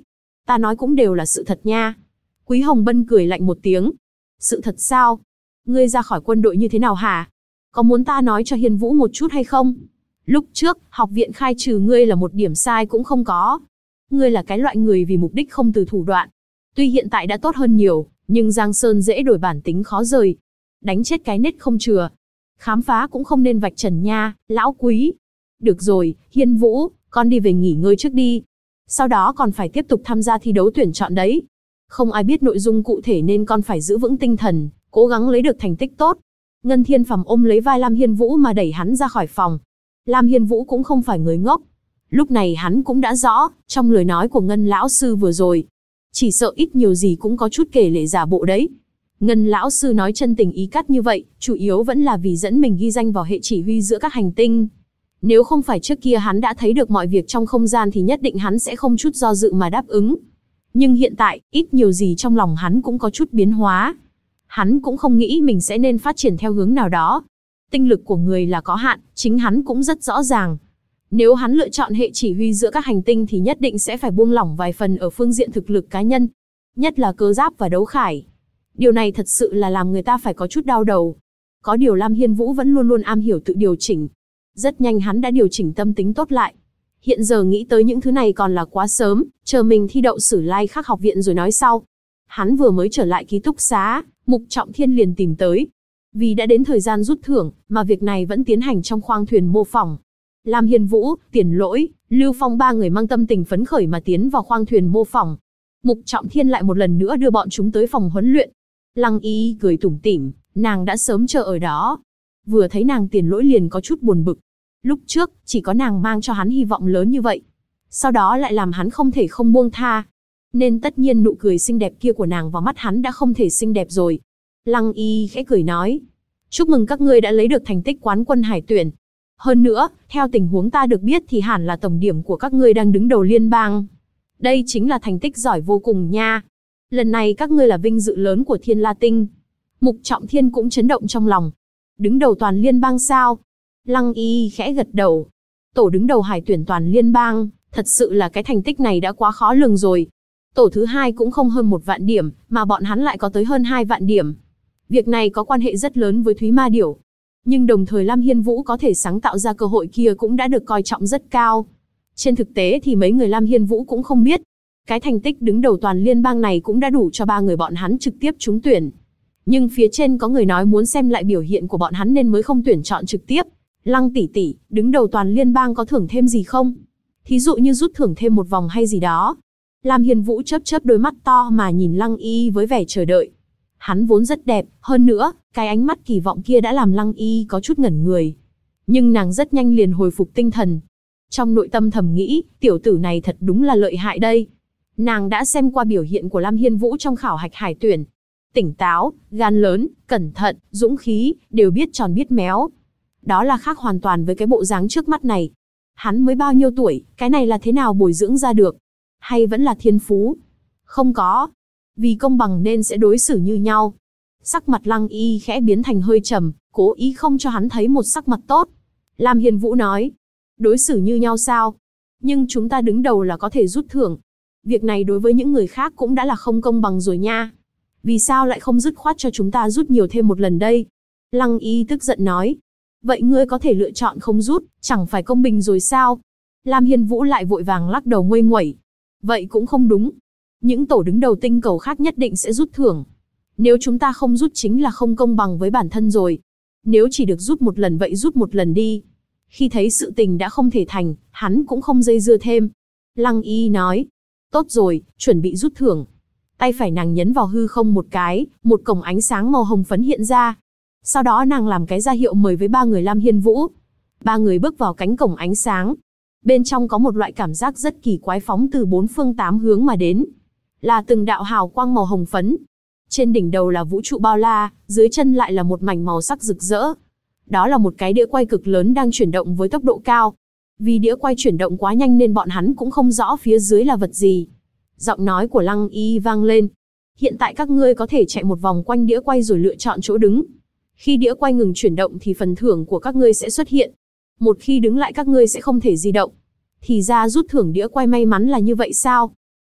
Ta nói cũng đều là sự thật nha. Quý Hồng Bân cười lạnh một tiếng. Sự thật sao? Ngươi ra khỏi quân đội như thế nào hả? Có muốn ta nói cho Hiên Vũ một chút hay không? Lúc trước, học viện khai trừ ngươi là một điểm sai cũng không có. Ngươi là cái loại người vì mục đích không từ thủ đoạn. Tuy hiện tại đã tốt hơn nhiều, nhưng Giang Sơn dễ đổi bản tính khó rời. Đánh chết cái nết không chừa. Khám phá cũng không nên vạch trần nha, lão Quý. Được rồi, Hiên Vũ, con đi về nghỉ ngơi trước đi. Sau đó còn phải tiếp tục tham gia thi đấu tuyển chọn đấy. Không ai biết nội dung cụ thể nên con phải giữ vững tinh thần, cố gắng lấy được thành tích tốt. Ngân Thiên Phàm ôm lấy vai Lam Hiên Vũ mà đẩy hắn ra khỏi phòng. Lam Hiên Vũ cũng không phải người ngốc. Lúc này hắn cũng đã rõ, trong lời nói của Ngân lão sư vừa rồi, chỉ sợ ít nhiều gì cũng có chút kể lể giả bộ đấy. Ngân lão sư nói chân tình ý cắt như vậy, chủ yếu vẫn là vì dẫn mình ghi danh vào hệ chỉ huy giữa các hành tinh. Nếu không phải trước kia hắn đã thấy được mọi việc trong không gian thì nhất định hắn sẽ không chút do dự mà đáp ứng. Nhưng hiện tại, ít nhiều gì trong lòng hắn cũng có chút biến hóa. Hắn cũng không nghĩ mình sẽ nên phát triển theo hướng nào đó. Tinh lực của người là có hạn, chính hắn cũng rất rõ ràng. Nếu hắn lựa chọn hệ chỉ huy giữa các hành tinh thì nhất định sẽ phải buông lỏng vài phần ở phương diện thực lực cá nhân. Nhất là cơ giáp và đấu khải. Điều này thật sự là làm người ta phải có chút đau đầu. Có điều Lam Hiên Vũ vẫn luôn luôn am hiểu tự điều chỉnh. Rất nhanh hắn đã điều chỉnh tâm tính tốt lại. Hiện giờ nghĩ tới những thứ này còn là quá sớm, chờ mình thi đậu Sử Lai Khắc học viện rồi nói sau. Hắn vừa mới trở lại ký túc xá, Mục Trọng Thiên liền tìm tới. Vì đã đến thời gian rút thưởng, mà việc này vẫn tiến hành trong khoang thuyền mô phỏng. Lam Hiên Vũ, Tiền Lỗi, Lưu Phong ba người mang tâm tình phấn khởi mà tiến vào khoang thuyền mô phỏng. Mục Trọng Thiên lại một lần nữa đưa bọn chúng tới phòng huấn luyện. Lăng Y cười tủm tỉm, nàng đã sớm chờ ở đó. Vừa thấy nàng Tiền Lỗi liền có chút buồn bực. Lúc trước, chỉ có nàng mang cho hắn hy vọng lớn như vậy. Sau đó lại làm hắn không thể không buông tha. Nên tất nhiên nụ cười xinh đẹp kia của nàng vào mắt hắn đã không thể xinh đẹp rồi. Lăng Y khẽ cười nói. Chúc mừng các ngươi đã lấy được thành tích quán quân hải tuyển. Hơn nữa, theo tình huống ta được biết thì hẳn là tổng điểm của các ngươi đang đứng đầu liên bang. Đây chính là thành tích giỏi vô cùng nha. Lần này các ngươi là vinh dự lớn của Thiên La Tinh. Mục Trọng Thiên cũng chấn động trong lòng. Đứng đầu toàn liên bang sao? Lăng Y khẽ gật đầu. Tổ đứng đầu hải tuyển toàn liên bang, thật sự là cái thành tích này đã quá khó lường rồi. Tổ thứ hai cũng không hơn 1 vạn điểm, mà bọn hắn lại có tới hơn 2 vạn điểm. Việc này có quan hệ rất lớn với Thúy Ma Điểu. Nhưng đồng thời Lam Hiên Vũ có thể sáng tạo ra cơ hội kia cũng đã được coi trọng rất cao. Trên thực tế thì mấy người Lam Hiên Vũ cũng không biết. Cái thành tích đứng đầu toàn liên bang này cũng đã đủ cho 3 người bọn hắn trực tiếp trúng tuyển. Nhưng phía trên có người nói muốn xem lại biểu hiện của bọn hắn nên mới không tuyển chọn trực tiếp. Lăng tỷ tỷ, đứng đầu toàn liên bang có thưởng thêm gì không? Thí dụ như rút thưởng thêm một vòng hay gì đó. Lam Hiên Vũ chớp chớp đôi mắt to mà nhìn Lăng Y với vẻ chờ đợi. Hắn vốn rất đẹp, hơn nữa, cái ánh mắt kỳ vọng kia đã làm Lăng Y có chút ngẩn người. Nhưng nàng rất nhanh liền hồi phục tinh thần. Trong nội tâm thầm nghĩ, tiểu tử này thật đúng là lợi hại đây. Nàng đã xem qua biểu hiện của Lam Hiên Vũ trong khảo hạch hải tuyển. Tỉnh táo, gan lớn, cẩn thận, dũng khí, đều biết tròn biết méo. Đó là khác hoàn toàn với cái bộ dáng trước mắt này. Hắn mới bao nhiêu tuổi, cái này là thế nào bồi dưỡng ra được? Hay vẫn là thiên phú? Không có. Vì công bằng nên sẽ đối xử như nhau. Sắc mặt Lăng Y khẽ biến thành hơi trầm, cố ý không cho hắn thấy một sắc mặt tốt. Lam Hiên Vũ nói, đối xử như nhau sao? Nhưng chúng ta đứng đầu là có thể rút thưởng. Việc này đối với những người khác cũng đã là không công bằng rồi nha. Vì sao lại không dứt khoát cho chúng ta rút nhiều thêm một lần đây? Lăng Y tức giận nói. Vậy ngươi có thể lựa chọn không rút, chẳng phải công bình rồi sao? Lam Hiên Vũ lại vội vàng lắc đầu nguây nguẩy. Vậy cũng không đúng. Những tổ đứng đầu tinh cầu khác nhất định sẽ rút thưởng. Nếu chúng ta không rút chính là không công bằng với bản thân rồi. Nếu chỉ được rút một lần vậy rút một lần đi. Khi thấy sự tình đã không thể thành, hắn cũng không dây dưa thêm. Lăng Y nói. Tốt rồi, chuẩn bị rút thưởng. Tay phải nàng nhấn vào hư không một cái, một cổng ánh sáng màu hồng phấn hiện ra. Sau đó nàng làm cái ra hiệu mời với 3 người Lam Hiên Vũ. 3 người bước vào cánh cổng ánh sáng. Bên trong có một loại cảm giác rất kỳ quái phóng từ 4 phương 8 hướng mà đến. Là từng đạo hào quang màu hồng phấn. Trên đỉnh đầu là vũ trụ bao la, dưới chân lại là một mảnh màu sắc rực rỡ. Đó là một cái đĩa quay cực lớn đang chuyển động với tốc độ cao. Vì đĩa quay chuyển động quá nhanh nên bọn hắn cũng không rõ phía dưới là vật gì. Giọng nói của Lăng Y vang lên. Hiện tại các ngươi có thể chạy một vòng quanh đĩa quay rồi lựa chọn chỗ đứng. Khi đĩa quay ngừng chuyển động thì phần thưởng của các ngươi sẽ xuất hiện. Một khi đứng lại các ngươi sẽ không thể di động. Thì ra rút thưởng đĩa quay may mắn là như vậy sao?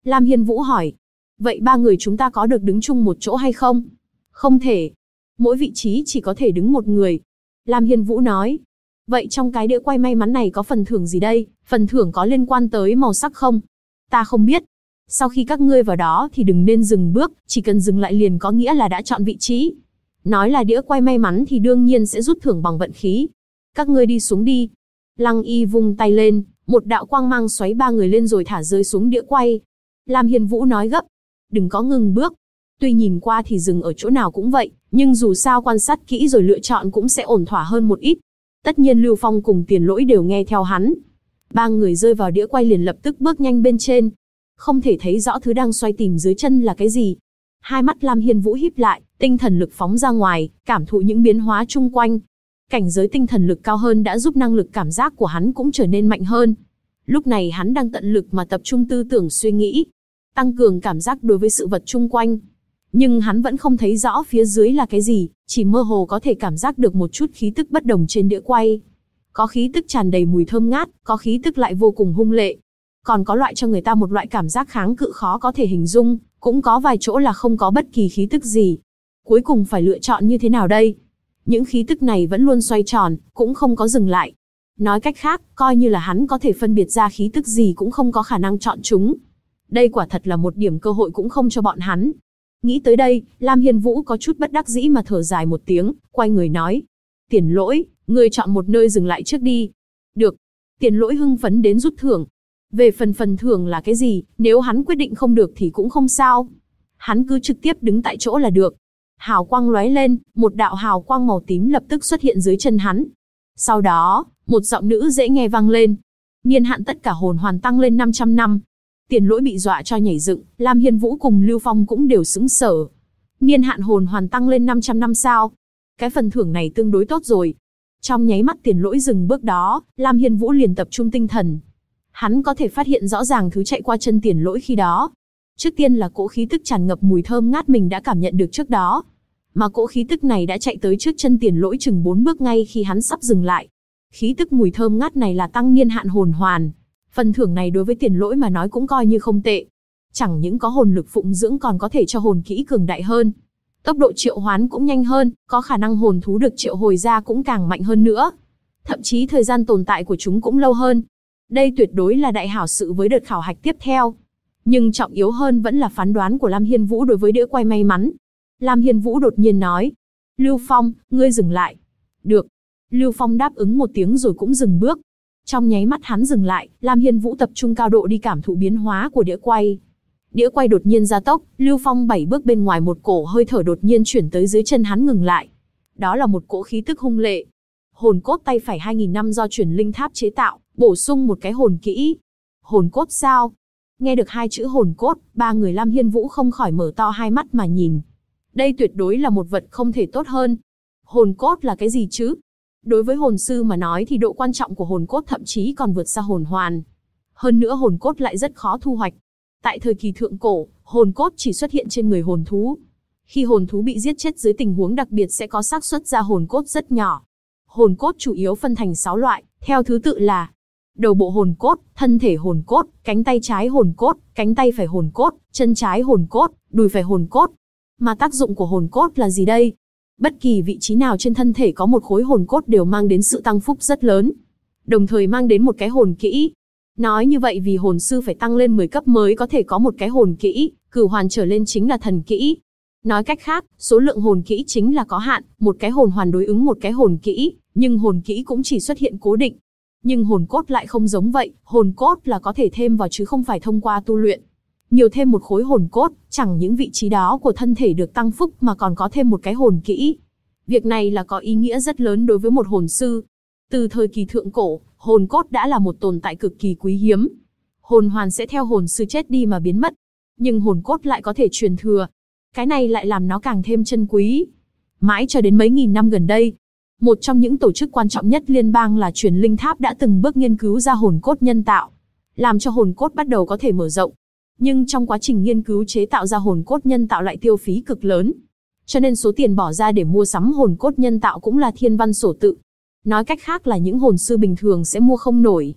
Lam Hiên Vũ hỏi. Vậy ba người chúng ta có được đứng chung một chỗ hay không? Không thể. Mỗi vị trí chỉ có thể đứng một người. Lam Hiên Vũ nói. Vậy trong cái đĩa quay may mắn này có phần thưởng gì đây? Phần thưởng có liên quan tới màu sắc không? Ta không biết. Sau khi các ngươi vào đó thì đừng nên dừng bước, chỉ cần dừng lại liền có nghĩa là đã chọn vị trí. Nói là đĩa quay may mắn thì đương nhiên sẽ rút thưởng bằng vận khí. Các ngươi đi xuống đi. Lăng Y vung tay lên, một đạo quang mang xoáy ba người lên rồi thả rơi xuống đĩa quay. Lam Hiên Vũ nói gấp. Đừng có ngừng bước. Tuy nhìn qua thì dừng ở chỗ nào cũng vậy, nhưng dù sao quan sát kỹ rồi lựa chọn cũng sẽ ổn thỏa hơn một ít. Tất nhiên Lưu Phong cùng Tiền Lỗi đều nghe theo hắn. Ba người rơi vào đĩa quay liền lập tức bước nhanh bên trên. Không thể thấy rõ thứ đang xoay tìm dưới chân là cái gì. Hai mắt Lam Hiên Vũ híp lại, tinh thần lực phóng ra ngoài, cảm thụ những biến hóa chung quanh. Cảnh giới tinh thần lực cao hơn đã giúp năng lực cảm giác của hắn cũng trở nên mạnh hơn. Lúc này hắn đang tận lực mà tập trung tư tưởng suy nghĩ, tăng cường cảm giác đối với sự vật chung quanh. Nhưng hắn vẫn không thấy rõ phía dưới là cái gì, chỉ mơ hồ có thể cảm giác được một chút khí tức bất đồng trên đĩa quay. Có khí tức tràn đầy mùi thơm ngát, có khí tức lại vô cùng hung lệ. Còn có loại cho người ta một loại cảm giác kháng cự khó có thể hình dung, cũng có vài chỗ là không có bất kỳ khí tức gì. Cuối cùng phải lựa chọn như thế nào đây? Những khí tức này vẫn luôn xoay tròn, cũng không có dừng lại. Nói cách khác, coi như là hắn có thể phân biệt ra khí tức gì cũng không có khả năng chọn chúng. Đây quả thật là một điểm cơ hội cũng không cho bọn hắn. Nghĩ tới đây, Lam Hiên Vũ có chút bất đắc dĩ mà thở dài một tiếng, quay người nói. Tiền Lỗi, ngươi chọn một nơi dừng lại trước đi. Được. Tiền Lỗi hưng phấn đến rút thưởng. Về phần thưởng là cái gì, nếu hắn quyết định không được thì cũng không sao. Hắn cứ trực tiếp đứng tại chỗ là được. Hào quang lóe lên, một đạo hào quang màu tím lập tức xuất hiện dưới chân hắn. Sau đó, một giọng nữ dễ nghe vang lên. Niên hạn tất cả hồn hoàn tăng lên 500 năm. Tiền Lỗi bị dọa cho nhảy dựng, Lam Hiên Vũ cùng Lưu Phong cũng đều sững sờ. Niên hạn hồn hoàn tăng lên 500 năm sao? Cái phần thưởng này tương đối tốt rồi. Trong nháy mắt Tiền Lỗi dừng bước đó, Lam Hiên Vũ liền tập trung tinh thần. Hắn có thể phát hiện rõ ràng thứ chạy qua chân Tiền Lỗi khi đó. Trước tiên là cỗ khí tức tràn ngập mùi thơm ngát mình đã cảm nhận được trước đó. Mà cỗ khí tức này đã chạy tới trước chân Tiền Lỗi chừng 4 bước ngay khi hắn sắp dừng lại. Khí tức mùi thơm ngát này là tăng niên hạn hồn hoàn. Phần thưởng này đối với Tiền Lỗi mà nói cũng coi như không tệ. Chẳng những có hồn lực phụng dưỡng còn có thể cho hồn kỹ cường đại hơn. Tốc độ triệu hoán cũng nhanh hơn, có khả năng hồn thú được triệu hồi ra cũng càng mạnh hơn nữa. Thậm chí thời gian tồn tại của chúng cũng lâu hơn. Đây tuyệt đối là đại hảo sự với đợt khảo hạch tiếp theo. Nhưng trọng yếu hơn vẫn là phán đoán của Lam Hiên Vũ đối với đĩa quay may mắn. Lam Hiên Vũ đột nhiên nói. Lưu Phong, ngươi dừng lại. Được. Lưu Phong đáp ứng một tiếng rồi cũng dừng bước. Trong nháy mắt hắn dừng lại, Lam Hiên Vũ tập trung cao độ đi cảm thụ biến hóa của đĩa quay. Đĩa quay đột nhiên gia tốc, Lưu Phong 7 bước bên ngoài một cổ hơi thở đột nhiên chuyển tới dưới chân hắn ngừng lại. Đó là một cỗ khí tức hung lệ. Hồn cốt tay phải 2000 năm do chuyển linh tháp chế tạo, bổ sung một cái hồn kỹ. Hồn cốt sao? Nghe được hai chữ hồn cốt, ba người Lam Hiên Vũ không khỏi mở to hai mắt mà nhìn. Đây tuyệt đối là một vật không thể tốt hơn. Hồn cốt là cái gì chứ? Đối với hồn sư mà nói thì độ quan trọng của hồn cốt thậm chí còn vượt xa hồn hoàn. Hơn nữa hồn cốt lại rất khó thu hoạch. Tại thời kỳ thượng cổ, hồn cốt chỉ xuất hiện trên người hồn thú. Khi hồn thú bị giết chết dưới tình huống đặc biệt sẽ có xác suất ra hồn cốt rất nhỏ. Hồn cốt chủ yếu phân thành 6 loại, theo thứ tự là đầu bộ hồn cốt, thân thể hồn cốt, cánh tay trái hồn cốt, cánh tay phải hồn cốt, chân trái hồn cốt, đùi phải hồn cốt. Mà tác dụng của hồn cốt là gì đây? Bất kỳ vị trí nào trên thân thể có một khối hồn cốt đều mang đến sự tăng phúc rất lớn. Đồng thời mang đến một cái hồn kỹ. Nói như vậy vì hồn sư phải tăng lên 10 cấp mới có thể có một cái hồn kỹ, cửu hoàn trở lên chính là thần kỹ. Nói cách khác, số lượng hồn kỹ chính là có hạn, một cái hồn hoàn đối ứng một cái hồn kỹ, nhưng hồn kỹ cũng chỉ xuất hiện cố định. Nhưng hồn cốt lại không giống vậy, hồn cốt là có thể thêm vào chứ không phải thông qua tu luyện. Nhiều thêm một khối hồn cốt, chẳng những vị trí đó của thân thể được tăng phúc mà còn có thêm một cái hồn kỹ. Việc này là có ý nghĩa rất lớn đối với một hồn sư. Từ thời kỳ thượng cổ, hồn cốt đã là một tồn tại cực kỳ quý hiếm. Hồn hoàn sẽ theo hồn sư chết đi mà biến mất, nhưng hồn cốt lại có thể truyền thừa. Cái này lại làm nó càng thêm chân quý. Mãi cho đến mấy nghìn năm gần đây, một trong những tổ chức quan trọng nhất liên bang là Chuyển Linh Tháp đã từng bước nghiên cứu ra hồn cốt nhân tạo, làm cho hồn cốt bắt đầu có thể mở rộng. Nhưng trong quá trình nghiên cứu chế tạo ra hồn cốt nhân tạo lại tiêu phí cực lớn. Cho nên số tiền bỏ ra để mua sắm hồn cốt nhân tạo cũng là thiên văn sổ tự. Nói cách khác là những hồn sư bình thường sẽ mua không nổi.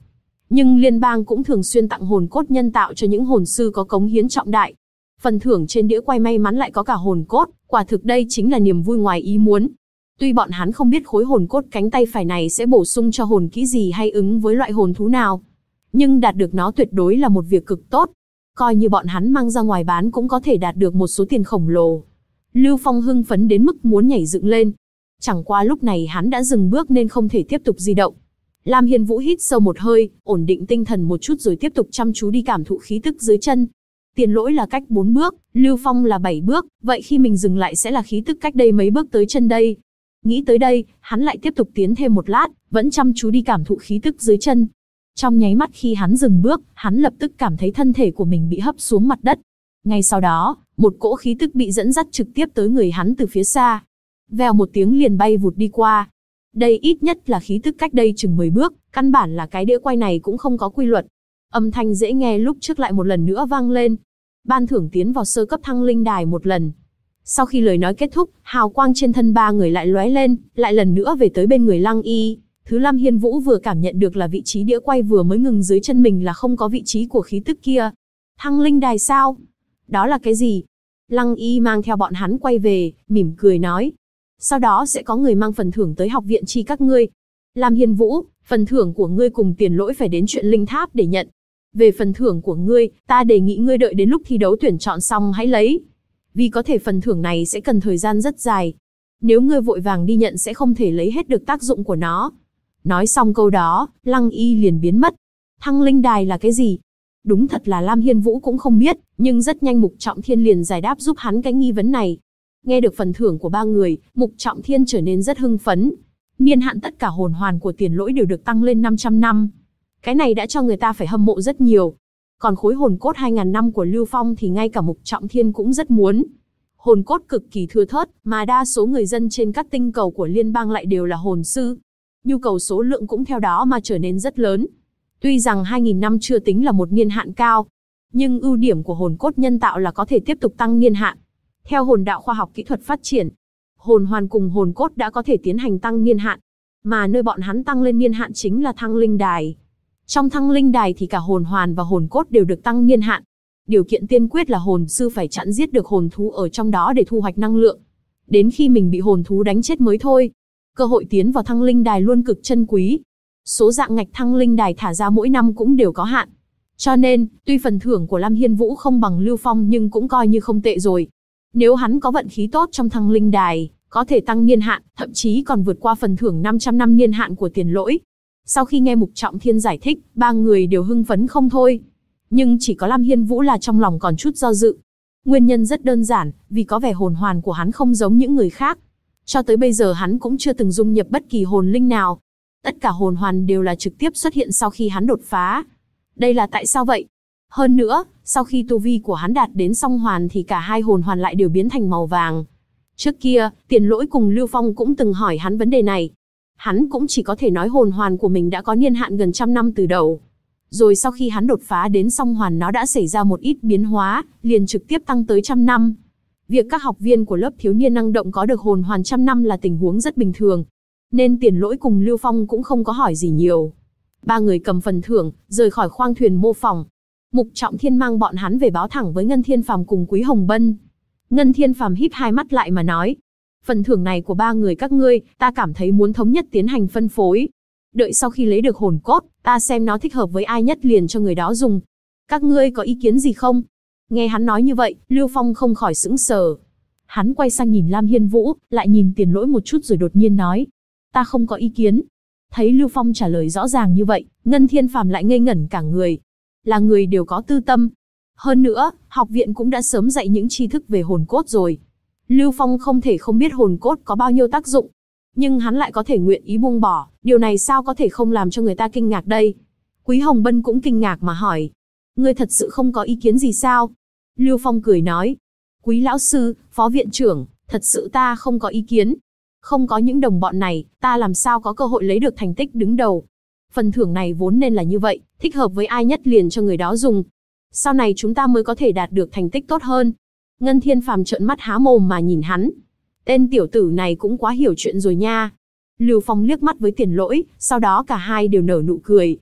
Nhưng liên bang cũng thường xuyên tặng hồn cốt nhân tạo cho những hồn sư có cống hiến trọng đại. Phần thưởng trên đĩa quay may mắn lại có cả hồn cốt, quả thực đây chính là niềm vui ngoài ý muốn. Tuy bọn hắn không biết khối hồn cốt cánh tay phải này sẽ bổ sung cho hồn kỹ gì hay ứng với loại hồn thú nào, nhưng đạt được nó tuyệt đối là một việc cực tốt. Coi như bọn hắn mang ra ngoài bán cũng có thể đạt được một số tiền khổng lồ. Lưu Phong hưng phấn đến mức muốn nhảy dựng lên. Chẳng qua lúc này hắn đã dừng bước nên không thể tiếp tục di động. Lam Hiên Vũ hít sâu một hơi, ổn định tinh thần một chút rồi tiếp tục chăm chú đi cảm thụ khí tức dưới chân. Tiền Lỗi là cách 4 bước, Lưu Phong là 7 bước, vậy khi mình dừng lại sẽ là khí tức cách đây mấy bước tới chân đây. Nghĩ tới đây, hắn lại tiếp tục tiến thêm một lát, vẫn chăm chú đi cảm thụ khí tức dưới chân. Trong nháy mắt khi hắn dừng bước, hắn lập tức cảm thấy thân thể của mình bị hấp xuống mặt đất. Ngay sau đó, một cỗ khí tức bị dẫn dắt trực tiếp tới người hắn từ phía xa. Vèo một tiếng liền bay vụt đi qua. Đây ít nhất là khí tức cách đây chừng 10 bước, căn bản là cái đĩa quay này cũng không có quy luật. Âm thanh dễ nghe lúc trước lại một lần nữa vang lên. Ban thưởng tiến vào sơ cấp thăng linh đài một lần. Sau khi lời nói kết thúc, hào quang trên thân ba người lại lóe lên, lại lần nữa về tới bên người Lăng Y. Thứ Lam Hiên Vũ vừa cảm nhận được là vị trí đĩa quay vừa mới ngừng dưới chân mình là không có vị trí của khí tức kia. Thăng linh đài sao? Đó là cái gì? Lăng Y mang theo bọn hắn quay về, mỉm cười nói. Sau đó sẽ có người mang phần thưởng tới học viện chi các ngươi. Lam Hiên Vũ, phần thưởng của ngươi cùng Tiền Lỗi phải đến chuyện linh tháp để nhận. Về phần thưởng của ngươi, ta đề nghị ngươi đợi đến lúc thi đấu tuyển chọn xong hãy lấy. Vì có thể phần thưởng này sẽ cần thời gian rất dài. Nếu ngươi vội vàng đi nhận sẽ không thể lấy hết được tác dụng của nó. Nói xong câu đó, Lăng Y liền biến mất. Thăng linh đài là cái gì? Đúng thật là Lam Hiên Vũ cũng không biết, nhưng rất nhanh Mục Trọng Thiên liền giải đáp giúp hắn cái nghi vấn này. Nghe được phần thưởng của ba người, Mục Trọng Thiên trở nên rất hưng phấn. Niên hạn tất cả hồn hoàn của Tiền Lỗi đều được tăng lên 500 năm. Cái này đã cho người ta phải hâm mộ rất nhiều. Còn khối hồn cốt 2000 năm của Lưu Phong thì ngay cả Mục Trọng Thiên cũng rất muốn. Hồn cốt cực kỳ thưa thớt, mà đa số người dân trên các tinh cầu của liên bang lại đều là hồn sư. Nhu cầu số lượng cũng theo đó mà trở nên rất lớn. Tuy rằng 2000 năm chưa tính là một niên hạn cao, nhưng ưu điểm của hồn cốt nhân tạo là có thể tiếp tục tăng niên hạn. Theo hồn đạo khoa học kỹ thuật phát triển, hồn hoàn cùng hồn cốt đã có thể tiến hành tăng niên hạn, mà nơi bọn hắn tăng lên niên hạn chính là thăng linh đài. Trong thăng linh đài thì cả hồn hoàn và hồn cốt đều được tăng niên hạn. Điều kiện tiên quyết là hồn sư phải chặn giết được hồn thú ở trong đó để thu hoạch năng lượng. Đến khi mình bị hồn thú đánh chết mới thôi. Cơ hội tiến vào thăng linh đài luôn cực chân quý. Số dạng ngạch thăng linh đài thả ra mỗi năm cũng đều có hạn. Cho nên, tuy phần thưởng của Lam Hiên Vũ không bằng Lưu Phong nhưng cũng coi như không tệ rồi. Nếu hắn có vận khí tốt trong thăng linh đài, có thể tăng niên hạn, thậm chí còn vượt qua phần thưởng 500 năm niên hạn của Tiền Lỗi. Sau khi nghe Mục Trọng Thiên giải thích, ba người đều hưng phấn không thôi. Nhưng chỉ có Lam Hiên Vũ là trong lòng còn chút do dự. Nguyên nhân rất đơn giản, vì có vẻ hồn hoàn của hắn không giống những người khác. Cho tới bây giờ hắn cũng chưa từng dung nhập bất kỳ hồn linh nào. Tất cả hồn hoàn đều là trực tiếp xuất hiện sau khi hắn đột phá. Đây là tại sao vậy? Hơn nữa, sau khi tu vi của hắn đạt đến song hoàn thì cả hai hồn hoàn lại đều biến thành màu vàng. Trước kia, Tiền Lỗi cùng Lưu Phong cũng từng hỏi hắn vấn đề này. Hắn cũng chỉ có thể nói hồn hoàn của mình đã có niên hạn gần trăm năm từ đầu. Rồi sau khi hắn đột phá đến song hoàn nó đã xảy ra một ít biến hóa, liền trực tiếp tăng tới 100 năm. Việc các học viên của lớp thiếu niên năng động có được hồn hoàn 100 năm là tình huống rất bình thường. Nên Tiền Lỗi cùng Lưu Phong cũng không có hỏi gì nhiều. Ba người cầm phần thưởng, rời khỏi khoang thuyền mô phỏng. Mục Trọng Thiên mang bọn hắn về báo thẳng với Ngân Thiên Phàm cùng Quý Hồng Bân. Ngân Thiên Phàm híp hai mắt lại mà nói. Phần thưởng này của ba người các ngươi, ta cảm thấy muốn thống nhất tiến hành phân phối. Đợi sau khi lấy được hồn cốt, ta xem nó thích hợp với ai nhất liền cho người đó dùng. Các ngươi có ý kiến gì không? Nghe hắn nói như vậy, Lưu Phong không khỏi sững sờ. Hắn quay sang nhìn Lam Hiên Vũ, lại nhìn Tiền Lỗi một chút rồi đột nhiên nói. Ta không có ý kiến. Thấy Lưu Phong trả lời rõ ràng như vậy, Ngân Thiên Phàm lại ngây ngẩn cả người. Là người đều có tư tâm. Hơn nữa, học viện cũng đã sớm dạy những tri thức về hồn cốt rồi. Lưu Phong không thể không biết hồn cốt có bao nhiêu tác dụng. Nhưng hắn lại có thể nguyện ý buông bỏ, điều này sao có thể không làm cho người ta kinh ngạc đây? Quý Hồng Bân cũng kinh ngạc mà hỏi. Ngươi thật sự không có ý kiến gì sao? Lưu Phong cười nói. Quý lão sư, phó viện trưởng, thật sự ta không có ý kiến. Không có những đồng bọn này, ta làm sao có cơ hội lấy được thành tích đứng đầu. Phần thưởng này vốn nên là như vậy, thích hợp với ai nhất liền cho người đó dùng. Sau này chúng ta mới có thể đạt được thành tích tốt hơn. Ngân Thiên Phàm trợn mắt há mồm mà nhìn hắn. Tên tiểu tử này cũng quá hiểu chuyện rồi nha. Lưu Phong liếc mắt với Tiền Lỗi, sau đó cả hai đều nở nụ cười.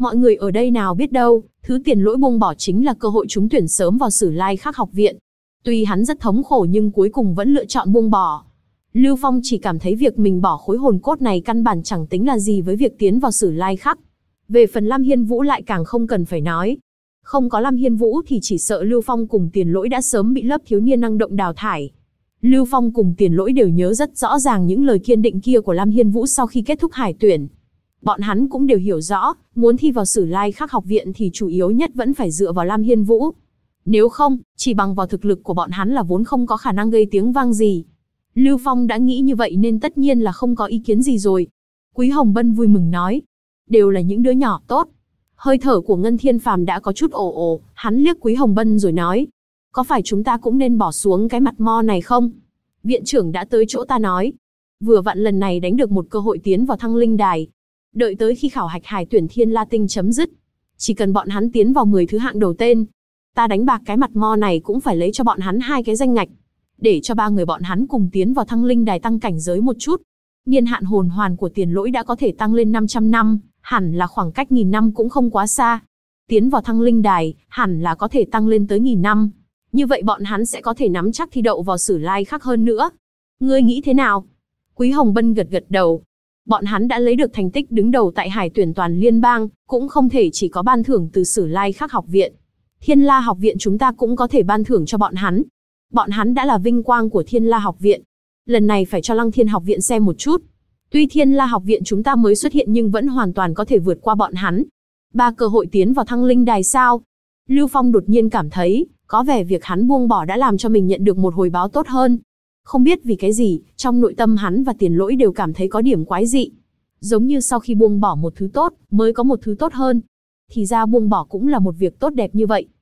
Mọi người ở đây nào biết đâu, thứ Tiền Lỗi buông bỏ chính là cơ hội trúng tuyển sớm vào Sử Lai Khắc học viện. Tuy hắn rất thống khổ nhưng cuối cùng vẫn lựa chọn buông bỏ. Lưu Phong chỉ cảm thấy việc mình bỏ khối hồn cốt này căn bản chẳng tính là gì với việc tiến vào Sử Lai Khắc. Về phần Lam Hiên Vũ lại càng không cần phải nói. Không có Lam Hiên Vũ thì chỉ sợ Lưu Phong cùng Tiền Lỗi đã sớm bị lớp thiếu niên năng động đào thải. Lưu Phong cùng Tiền Lỗi đều nhớ rất rõ ràng những lời kiên định kia của Lam Hiên Vũ sau khi kết thúc hải tuyển. Bọn hắn cũng đều hiểu rõ, muốn thi vào Sử Lai Khắc học viện thì chủ yếu nhất vẫn phải dựa vào Lam Hiên Vũ. Nếu không, chỉ bằng vào thực lực của bọn hắn là vốn không có khả năng gây tiếng vang gì. Lưu Phong đã nghĩ như vậy nên tất nhiên là không có ý kiến gì rồi. Quý Hồng Bân vui mừng nói, đều là những đứa nhỏ tốt. Hơi thở của Ngân Thiên Phàm đã có chút ồ, hắn liếc Quý Hồng Bân rồi nói, có phải chúng ta cũng nên bỏ xuống cái mặt mo này không? Viện trưởng đã tới chỗ ta nói, vừa vặn lần này đánh được một cơ hội tiến vào Thăng Linh Đài. Đợi tới khi khảo hạch hải tuyển Thiên La Tinh chấm dứt, chỉ cần bọn hắn tiến vào 10 thứ hạng đầu tên, ta đánh bạc cái mặt mo này cũng phải lấy cho bọn hắn 2 cái danh ngạch, để cho 3 người bọn hắn cùng tiến vào Thăng Linh Đài tăng cảnh giới một chút. Niên hạn hồn hoàn của Tiền Lỗi đã có thể tăng lên 500 năm, hẳn là khoảng cách 1000 năm cũng không quá xa. Tiến vào Thăng Linh Đài, hẳn là có thể tăng lên tới 1000 năm. Như vậy bọn hắn sẽ có thể nắm chắc thi đậu vào Sử Lai Khắc hơn nữa. Ngươi nghĩ thế nào? Quý Hồng Bân gật gật đầu. Bọn hắn đã lấy được thành tích đứng đầu tại hải tuyển toàn liên bang, cũng không thể chỉ có ban thưởng từ Sử Lai Khắc học viện. Thiên La học viện chúng ta cũng có thể ban thưởng cho bọn hắn. Bọn hắn đã là vinh quang của Thiên La học viện. Lần này phải cho Lăng Thiên học viện xem một chút. Tuy Thiên La học viện chúng ta mới xuất hiện nhưng vẫn hoàn toàn có thể vượt qua bọn hắn. 3 cơ hội tiến vào Thăng Linh Đài sao? Lưu Phong đột nhiên cảm thấy, có vẻ việc hắn buông bỏ đã làm cho mình nhận được một hồi báo tốt hơn. Không biết vì cái gì, trong nội tâm hắn và Tiền Lỗi đều cảm thấy có điểm quái dị. Giống như sau khi buông bỏ một thứ tốt, mới có một thứ tốt hơn. Thì ra buông bỏ cũng là một việc tốt đẹp như vậy.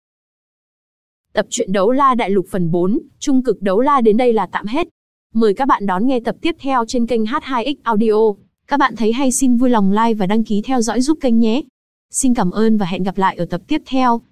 Tập truyện Đấu La Đại Lục phần 4, Trung cực Đấu La đến đây là tạm hết. Mời các bạn đón nghe tập tiếp theo trên kênh H2X Audio. Các bạn thấy hay xin vui lòng like và đăng ký theo dõi giúp kênh nhé. Xin cảm ơn và hẹn gặp lại ở tập tiếp theo.